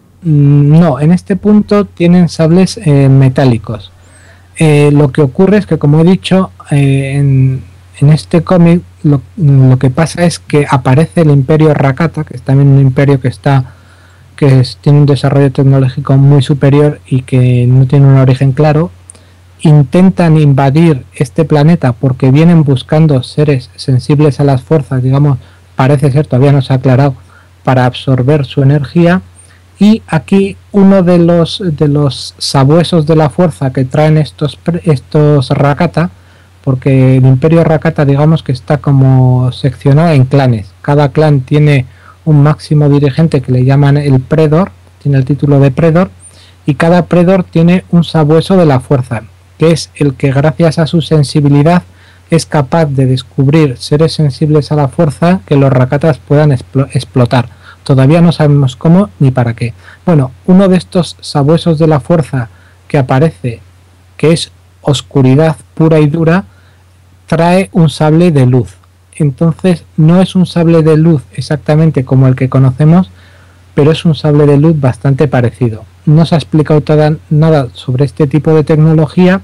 No, en este punto tienen sables eh, metálicos. Eh, lo que ocurre es que, como he dicho, eh, en, en este cómic lo, lo que pasa es que aparece el Imperio Rakata, que es también un imperio que está que es, tiene un desarrollo tecnológico muy superior y que no tiene un origen claro. Intentan invadir este planeta porque vienen buscando seres sensibles a las fuerzas, digamos, parece ser, todavía no se ha aclarado, para absorber su energía. Y aquí uno de los de los sabuesos de la fuerza que traen estos estos Rakata, porque el Imperio Rakata, digamos que está como seccionado en clanes. Cada clan tiene un máximo dirigente que le llaman el Predor, tiene el título de Predor, y cada Predor tiene un sabueso de la fuerza, que es el que, gracias a su sensibilidad, es capaz de descubrir seres sensibles a la fuerza que los Rakatas puedan explo- explotar. Todavía no sabemos cómo ni para qué. Bueno, uno de estos sabuesos de la fuerza que aparece, que es oscuridad pura y dura, trae un sable de luz. Entonces no es un sable de luz exactamente como el que conocemos, pero es un sable de luz bastante parecido. No se ha explicado toda, nada sobre este tipo de tecnología.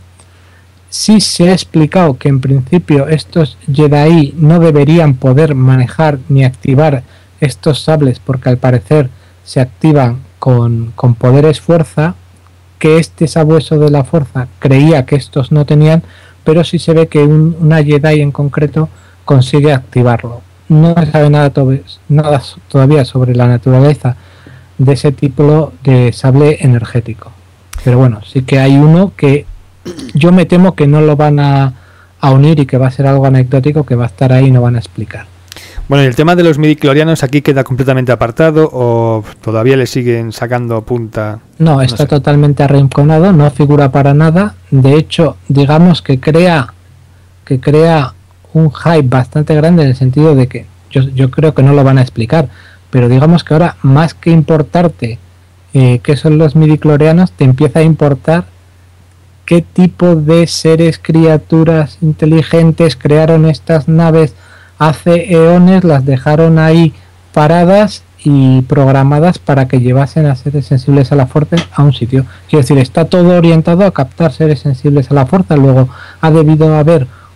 Sí se ha explicado que en principio estos Jedi no deberían poder manejar ni activar estos sables porque al parecer se activan con, con poderes fuerza, que este sabueso de la fuerza creía que estos no tenían, pero sí se ve que un, una Jedi en concreto consigue activarlo. No se sabe nada, to- nada todavía sobre la naturaleza de ese tipo de sable energético, pero bueno, sí que hay uno que yo me temo que no lo van a, a unir y que va a ser algo anecdótico que va a estar ahí y no van a explicar. Bueno, ¿y el tema de los midichlorianos aquí queda completamente apartado o todavía le siguen sacando punta? No, no está sé. totalmente arrinconado, no figura para nada. De hecho, digamos que crea que crea un hype bastante grande en el sentido de que yo, yo creo que no lo van a explicar, pero digamos que ahora, más que importarte eh, qué son los midichlorianos, te empieza a importar qué tipo de seres, criaturas inteligentes crearon estas naves hace eones, las dejaron ahí paradas y programadas para que llevasen a seres sensibles a la fuerza a un sitio. Quiero decir, está todo orientado a captar seres sensibles a la fuerza. Luego ha debido haber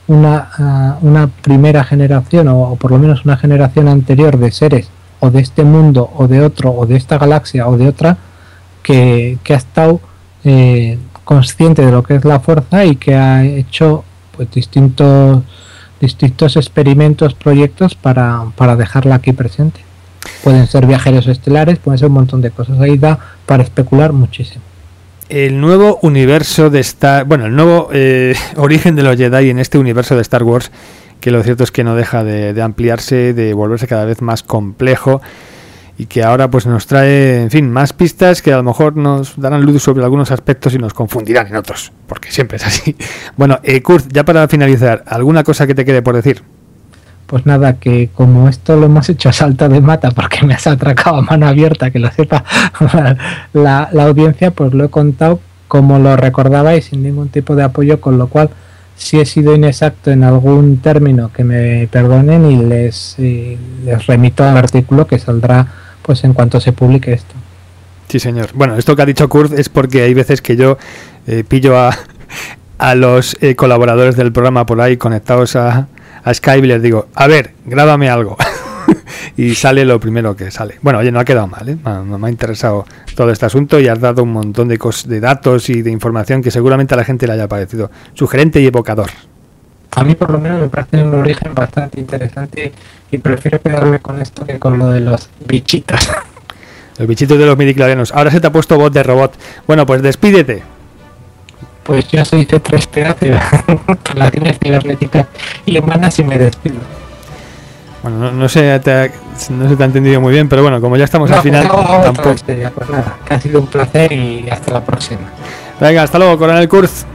una, uh, una primera generación o, o por lo menos una generación anterior de seres o de este mundo o de otro o de esta galaxia o de otra que, que ha estado eh, consciente de lo que es la fuerza y que ha hecho pues distintos distintos experimentos, proyectos para, para dejarla aquí presente. Pueden ser viajeros estelares, pueden ser un montón de cosas. Ahí da para especular muchísimo. El nuevo universo de Star... Bueno, el nuevo eh, origen de los Jedi en este universo de Star Wars, que lo cierto es que no deja de, de ampliarse, de volverse cada vez más complejo, y que ahora pues nos trae, en fin, más pistas que a lo mejor nos darán luz sobre algunos aspectos y nos confundirán en otros, porque siempre es así. Bueno, eh, Kurt, ya para finalizar, ¿alguna cosa que te quede por decir? Pues nada, que como esto lo hemos hecho a salto de mata porque me has atracado a mano abierta, que lo sepa la, la audiencia, pues lo he contado como lo recordaba y sin ningún tipo de apoyo, con lo cual si he sido inexacto en algún término que me perdonen y les, y les remito al artículo que saldrá pues en cuanto se publique esto. Sí, señor. Bueno, esto que ha dicho Kurt es porque hay veces que yo eh, pillo a, a los eh, colaboradores del programa por ahí conectados a, a Skype y les digo, a ver, grábame algo. Y sale lo primero que sale. Bueno, oye, no ha quedado mal, ¿eh? Me, me ha interesado todo este asunto y has dado un montón de, cos- de datos y de información que seguramente a la gente le haya parecido sugerente y evocador. A mí por lo menos me parece un origen bastante interesante y prefiero quedarme con esto que con lo de los bichitos. Los bichitos de los midichlorianos. Ahora se te ha puesto voz de robot. Bueno, pues despídete. Pues yo soy C tres P A, Relaciones Cibernéticas y Humanas, y me despido. Bueno, no, no, sé, te ha, no se te ha entendido muy bien, pero bueno, como ya estamos no, al final... Pues, no, tampoco... historia, pues nada, que ha sido un placer y hasta la próxima. Venga, hasta luego, Coronel Kurz.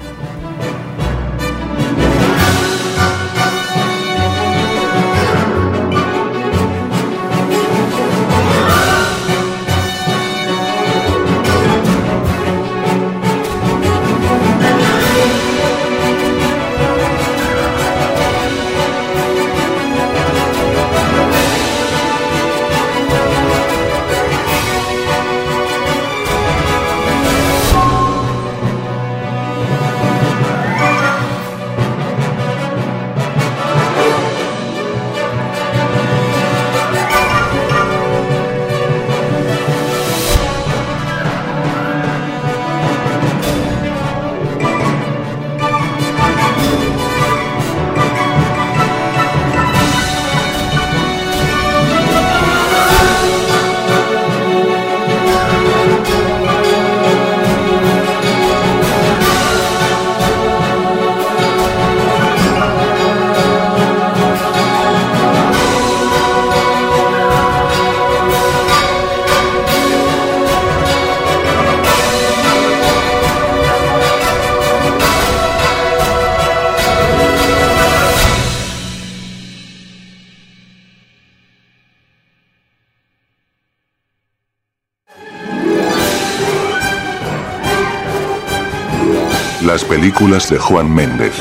Las películas de Juan Méndez.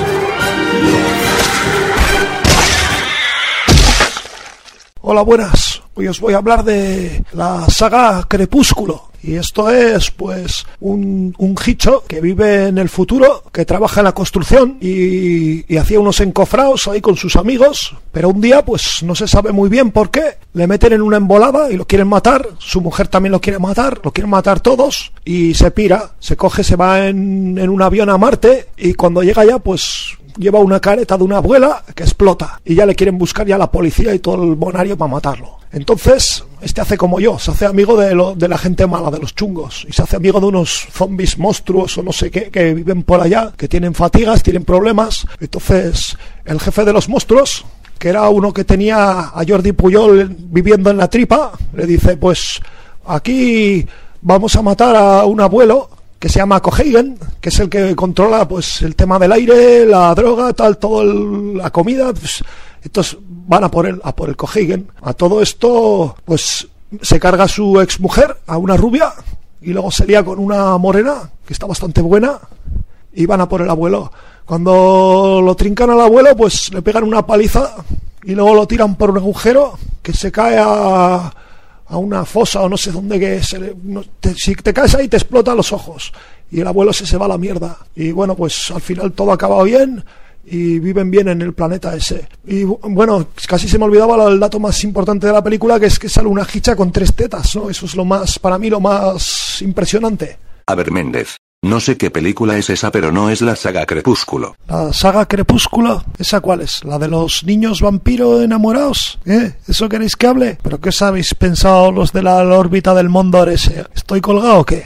Hola, buenas. Hoy os voy a hablar de la saga Crepúsculo. Y esto es, pues, un, un hicho que vive en el futuro, que trabaja en la construcción y, y hacía unos encofrados ahí con sus amigos, pero un día, pues, no se sabe muy bien por qué, le meten en una embolada y lo quieren matar, su mujer también lo quiere matar, lo quieren matar todos, y se pira, se coge, se va en, en un avión a Marte, y cuando llega ya, pues... lleva una careta de una abuela que explota y ya le quieren buscar ya la policía y todo el bonario para matarlo. Entonces, este hace como yo, se hace amigo de, lo, de la gente mala, de los chungos, y se hace amigo de unos zombies monstruos o no sé qué, que viven por allá, que tienen fatigas, tienen problemas. Entonces, el jefe de los monstruos, que era uno que tenía a Jordi Puyol viviendo en la tripa, le dice, pues, aquí vamos a matar a un abuelo que se llama Cohagen, que es el que controla pues el tema del aire, la droga, tal, todo el, la comida. Pues, estos van a por él, a por el Cohagen. A todo esto, pues se carga a su exmujer, a una rubia, y luego se lía con una morena, que está bastante buena, y van a por el abuelo. Cuando lo trincan al abuelo, pues le pegan una paliza, y luego lo tiran por un agujero, que se cae a... a una fosa o no sé dónde, que se le, no, te, si te caes ahí te explotan los ojos y el abuelo se se va a la mierda. Y bueno, pues al final todo acaba bien y viven bien en el planeta ese. Y bueno, casi se me olvidaba el dato más importante de la película, que es que sale una hicha con tres tetas, ¿no? Eso es lo más, para mí, lo más impresionante. A ver, Méndez, no sé qué película es esa, pero no es la saga Crepúsculo. ¿La saga Crepúsculo? ¿Esa cuál es? ¿La de los niños vampiros enamorados? ¿Eh? ¿Eso queréis que hable? ¿Pero qué os habéis pensado los de la, la órbita del Mondor ese? ¿Estoy colgado o qué?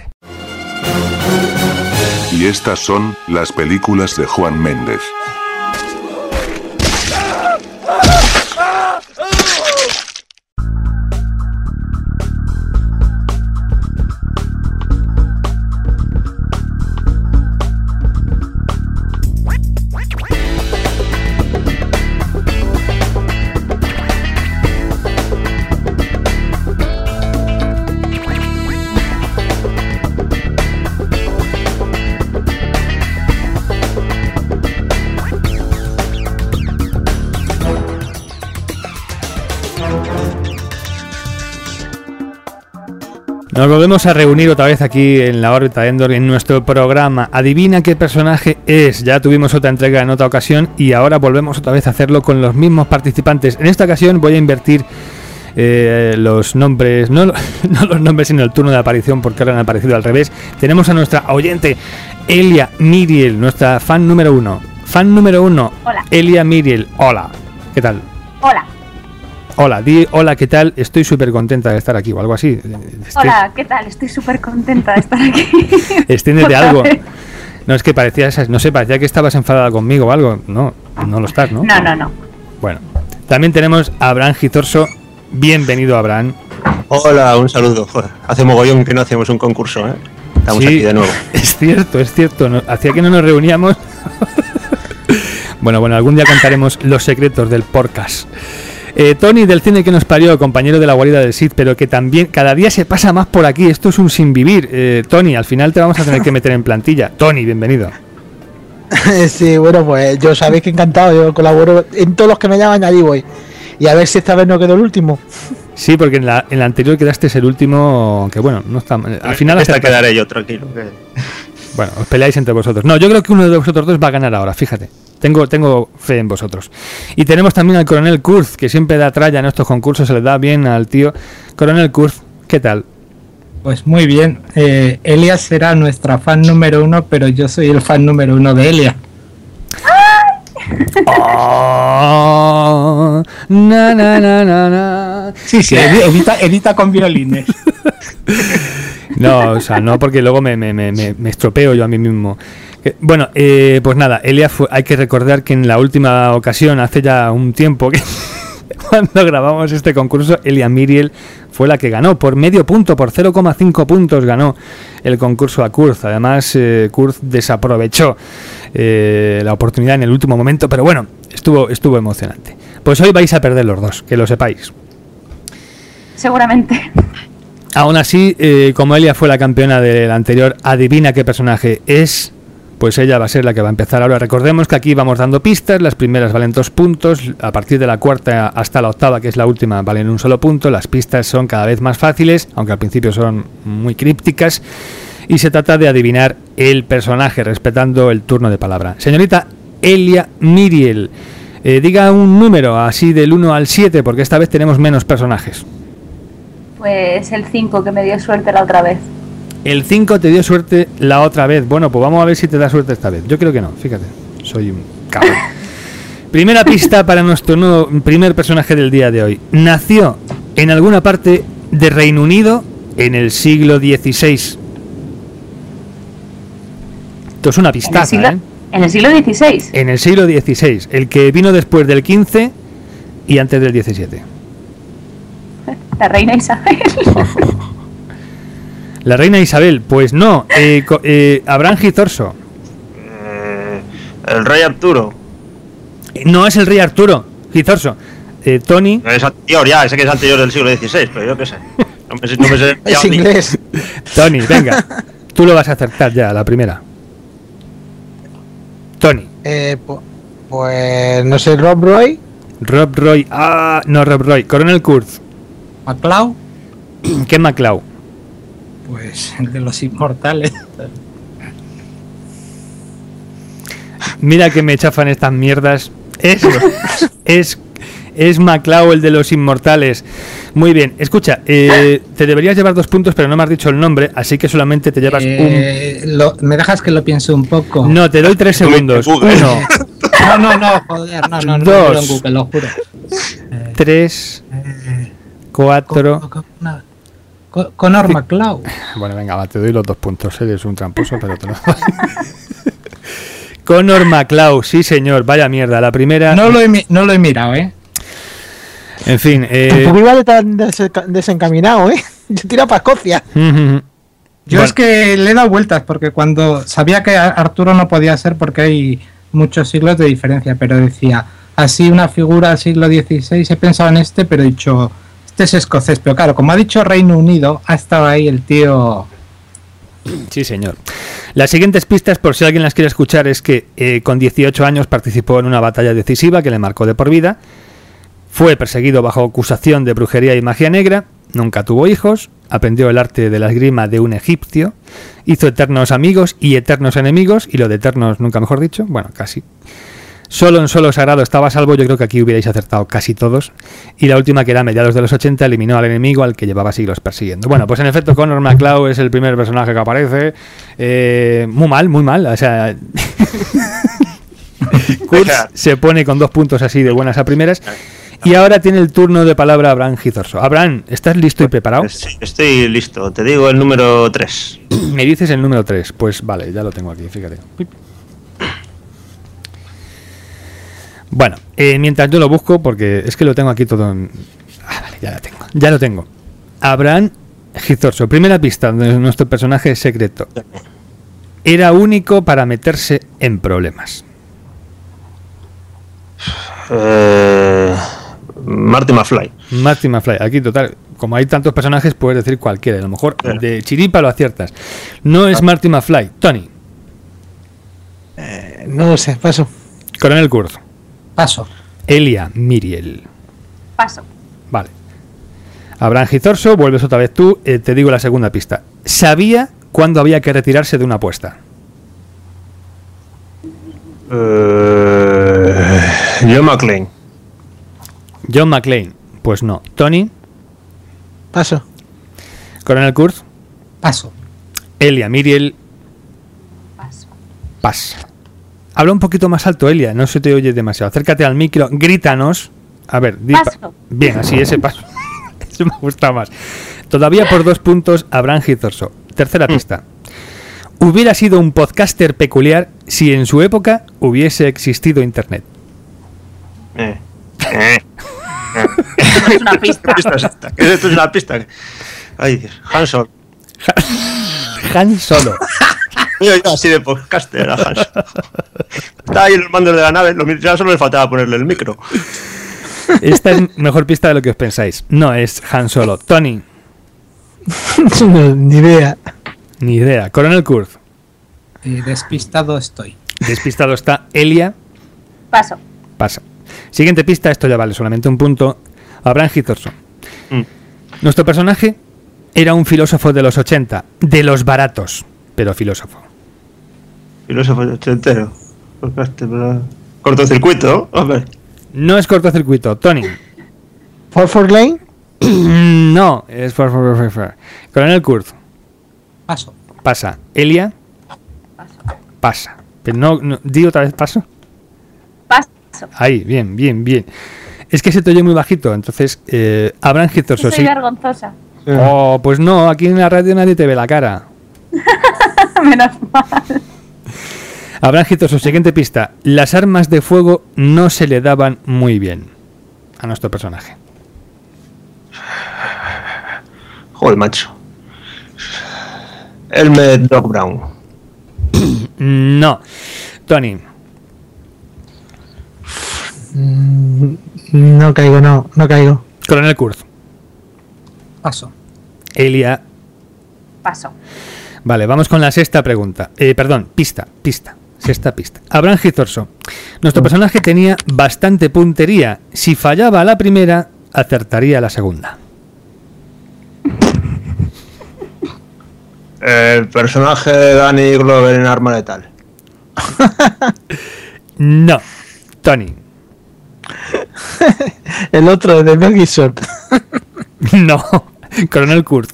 Y estas son las películas de Juan Méndez. Nos volvemos a reunir otra vez aquí en la órbita de Endor en nuestro programa. Adivina qué personaje es. Ya tuvimos otra entrega en otra ocasión y ahora volvemos otra vez a hacerlo con los mismos participantes. En esta ocasión voy a invertir eh, los nombres, no, no los nombres sino el turno de aparición, porque ahora han aparecido al revés. Tenemos a nuestra oyente Elia Miriel, nuestra fan número uno. Fan número uno. Hola. Elia Miriel. Hola. ¿Qué tal? Hola. Hola, di hola, ¿qué tal? Estoy súper contenta de estar aquí o algo así. Estoy... Hola, ¿qué tal? Estoy súper contenta de estar aquí. Extiéndete algo. No, es que parecía, no sé, parecía que estabas enfadada conmigo o algo. No, no lo estás, ¿no? No, no, no. Bueno, también tenemos a Abraham Gitorso. Bienvenido, Abraham. Hola, un saludo. Joder, hace mogollón que no hacemos un concurso, ¿eh? Estamos sí, aquí de nuevo. Es cierto, es cierto. No, hacía que no nos reuníamos. Bueno, bueno, algún día contaremos los secretos del podcast. Eh, Tony del cine que nos parió, compañero de la guarida del Sith, pero que también cada día se pasa más por aquí. Esto es un sin vivir. Eh, Tony, al final te vamos a tener que meter en plantilla. Tony, bienvenido. Sí, bueno, pues yo sabéis que encantado. Yo colaboro en todos los que me llaman, allí voy. Y a ver si esta vez no quedo el último. Sí, porque en la, en la anterior quedaste el último, que bueno, no está. Al final esta quedaré yo, tranquilo. Que... Bueno, os peleáis entre vosotros. No, yo creo que uno de vosotros dos va a ganar ahora, fíjate. Tengo, tengo fe en vosotros. Y tenemos también al coronel Kurz, que siempre da tralla en estos concursos, se le da bien al tío. Coronel Kurz, ¿qué tal? Pues muy bien. Eh, Elia será nuestra fan número uno, pero yo soy el fan número uno de Elia. Oh, na, na, na, na, na. Sí, sí, edita, edita con violines. No, o sea, no, porque luego me, me, me, me estropeo yo a mí mismo. Bueno, eh, pues nada, Elia fue, hay que recordar que en la última ocasión, hace ya un tiempo, que cuando grabamos este concurso, Elia Miriel fue la que ganó, por medio punto, por cero coma cinco puntos ganó el concurso a Kurz. Además, eh, Kurz desaprovechó eh, la oportunidad en el último momento, pero bueno, estuvo, estuvo emocionante. Pues hoy vais a perder los dos, que lo sepáis. Seguramente. Aún así, eh, como Elia fue la campeona del anterior, adivina qué personaje es. Pues ella va a ser la que va a empezar ahora. Recordemos que aquí vamos dando pistas, las primeras valen dos puntos, a partir de la cuarta hasta la octava, que es la última, valen un solo punto. Las pistas son cada vez más fáciles, aunque al principio son muy crípticas, y se trata de adivinar el personaje, respetando el turno de palabra. Señorita Elia Miriel, eh, diga un número así del uno al siete, porque esta vez tenemos menos personajes. Pues el cinco, que me dio suerte la otra vez. El cinco te dio suerte la otra vez. Bueno, pues vamos a ver si te da suerte esta vez. Yo creo que no, fíjate. Soy un cabrón. Primera pista para nuestro nuevo primer personaje del día de hoy. Nació en alguna parte de Reino Unido en el siglo dieciséis. Esto es una pistaza, siglo, ¿eh? ¿En el siglo dieciséis? En el siglo dieciséis. El que vino después del quince y antes del diecisiete. La reina Isabel. La reina Isabel, pues no. Eh, eh, Abraham Gitorso. Eh, el rey Arturo. No es el rey Arturo, Gitorso. Eh, Tony. Es anterior, ya, sé que es anterior del siglo dieciséis, pero yo qué sé. No me, no me sé es inglés. Tony, venga. Tú lo vas a acertar ya, la primera. Tony. Eh, pu pues no sé, Rob Roy. Rob Roy. Ah, no, Rob Roy. Coronel Kurz. ¿MacLeod? ¿Qué MacLeod? Pues el de los inmortales. Mira que me chafan estas mierdas. Es, es, es MacLeod, el de los inmortales. Muy bien, escucha, eh, te deberías llevar dos puntos, pero no me has dicho el nombre, así que solamente te llevas eh, un... Lo, ¿Me dejas que lo piense un poco? No, te doy tres segundos. Uno. No, no, no, joder, no, no, no. Dos. No, en Google, lo juro. Tres. Cuatro. Conor MacLeod. Bueno, venga, va, te doy los dos puntos. Eres un tramposo, pero te lo doy. Conor MacLeod, sí señor, vaya mierda. La primera. No lo he, no lo he mirado, ¿eh? En fin. Eh... ¿Por qué iba tan desencaminado, eh? Yo tiro para Escocia. Yo bueno. Es que le he dado vueltas porque cuando sabía que Arturo no podía ser porque hay muchos siglos de diferencia, pero decía, así una figura del siglo dieciséis, he pensado en este, pero he dicho, este es escocés. Pero claro, como ha dicho Reino Unido, ha estado ahí el tío... Sí, señor. Las siguientes pistas, por si alguien las quiere escuchar, es que eh, con dieciocho años participó en una batalla decisiva que le marcó de por vida. Fue perseguido bajo acusación de brujería y magia negra. Nunca tuvo hijos. Aprendió el arte de la esgrima de un egipcio. Hizo eternos amigos y eternos enemigos. Y lo de eternos nunca mejor dicho. Bueno, casi. Solo en Suelo Sagrado estaba a salvo. Yo creo que aquí hubierais acertado casi todos. Y la última, que era a mediados de los ochenta, eliminó al enemigo al que llevaba siglos persiguiendo. Bueno, pues en efecto Conor MacLeod es el primer personaje que aparece. Eh, muy mal, muy mal. O sea... Kurtz se pone con dos puntos así de buenas a primeras. Y ahora tiene el turno de palabra Abraham Gizorso. Abraham, ¿estás listo y preparado? Sí, estoy listo. Te digo el número tres. Me dices el número tres. Pues vale, ya lo tengo aquí, fíjate. Bueno, eh, mientras yo lo busco, porque es que lo tengo aquí todo en... Ah, vale, ya lo tengo. Ya lo tengo. Abraham Gizorso. Primera pista de nuestro personaje secreto. Era único para meterse en problemas. Eh... Marty McFly. Marty McFly. Aquí, total, como hay tantos personajes, puedes decir cualquiera. A lo mejor yeah. de chiripa lo aciertas. No es Marty McFly. Tony. Eh, no lo sé, paso. Coronel Kurz. Paso. Elia Miriel. Paso. Vale. Abraham Gizorso, vuelves otra vez tú. Eh, te digo la segunda pista. Sabía cuándo había que retirarse de una apuesta. Uh, John McClane. John McClane. Pues no. Tony. Paso. Coronel Kurz. Paso. Elia Miriel. Paso. Paso. Habla un poquito más alto, Elia. No se te oye demasiado. Acércate al micro. Grítanos. A ver. Di paso. Pa- Bien, así ese paso. Eso me gusta más. Todavía por dos puntos, Abraham Gizorso. Tercera pista. Hubiera sido un podcaster peculiar si en su época hubiese existido internet. Eh. Eh. Esto no es una pista. Esto es una pista. Ay, Dios. Han Solo. Han Solo. Yo, yo así de podcaster a Han Solo. Está ahí en los mandos de la nave. Lo, ya solo le faltaba ponerle el micro. Esta es mejor pista de lo que os pensáis. No es Han Solo. Tony. No, ni idea. Ni idea. Coronel Kurz. Eh, despistado estoy. Despistado está Elia. Paso. Pasa. Siguiente pista, esto ya vale solamente un punto. Abraham Gizorso. Mm. Nuestro personaje era un filósofo de los ochenta, de los baratos, pero filósofo. Filósofo ochentero. Cortocircuito, ¿no? Hombre. No es cortocircuito. Tony. ¿Four for Lane? No, es for, for, for, for. Coronel Kurz. Paso. Pasa. Elia. Paso. Pasa. Pero no, no, di otra vez paso. Paso. Ahí, bien, bien, bien. Es que se te oye muy bajito, entonces eh, Abraham Gizorso. Soy sí. vergonzosa. Oh, pues no, aquí en la radio nadie te ve la cara. Menos mal. Abraham Gizorso, siguiente pista. Las armas de fuego no se le daban muy bien a nuestro personaje. Joder, macho. Elmer Doc Brown. No. Tony. No caigo, no, no caigo. Coronel Kurz. Paso. Elia. Paso. Vale, vamos con la sexta pregunta. Eh, perdón, pista, pista. Sexta pista. Abraham Gizorso. Nuestro personaje tenía bastante puntería. Si fallaba la primera, acertaría la segunda. El personaje de Danny Glover en Arma Letal. No. Tony. El otro, de Mel Gibson. No. Coronel Kurtz.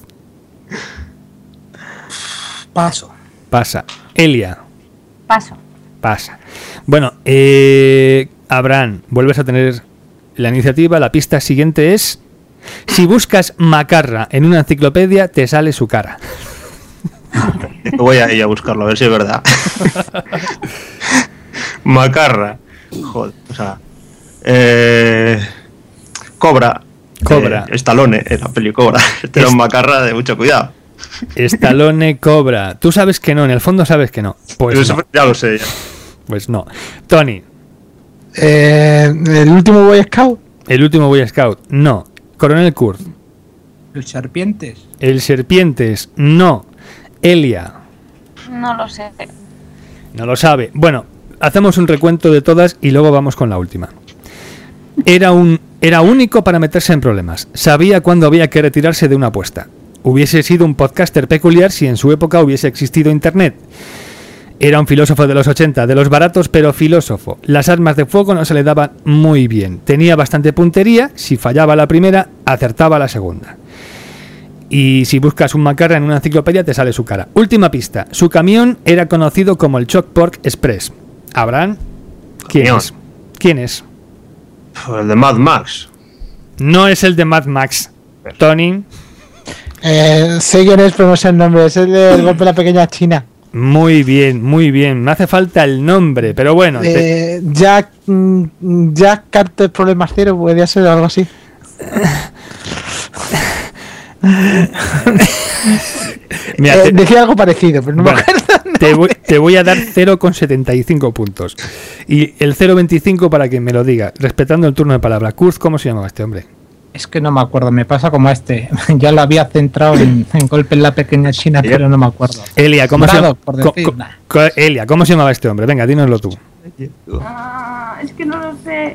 Paso. Pasa. Elia. Paso. Pasa. Bueno, eh, Abraham, vuelves a tener la iniciativa. La pista siguiente es: si buscas macarra en una enciclopedia, te sale su cara. Voy a ir a buscarlo, a ver si es verdad. Macarra. Joder, o sea... Eh, Cobra. Cobra. Eh, Stallone, en la peli Cobra. Este era un macarra de mucho cuidado. Stallone Cobra. Tú sabes que no, en el fondo sabes que no. Pues Eso no. Ya lo sé, ya. Pues no. Tony. Eh, el último Boy Scout. El último Boy Scout. No. Coronel Kurtz. El Serpientes. El Serpientes. No. Elia. No lo sé. No lo sabe. Bueno, hacemos un recuento de todas y luego vamos con la última. Era un era único para meterse en problemas. Sabía cuándo había que retirarse de una apuesta. Hubiese sido un podcaster peculiar si en su época hubiese existido internet. Era un filósofo de los ochenta, de los baratos, pero filósofo. Las armas de fuego no se le daban muy bien. Tenía bastante puntería. Si fallaba la primera, acertaba la segunda. Y si buscas un macarra en una enciclopedia, te sale su cara. Última pista. Su camión era conocido como el Chalkport Express. Abraham, ¿quién Camión. es? ¿Quién es? El de Mad Max. No es el de Mad Max. Tony. Eh, sé quién es, pero no sé el nombre. Es el del golpe de la pequeña China. Muy bien, muy bien. Me hace falta el nombre, pero bueno. te- Eh, Jack, mm, Jack Carter Problemas Cero, podría ser algo así. Mira, Eh, te- decía algo parecido, pero no bueno, me acuerdo. te, voy, te voy a dar cero coma setenta y cinco puntos. Y el cero coma veinticinco para que me lo diga, respetando el turno de palabra. Kurz, ¿cómo se llamaba este hombre? Es que no me acuerdo, me pasa como a este. Ya lo había centrado en, en golpe en la pequeña China, pero no me acuerdo. Elia, ¿cómo se Bravo, llama? por co- decir, co- nah. co- Elia, ¿cómo se llamaba este hombre? Venga, dínoslo tú. Ah, es que no lo sé.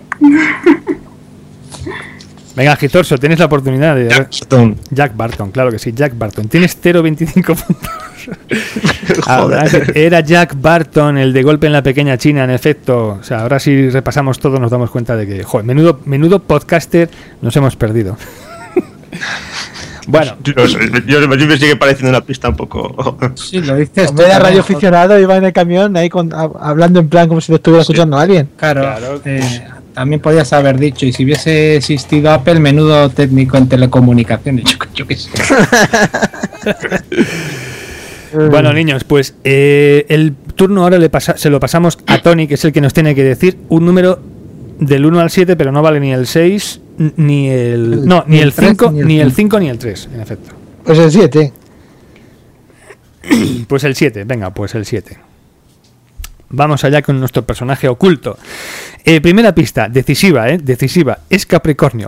Venga, Gitorso, tienes la oportunidad de... Jack Stone. Jack Barton, claro que sí, Jack Barton. Tienes cero coma veinticinco puntos. Ahora, Joder. era Jack Barton, el de golpe en la pequeña China, en efecto. O sea, ahora si repasamos todo nos damos cuenta de que, joder, menudo, menudo podcaster nos hemos perdido. Bueno, Yo, yo, yo me sigue pareciendo una pista un poco. Sí, lo dices. En vez de radio aficionado, iba en el camión ahí con, a- hablando en plan como si lo estuviera escuchando a alguien. Claro, Claro. eh, también podías haber dicho, y si hubiese existido Apple, menudo técnico en telecomunicaciones, yo, yo qué sé. bueno, niños, pues eh, el turno ahora le pasa, se lo pasamos a Tony, que es el que nos tiene que decir un número del uno al siete, pero no vale ni el seis, ni el... No, ni el cinco, ni el cinco, ni el tres, en efecto. Pues el siete. Pues el siete, venga, pues el siete. Vamos allá con nuestro personaje oculto. Eh, primera pista, decisiva, ¿eh? Decisiva. Es Capricornio.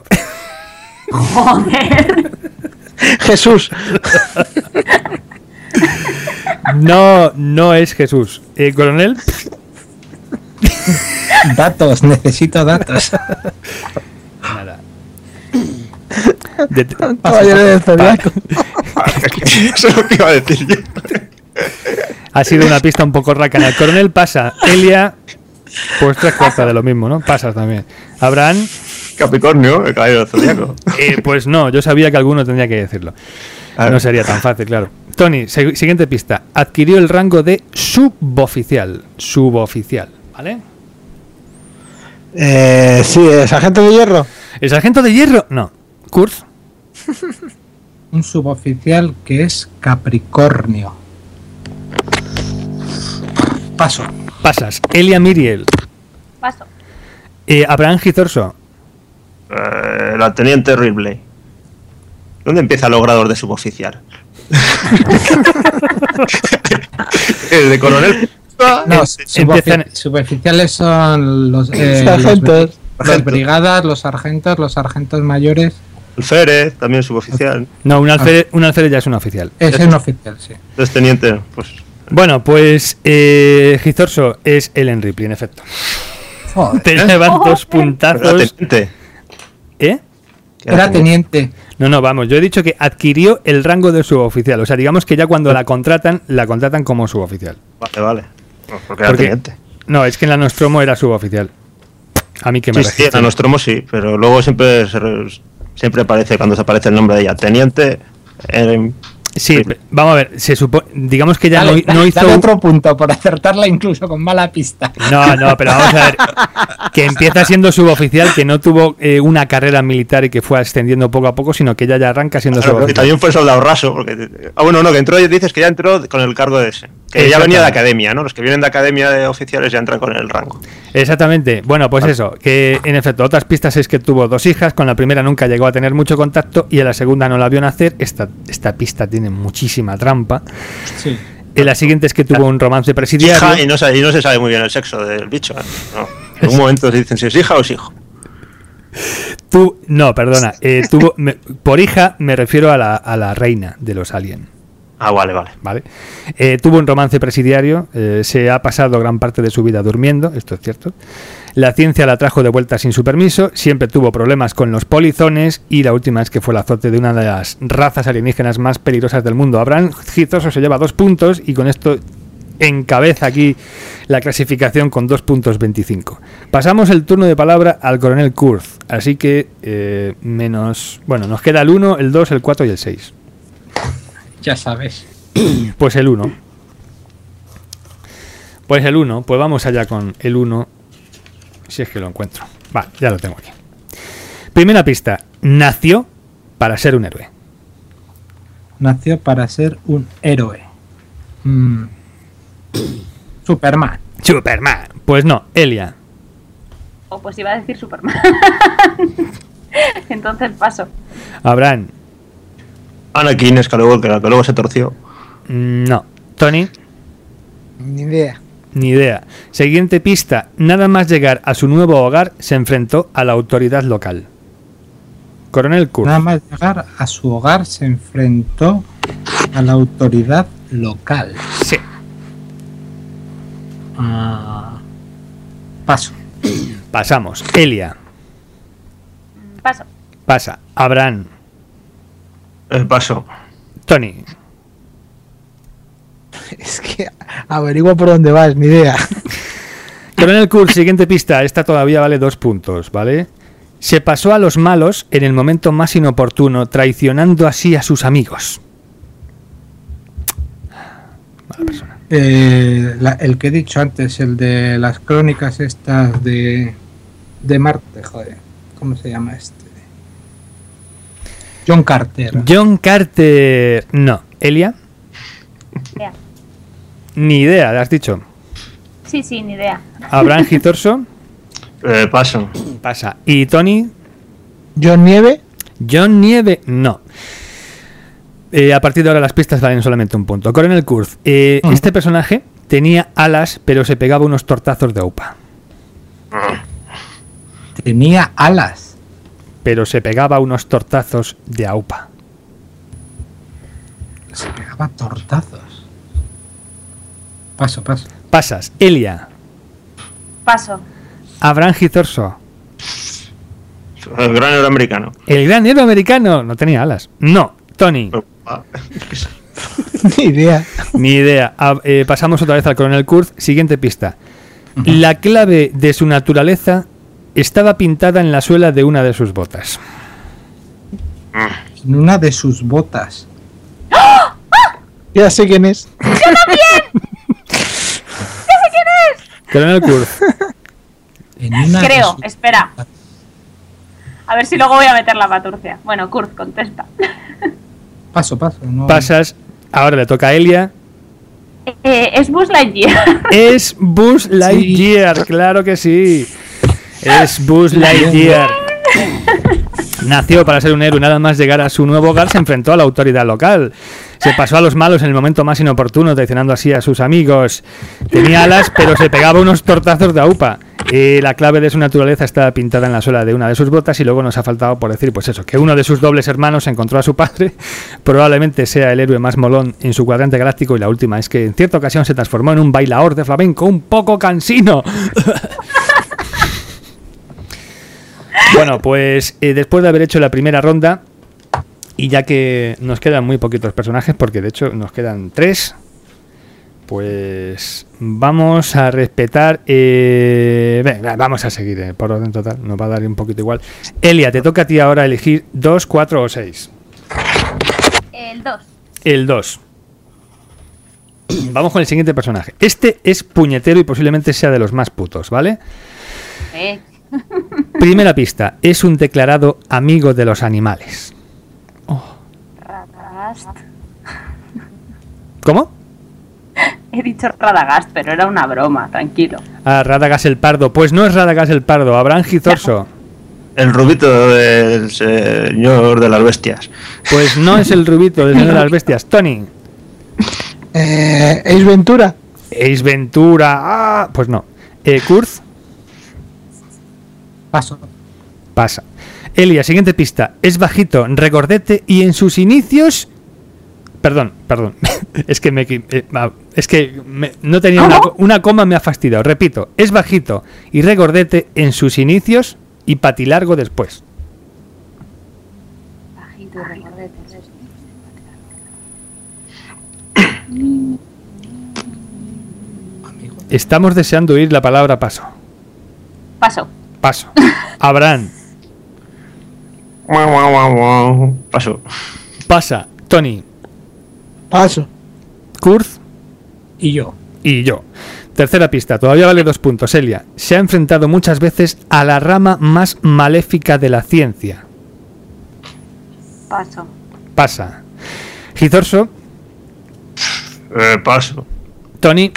Joder. Jesús. No, no es Jesús. Eh, Coronel. Datos, necesito datos. Nada. De- Caballero del Zodiaco. Eso es lo que iba a decir yo. ha sido una pista un poco rácana. El Coronel pasa. Elia, pues tres cuartas de lo mismo, ¿no? Pasas también. Abraham, Capricornio, el caballero del zodiaco. eh, pues no, yo sabía que alguno tendría que decirlo. No sería tan fácil, claro. Tony, segu- siguiente pista. Adquirió el rango de suboficial. Suboficial, ¿vale? Eh, sí, el sargento de hierro. ¿El sargento de hierro? No. Kurz. Un suboficial que es Capricornio. Paso. Pasas. Elia Miriel. Paso. Eh, Abraham Gizorso. Eh, la teniente Ripley. ¿Dónde empiezan los grados de suboficial? El de coronel. No, Em- subofi- empiezan- suboficiales son los, eh, Sargentos. los, las brigadas, los sargentos, los sargentos mayores. El Férez, también suboficial. No, un alférez, un alférez ya es un oficial. Es un oficial, sí. Entonces, teniente, pues. Bueno, pues eh, Gizorso es Ellen Ripley, en efecto. Joder. Te llevan dos Era puntazos. teniente. ¿Eh? Era teniente. No, no, vamos, yo he dicho que adquirió el rango de suboficial. O sea, digamos que ya cuando la contratan, la contratan como suboficial. Vale, vale. No, porque era Porque teniente. No, es que en la Nostromo era suboficial. A mí que me Sí, sí, en la Nostromo sí, pero luego siempre se re- siempre aparece, cuando se aparece el nombre de ella, teniente. Eh, Sí, vamos a ver, se supone, digamos que ya Dale, no, no dale, hizo... dale un- otro punto por acertarla incluso con mala pista. No, no, pero vamos a ver, que empieza siendo suboficial, que no tuvo eh, una carrera militar y que fue ascendiendo poco a poco, sino que ella ya arranca siendo claro, y suboficial. también fue soldado raso. Porque, ah, bueno, no, que entró, dices que ya entró con el cargo de ese. Que ya venía de academia, ¿no? Los que vienen de academia de oficiales ya entran con el rango. Exactamente. Bueno, pues eso, que en efecto, otras pistas es que tuvo dos hijas, con la primera nunca llegó a tener mucho contacto y a la segunda no la vio nacer. Esta, esta pista tiene muchísima trampa. Sí. En la siguiente es que tuvo un romance presidiario. Hija, y no, se, y no se sabe muy bien el sexo del bicho. ¿eh? No. En un momento se dicen si es hija o es hijo. Tú, no, perdona. eh, tuvo, me- por hija me refiero a la, a la reina de los aliens. Ah, vale, vale. ¿Vale? Eh, tuvo un romance presidiario, eh, se ha pasado gran parte de su vida durmiendo, esto es cierto. La ciencia la trajo de vuelta sin su permiso, siempre tuvo problemas con los polizones y la última es que fue el azote de una de las razas alienígenas más peligrosas del mundo. Abraham Gizoso se lleva dos puntos y con esto encabeza aquí la clasificación con dos puntos veinticinco. Pasamos el turno de palabra al coronel Kurz, así que eh, menos... Bueno, nos queda el uno, el dos, el cuatro y el seis. Ya sabes. Pues el uno. Pues el uno. Pues vamos allá con el uno. Si es que lo encuentro. Vale, ya lo tengo aquí. Primera pista. Nació para ser un héroe. Nació para ser un héroe. Mm. Superman. Superman. Pues no, Elia. O pues iba a decir Superman. Entonces paso. Abraham. Anakin Skywalker, que luego se torció. No. Tony. Ni idea. Ni idea. Siguiente pista. Nada más llegar a su nuevo hogar se enfrentó a la autoridad local. Coronel Kurz. Nada más llegar a su hogar se enfrentó a la autoridad local. Sí. Ah, paso. Pasamos. Elia. Paso. Pasa. Abraham. El paso. Tony. Es que averigua por dónde vas, ni idea. Coronel Kurz, siguiente pista. Esta todavía vale dos puntos, ¿vale? Se pasó a los malos en el momento más inoportuno, traicionando así a sus amigos. Mala persona. Eh, la- el que he dicho antes, el de las crónicas estas de, de Marte, joder. ¿Cómo se llama este? John Carter. John Carter. No. Elia. Ya. Ni idea, le has dicho. Sí, sí, ni idea. Abraham Gitorso. Eh, paso. Pasa. ¿Y Tony? John Nieve. John Nieve. No. Eh, a partir de ahora las pistas valen solamente un punto. Coronel Kurz. Eh, Ujú. Este personaje tenía alas, pero se pegaba unos tortazos de aupa. Tenía alas. Pero se pegaba unos tortazos de aupa. Se pegaba tortazos. Paso, paso. Pasas. Elia. Paso. Abraham Gitorso. El gran héroe americano. El gran héroe americano. No tenía alas. No. Tony. Ah, Ni idea. Ni idea. Ah, eh, pasamos otra vez al coronel Kurz. Siguiente pista. La clave de su naturaleza estaba pintada en la suela de una de sus botas. En una de sus botas. Ya sé quién es. Coronel Kurz. En una de Creo, sus- espera. A ver si luego voy a meter la paturcia. Bueno, Kurt, contesta. Paso, paso. No. Pasas. Ahora le toca a Elia. Eh, es Buzz Lightyear. Es Buzz Lightyear, claro que sí. Es Buzz Lightyear. Nació para ser un héroe, nada más llegar a su nuevo hogar se enfrentó a la autoridad local. Se pasó a los malos en el momento más inoportuno, traicionando así a sus amigos. Tenía alas, pero se pegaba unos tortazos de aupa. Eh, la clave de su naturaleza estaba pintada en la suela de una de sus botas y luego nos ha faltado por decir, pues eso, que uno de sus dobles hermanos encontró a su padre. Probablemente sea el héroe más molón en su cuadrante galáctico y la última es que en cierta ocasión se transformó en un bailaor de flamenco un poco cansino. Bueno, pues eh, después de haber hecho la primera ronda y ya que nos quedan muy poquitos personajes, porque de hecho nos quedan tres, Pues vamos a respetar. Eh, venga, vamos a seguir eh, por orden total. Nos va a dar un poquito igual. Elia, te toca a ti ahora elegir dos, cuatro o seis. El dos. El dos. Vamos con el siguiente personaje. Este es puñetero y posiblemente sea de los más putos, ¿vale? Eh. Primera pista. Es un declarado amigo de los animales. Radagast. ¿Cómo? He dicho Radagast, pero era una broma, tranquilo. Ah, Radagast el Pardo. Pues no es Radagast el Pardo. Abraham Gizorso. El rubito del señor de las bestias. Pues no es el rubito del señor de las bestias. Tony. Eh, Ace Ventura. Ace Ventura. Ah, pues no. Eh, Kurz. Paso. Pasa. Elia, siguiente pista. Es bajito, regordete y en sus inicios... Perdón, perdón. es que me... Eh, es que me, no tenía una, una coma, me ha fastidiado. Repito. Es bajito y regordete en sus inicios y patilargo después. Bajito y regordete. Estamos deseando oír la palabra paso. Paso. Paso. Abraham. Paso. Pasa. Tony. Paso. Kurz. Y yo. Y yo. Tercera pista. Todavía vale dos puntos. Elia. Se ha enfrentado muchas veces a la rama más maléfica de la ciencia. Paso. Pasa. Gizorso. Eh, paso. Tony.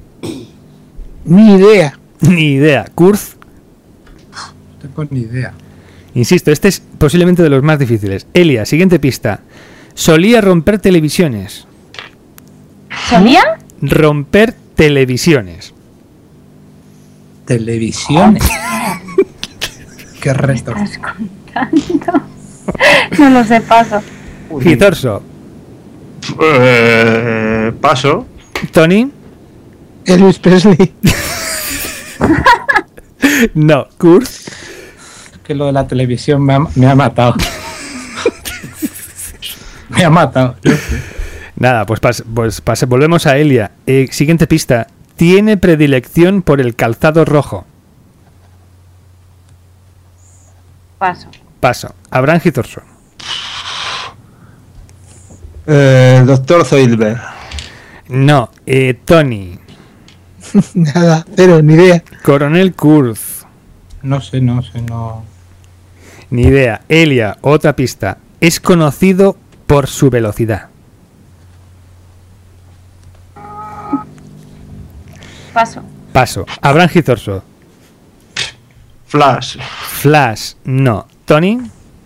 Ni idea. Ni idea. Kurz. No tengo ni idea. Insisto, este es posiblemente de los más difíciles. Elia, siguiente pista. Solía romper televisiones. ¿Solía? Romper televisiones. Televisiones. Qué reto. ¿Estás contando? No lo sé, paso. Gizorso. Eh, paso. Tony. Elvis Presley. No. Kurz. Que lo de la televisión me ha, me ha matado. me ha matado. Nada, pues, pas, pues pas, volvemos a Elia. Eh, siguiente pista. Tiene predilección por el calzado rojo. Paso. Paso. Abraham Gizorso. Eh, el doctor Zoidberg. No. Eh, Tony. Nada, cero, ni idea. Coronel Kurz. No sé, no sé, no. Ni idea. Elia, otra pista. Es conocido por su velocidad. Paso. Paso. Abraham Gizorso. Flash. Flash. No. Tony.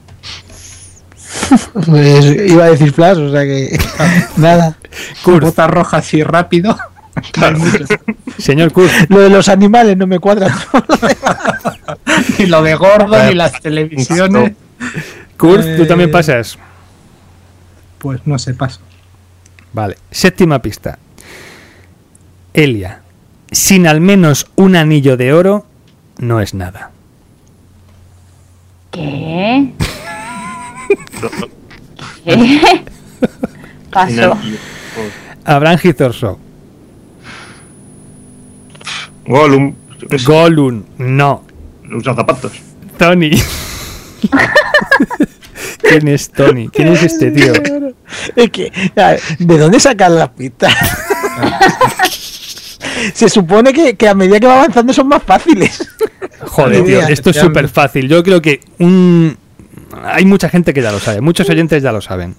Pues iba a decir Flash, o sea que nada. Con botas rojas así rápido. Señor Kurz. Lo de los animales no me cuadra. Ni lo de gordo, ni las televisiones. Kurz, eh... tú también pasas. Pues no sé, paso. Vale. Séptima pista. Elia. Sin al menos un anillo de oro, no es nada. ¿Qué? ¿Qué? Paso. Abraham Gizorso. Gollum. Gollum, no. Usa zapatos. Tony. ¿Quién es Tony? ¿Quién es este tío? Es que, ¿de dónde sacan las pistas? Se supone que, que a medida que va avanzando son más fáciles. Joder, tío, esto es súper fácil. Yo creo que un... hay mucha gente que ya lo sabe. Muchos oyentes ya lo saben.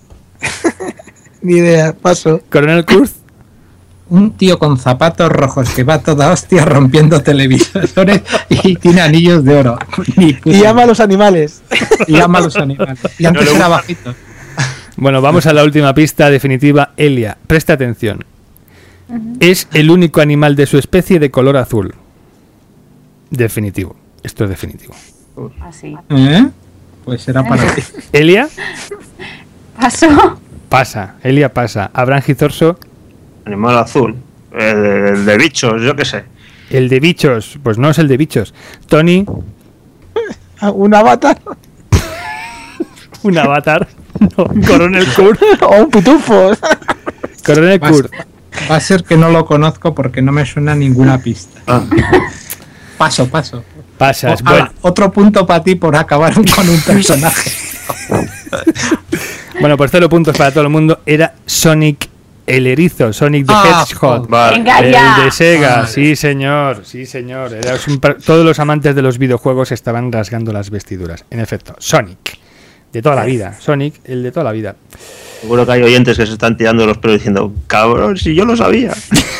Ni idea, paso. Coronel Kurz. Un tío con zapatos rojos que va toda hostia rompiendo televisores y tiene anillos de oro. Y, y ama a los animales. Y ama a los animales. Y antes era bajito. Bueno, vamos a la última pista definitiva. Elia, presta atención. Uh-huh. Es el único animal de su especie de color azul. Definitivo. Esto es definitivo. Así. ¿Eh? Pues será para ti. ¿Elia? Paso. Pasa. Elia pasa. Abraham Gizorso. Animal azul. El, el de bichos, yo qué sé. El de bichos. Pues no es el de bichos. Tony. ¿Un avatar? ¿Un avatar? No. Coronel Kurz. O un pitufo. Coronel Paso. Kurz. Va a ser que no lo conozco porque no me suena ninguna pista. Ah. Paso, paso. Pasas, O- bueno. ah, otro punto para ti por acabar con un personaje. Bueno, pues cero puntos para todo el mundo. Era Sonic el erizo, Sonic the Ah, Hedgehog. Vale. Venga El ya. de Sega, Ah, sí señor, sí señor. Era un par- todos los amantes de los videojuegos estaban rasgando las vestiduras. En efecto, Sonic. De toda la vida. Sonic, el de toda la vida. Seguro que hay oyentes que se están tirando los pelos diciendo, cabrón, si yo lo sabía.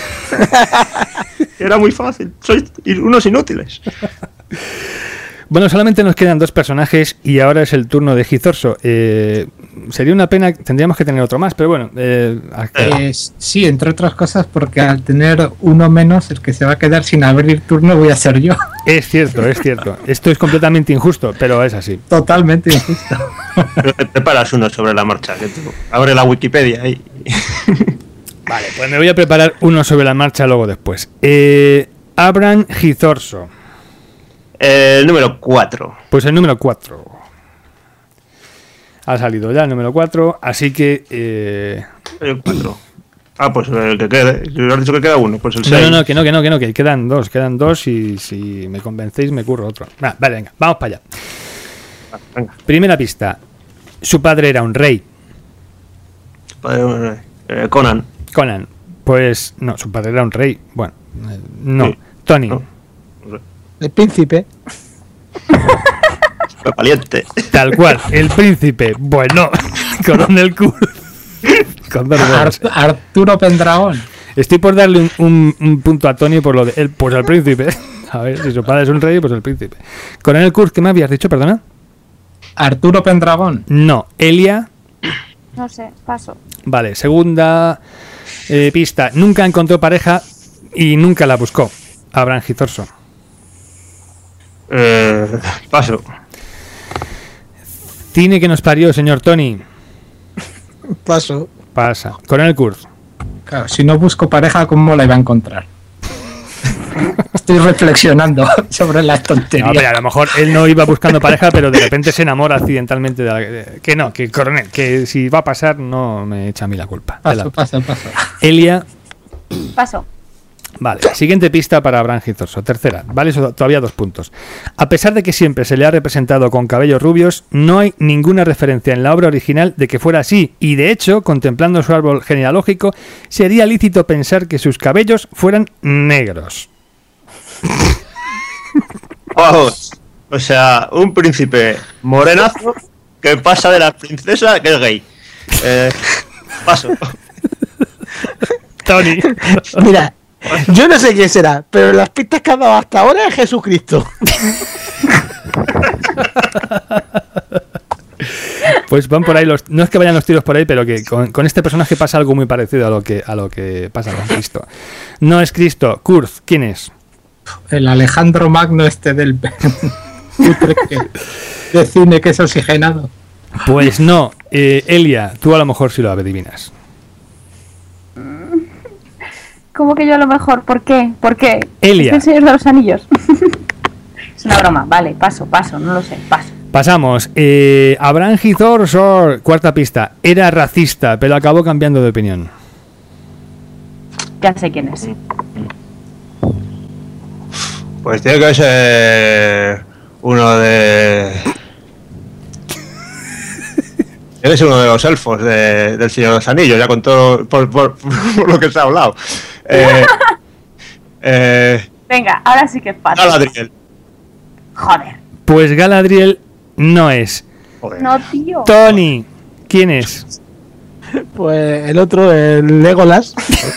Era muy fácil. Sois unos inútiles. Bueno, solamente nos quedan dos personajes y ahora es el turno de Gizorso. Eh, sería una pena, tendríamos que tener otro más, pero bueno. Eh, Eh, sí, entre otras cosas porque al tener uno menos, el que se va a quedar sin abrir turno voy a ser yo. es cierto, es cierto. Esto es completamente injusto, pero es así. Totalmente injusto. Pero te preparas uno sobre la marcha. Que tú abre la Wikipedia y... Vale, pues me voy a preparar uno sobre la marcha luego después. Eh, Abraham Gizorso. El número cuatro. Pues el número cuatro. Ha salido ya el número cuatro, así que... Eh... El cuatro. Ah, pues el que quede. Si has dicho que queda uno, pues el No, seis. no, no, que no, que no, que no, que quedan dos, quedan dos y si me convencéis me curro otro. Ah, vale, venga, vamos para allá. Venga. Primera pista. Su padre era un rey. Padre, eh, Conan. Conan. Pues no, su padre era un rey. Bueno, eh, no. Sí. Tony. No. El príncipe. Fue valiente. Tal cual, el príncipe. Bueno, Coronel Kurz. Con dos dedos. Art- Arturo Pendragón. Estoy por darle un, un- un punto a Tony por lo de él, pues el príncipe. A ver, si su padre es un rey, pues el príncipe. Coronel Kurz, ¿qué me habías dicho, perdona? Arturo Pendragón. No, Elia. No sé, paso. Vale, segunda eh, pista. Nunca encontró pareja y nunca la buscó. Abraham Gizorso. Eh, paso. Cine que nos parió, señor Tony. Paso. Pasa. Coronel Kurz. Claro, si no busco pareja, ¿cómo la iba a encontrar? Estoy reflexionando sobre las No, tonterías. pero a lo mejor él no iba buscando pareja, pero de repente se enamora accidentalmente de la, de- que no, que Coronel, que si va a pasar no me echa a mí la culpa. De la- Paso, paso, paso. Elia. Paso. Vale, siguiente pista para Abraham Gizorso. Tercera, vale, so- todavía dos puntos. A pesar de que siempre se le ha representado con cabellos rubios, no hay ninguna referencia en la obra original de que fuera así, y de hecho, contemplando su árbol genealógico, sería lícito pensar que sus cabellos fueran negros. Vamos. O sea, un príncipe morenazo que pasa de la princesa que es gay. Eh, paso. Tony. Mira, yo no sé quién será, pero las pistas que ha dado hasta ahora es Jesucristo. Pues van por ahí los... No es que vayan los tiros por ahí, pero que con, con este personaje pasa algo muy parecido a lo que, a lo que pasa con Cristo. No es Cristo. Kurz, ¿quién es? El Alejandro Magno este del putre que- de cine que es oxigenado. Pues no. Eh, Elia, tú a lo mejor sí lo adivinas. ¿Cómo que yo a lo mejor? ¿Por qué? ¿Por qué? Elia. ¿Es el Señor de los Anillos? Es una broma. Vale, paso, paso. No lo sé. Paso. Pasamos. Eh, Abraham Gizorso, cuarta pista. Era racista, pero acabó cambiando de opinión. Ya sé quién es. Pues tiene que ser uno de. Tiene que ser uno de los elfos de- del Señor de los Anillos, ya con todo. Por, por- por lo que se ha hablado. Eh, eh, Venga, ahora sí que es paso. Galadriel. Joder. Pues Galadriel no es. Joder. No, tío. Tony, ¿quién es? Pues el otro, el Legolas.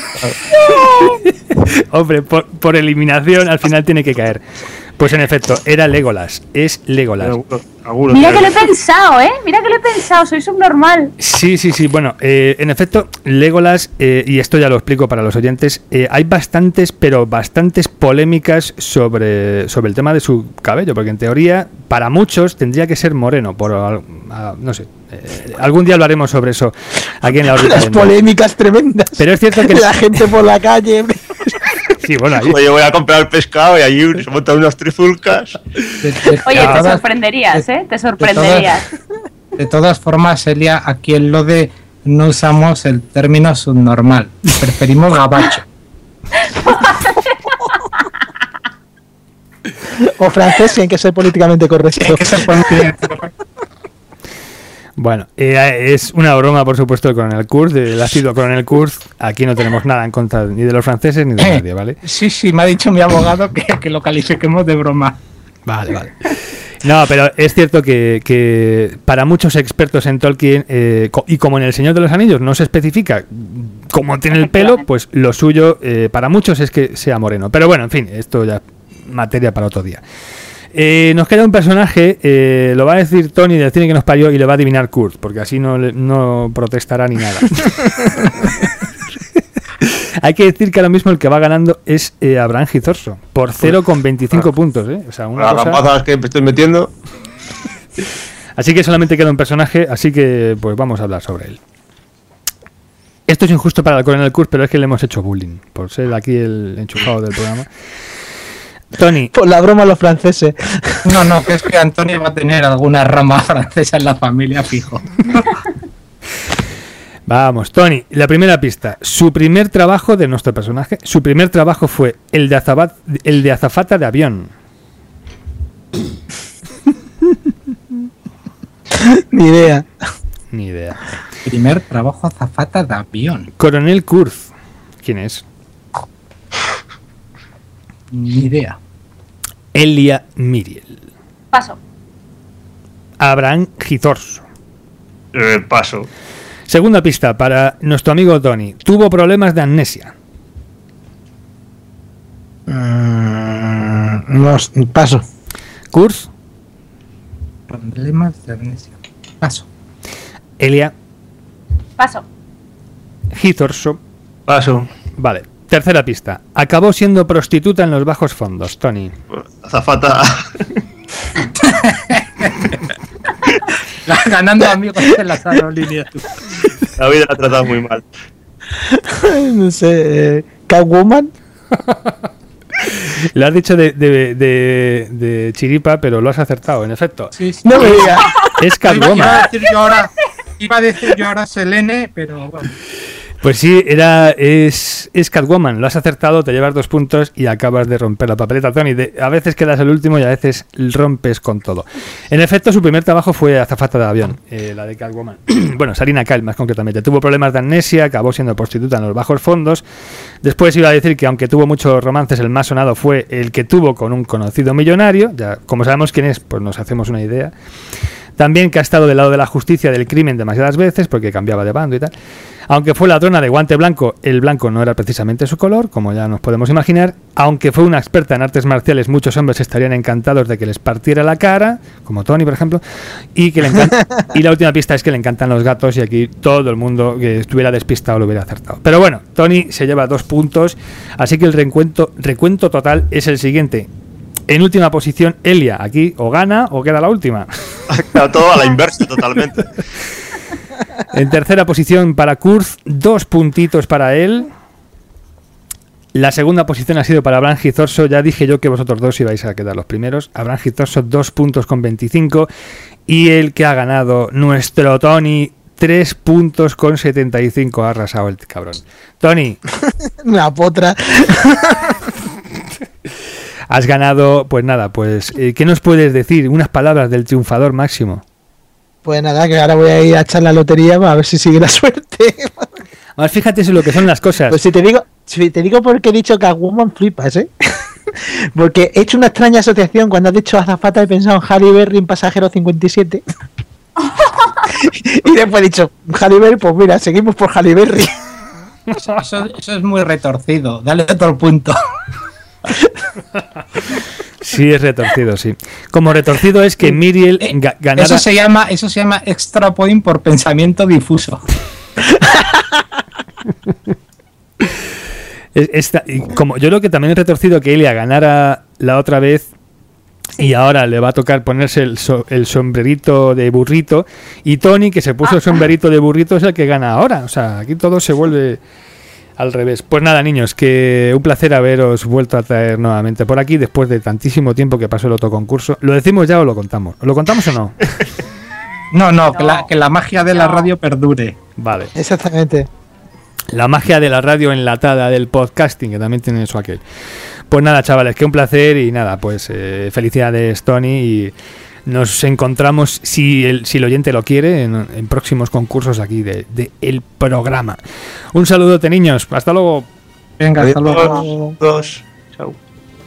Hombre, por, por eliminación al final tiene que caer. Pues en efecto, era Legolas. Es Legolas. Alguno- alguno Mira que tiene- lo he pensado, ¿eh? Mira que lo he pensado. Soy subnormal. Sí, sí, sí. Bueno, eh, en efecto, Legolas, eh, y esto ya lo explico para los oyentes, eh, hay bastantes, pero bastantes polémicas sobre, sobre el tema de su cabello, porque en teoría, para muchos, tendría que ser moreno, por al- a- no sé. eh, algún día hablaremos sobre eso aquí en la órbita. Las de Endor. polémicas tremendas. Pero es cierto que... La gente por la calle. Sí, bueno, ahí... Oye, voy a comprar pescado y allí se montan unas trifulcas. De, de- Oye, de te todas- sorprenderías, ¿eh? Te de sorprenderías. todas, de todas formas, Elia, aquí en lo de no usamos el término subnormal, preferimos gabacho. O francés, si hay que ser políticamente correcto. Hay que ser políticamente correcto. Bueno, eh, es una broma, por supuesto, del Coronel Kurz, del ácido Coronel Kurz. Aquí no tenemos nada en contra ni de los franceses ni de Eh, nadie, ¿vale? Sí, sí, me ha dicho mi abogado que, que lo califiquemos de broma. Vale, vale. No, pero es cierto que, que para muchos expertos en Tolkien, eh, co- y como en El Señor de los Anillos no se especifica cómo tiene el pelo, pues lo suyo eh, para muchos es que sea moreno. Pero bueno, en fin, esto ya materia para otro día. Eh, nos queda un personaje, eh, lo va a decir Tony del cine que nos parió y le va a adivinar Kurt, porque así no, le- no protestará ni nada. Hay que decir que ahora mismo el que va ganando es eh, Abraham Gizorso, por cero coma veinticinco puntos. ¿eh? O sea, una Las cosa... rampazas que me estoy metiendo. Así que solamente queda un personaje, así que pues vamos a hablar sobre él. Esto es injusto para el Coronel Kurz, pero es que le hemos hecho bullying, por ser aquí el enchufado del programa. Tony. Por la broma a los franceses. No, no, que es que Antonio va a tener alguna rama francesa en la familia, fijo. Vamos, Tony, la primera pista. Su primer trabajo de nuestro personaje, su primer trabajo fue el de, azabat, el de azafata de avión. Ni idea. Ni idea. Primer trabajo azafata de avión. Coronel Kurz. ¿Quién es? Ni idea. Elia Miriel. Paso. Abraham Gizorso. Eh, paso. Segunda pista para nuestro amigo Tony. Tuvo problemas de amnesia. Mm, no, paso. Kurz. Problemas de amnesia. Paso. Elia Paso. Gizorso. Paso. Vale. Tercera pista. Acabó siendo prostituta en los bajos fondos, Tony. Azafata. Ganando amigos en las aerolíneas. La vida la ha tratado muy mal. No sé. eh, Catwoman. Lo has dicho de, de, de, de chiripa, pero lo has acertado, en efecto. Sí, sí. No me digas. Es Iba, iba Catwoman. a decir yo ahora, iba a decir yo ahora Selene, pero bueno. Pues sí, era es, es Catwoman. Lo has acertado, te llevas dos puntos y acabas de romper la papeleta, Tony. De, a veces quedas el último y a veces rompes con todo. En efecto, su primer trabajo fue azafata de avión, eh, la de Catwoman. Bueno, Sarina Kyle más concretamente. Tuvo problemas de amnesia, acabó siendo prostituta en los bajos fondos. Después iba a decir que aunque tuvo muchos romances, el más sonado fue el que tuvo con un conocido millonario. Ya, como sabemos quién es, pues nos hacemos una idea. También que ha estado del lado de la justicia del crimen demasiadas veces, porque cambiaba de bando y tal. Aunque fue ladrona de guante blanco, el blanco no era precisamente su color, como ya nos podemos imaginar. Aunque fue una experta en artes marciales, muchos hombres estarían encantados de que les partiera la cara, como Tony, por ejemplo. Y que le encanta, y la última pista es que le encantan los gatos, y aquí todo el mundo que estuviera despistado lo hubiera acertado. Pero bueno, Tony se lleva dos puntos, así que el recuento, recuento total es el siguiente. En última posición, Elia. Aquí o gana o queda la última. Todo a la inversa totalmente. En tercera posición para Kurz, dos puntitos para él. La segunda posición ha sido para Abraham Gizorso. Ya dije yo que vosotros dos ibais a quedar los primeros. Abraham Gizorso, dos puntos con veinticinco. Y el que ha ganado, nuestro Tony, tres puntos con setenta y cinco. Ha arrasado el cabrón. Tony. Una potra. Has ganado, pues nada, pues eh, ¿qué nos puedes decir? Unas palabras del triunfador máximo. Pues nada, que ahora voy a ir a echar la lotería para ver si sigue la suerte. Más fíjate en lo que son las cosas. Pues si te digo, si te digo porque he dicho Catwoman, flipas, ¿eh? Porque he hecho una extraña asociación cuando has dicho azafata, he pensado en Halle Berry en Pasajero cincuenta y siete. Y después he dicho Halle Berry, pues mira, seguimos por Halle Berry. Eso, eso, eso es muy retorcido. Dale otro punto. Sí, es retorcido, sí. Como retorcido es que Miriel ga ganara... Eso se llama, eso se llama extra point por pensamiento difuso. Esta, y como yo creo que también es retorcido que Elia ganara la otra vez y ahora le va a tocar ponerse el, so, el sombrerito de burrito, y Tony, que se puso el sombrerito de burrito, es el que gana ahora. O sea, aquí todo se vuelve al revés. Pues nada, niños, que un placer haberos vuelto a traer nuevamente por aquí después de tantísimo tiempo que pasó el autoconcurso. ¿Lo decimos ya o lo contamos? ¿Lo contamos o no? No, no, que la, que la magia de la radio perdure. Vale. Exactamente. La magia de la radio enlatada del podcasting, que también tiene eso aquel. Pues nada, chavales, que un placer y nada, pues eh, felicidades, Tony, y nos encontramos, si el, si el oyente lo quiere, en, en próximos concursos aquí de, de el programa. Un saludote, niños, hasta luego. Venga, hasta Adiós. luego. Dos. Chao.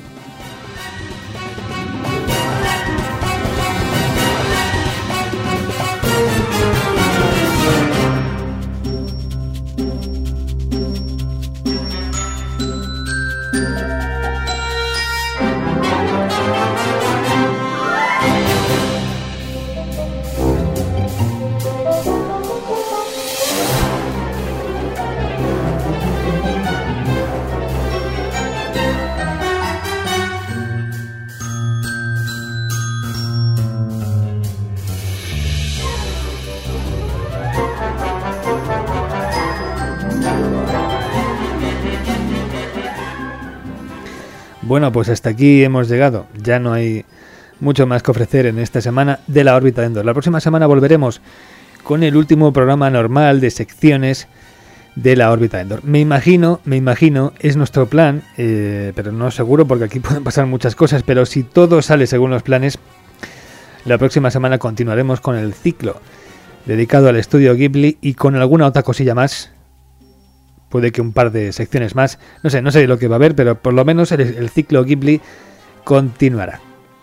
Bueno, pues hasta aquí hemos llegado. Ya no hay mucho más que ofrecer en esta semana de la órbita de Endor. La próxima semana volveremos con el último programa normal de secciones de la órbita de Endor. Me imagino, me imagino, es nuestro plan, eh, pero no seguro porque aquí pueden pasar muchas cosas, pero si todo sale según los planes, la próxima semana continuaremos con el ciclo dedicado al estudio Ghibli y con alguna otra cosilla más. Puede que un par de secciones más. No sé, no sé lo que va a haber, pero por lo menos el, el ciclo Ghibli continuará.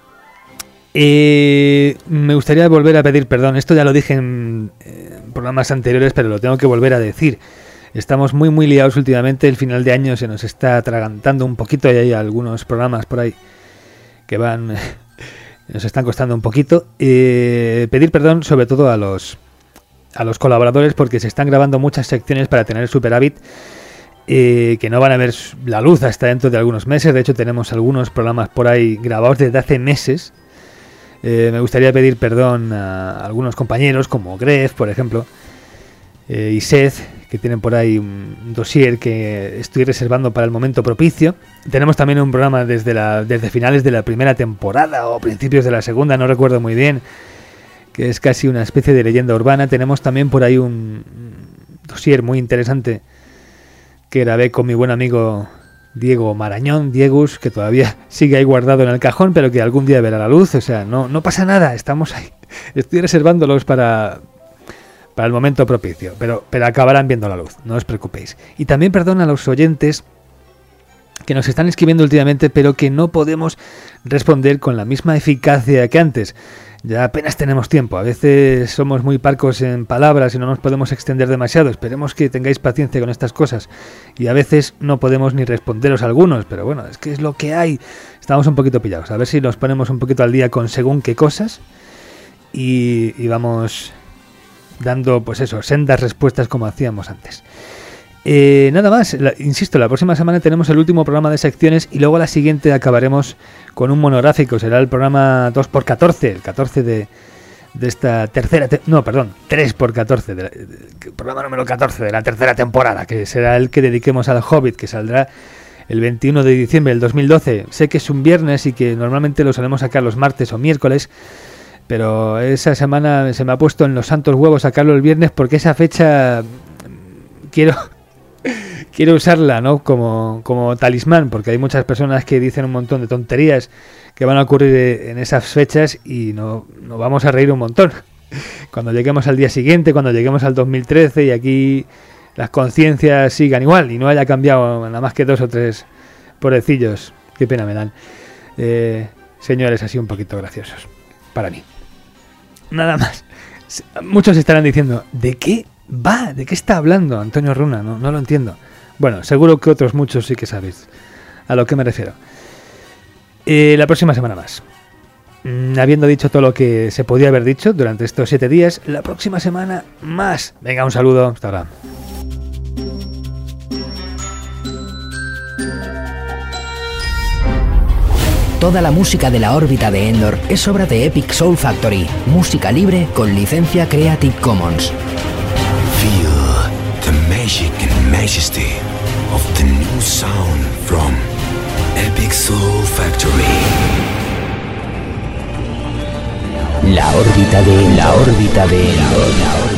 Eh, me gustaría volver a pedir perdón. Esto ya lo dije en, en programas anteriores, pero lo tengo que volver a decir. Estamos muy muy liados últimamente. El final de año se nos está atragantando un poquito y hay algunos programas por ahí que van... nos están costando un poquito. Eh, pedir perdón sobre todo a los... a los colaboradores porque se están grabando muchas secciones para tener superávit eh, que no van a ver la luz hasta dentro de algunos meses. De hecho tenemos algunos programas por ahí grabados desde hace meses. Eh, me gustaría pedir perdón a algunos compañeros como Gref, por ejemplo, eh, y Seth, que tienen por ahí un dossier que estoy reservando para el momento propicio. Tenemos también un programa desde, la, desde finales de la primera temporada o principios de la segunda, no recuerdo muy bien, que es casi una especie de leyenda urbana. Tenemos también por ahí un dossier muy interesante que grabé con mi buen amigo Diego Marañón, Diegus, que todavía sigue ahí guardado en el cajón, pero que algún día verá la luz. O sea, no, no pasa nada, estamos ahí. Estoy reservándolos para, para el momento propicio, pero, pero acabarán viendo la luz, no os preocupéis. Y también perdón a los oyentes que nos están escribiendo últimamente, pero que no podemos responder con la misma eficacia que antes. Ya apenas tenemos tiempo, a veces somos muy parcos en palabras y no nos podemos extender demasiado. Esperemos que tengáis paciencia con estas cosas. Y a veces no podemos ni responderos a algunos, pero bueno, es que es lo que hay. Estamos un poquito pillados, a ver si nos ponemos un poquito al día con según qué cosas y, y vamos dando, pues eso, sendas respuestas como hacíamos antes. Eh, nada más, la, insisto, la próxima semana tenemos el último programa de secciones y luego la siguiente acabaremos con un monográfico. Será el programa dos por catorce, el catorce de, de esta tercera... Te no, perdón, tres por catorce, de la, de, de, programa número catorce de la tercera temporada, que será el que dediquemos al Hobbit, que saldrá el veintiuno de diciembre del dos mil doce. Sé que es un viernes y que normalmente lo solemos sacar los martes o miércoles, pero esa semana se me ha puesto en los santos huevos sacarlo el viernes porque esa fecha quiero... Quiero usarla, ¿no? Como, como talismán, porque hay muchas personas que dicen un montón de tonterías que van a ocurrir en esas fechas y no, nos vamos a reír un montón. Cuando lleguemos al día siguiente, cuando lleguemos al dos mil trece y aquí las conciencias sigan igual y no haya cambiado nada más que dos o tres pobrecillos. Qué pena me dan. Eh, señores, así un poquito graciosos. Para mí. Nada más. Muchos estarán diciendo, ¿de qué va? ¿De qué está hablando Antonio Runa? No, no lo entiendo. Bueno, seguro que otros muchos sí que sabéis a lo que me refiero. Eh, la próxima semana más. Mm, habiendo dicho todo lo que se podía haber dicho durante estos siete días, la próxima semana más. Venga, un saludo. Hasta ahora. Toda la música de la órbita de Endor es obra de Epic Soul Factory, música libre con licencia Creative Commons. Feel the magic and majesty of the new sound from Epic Soul Factory. La órbita de la órbita de Endor.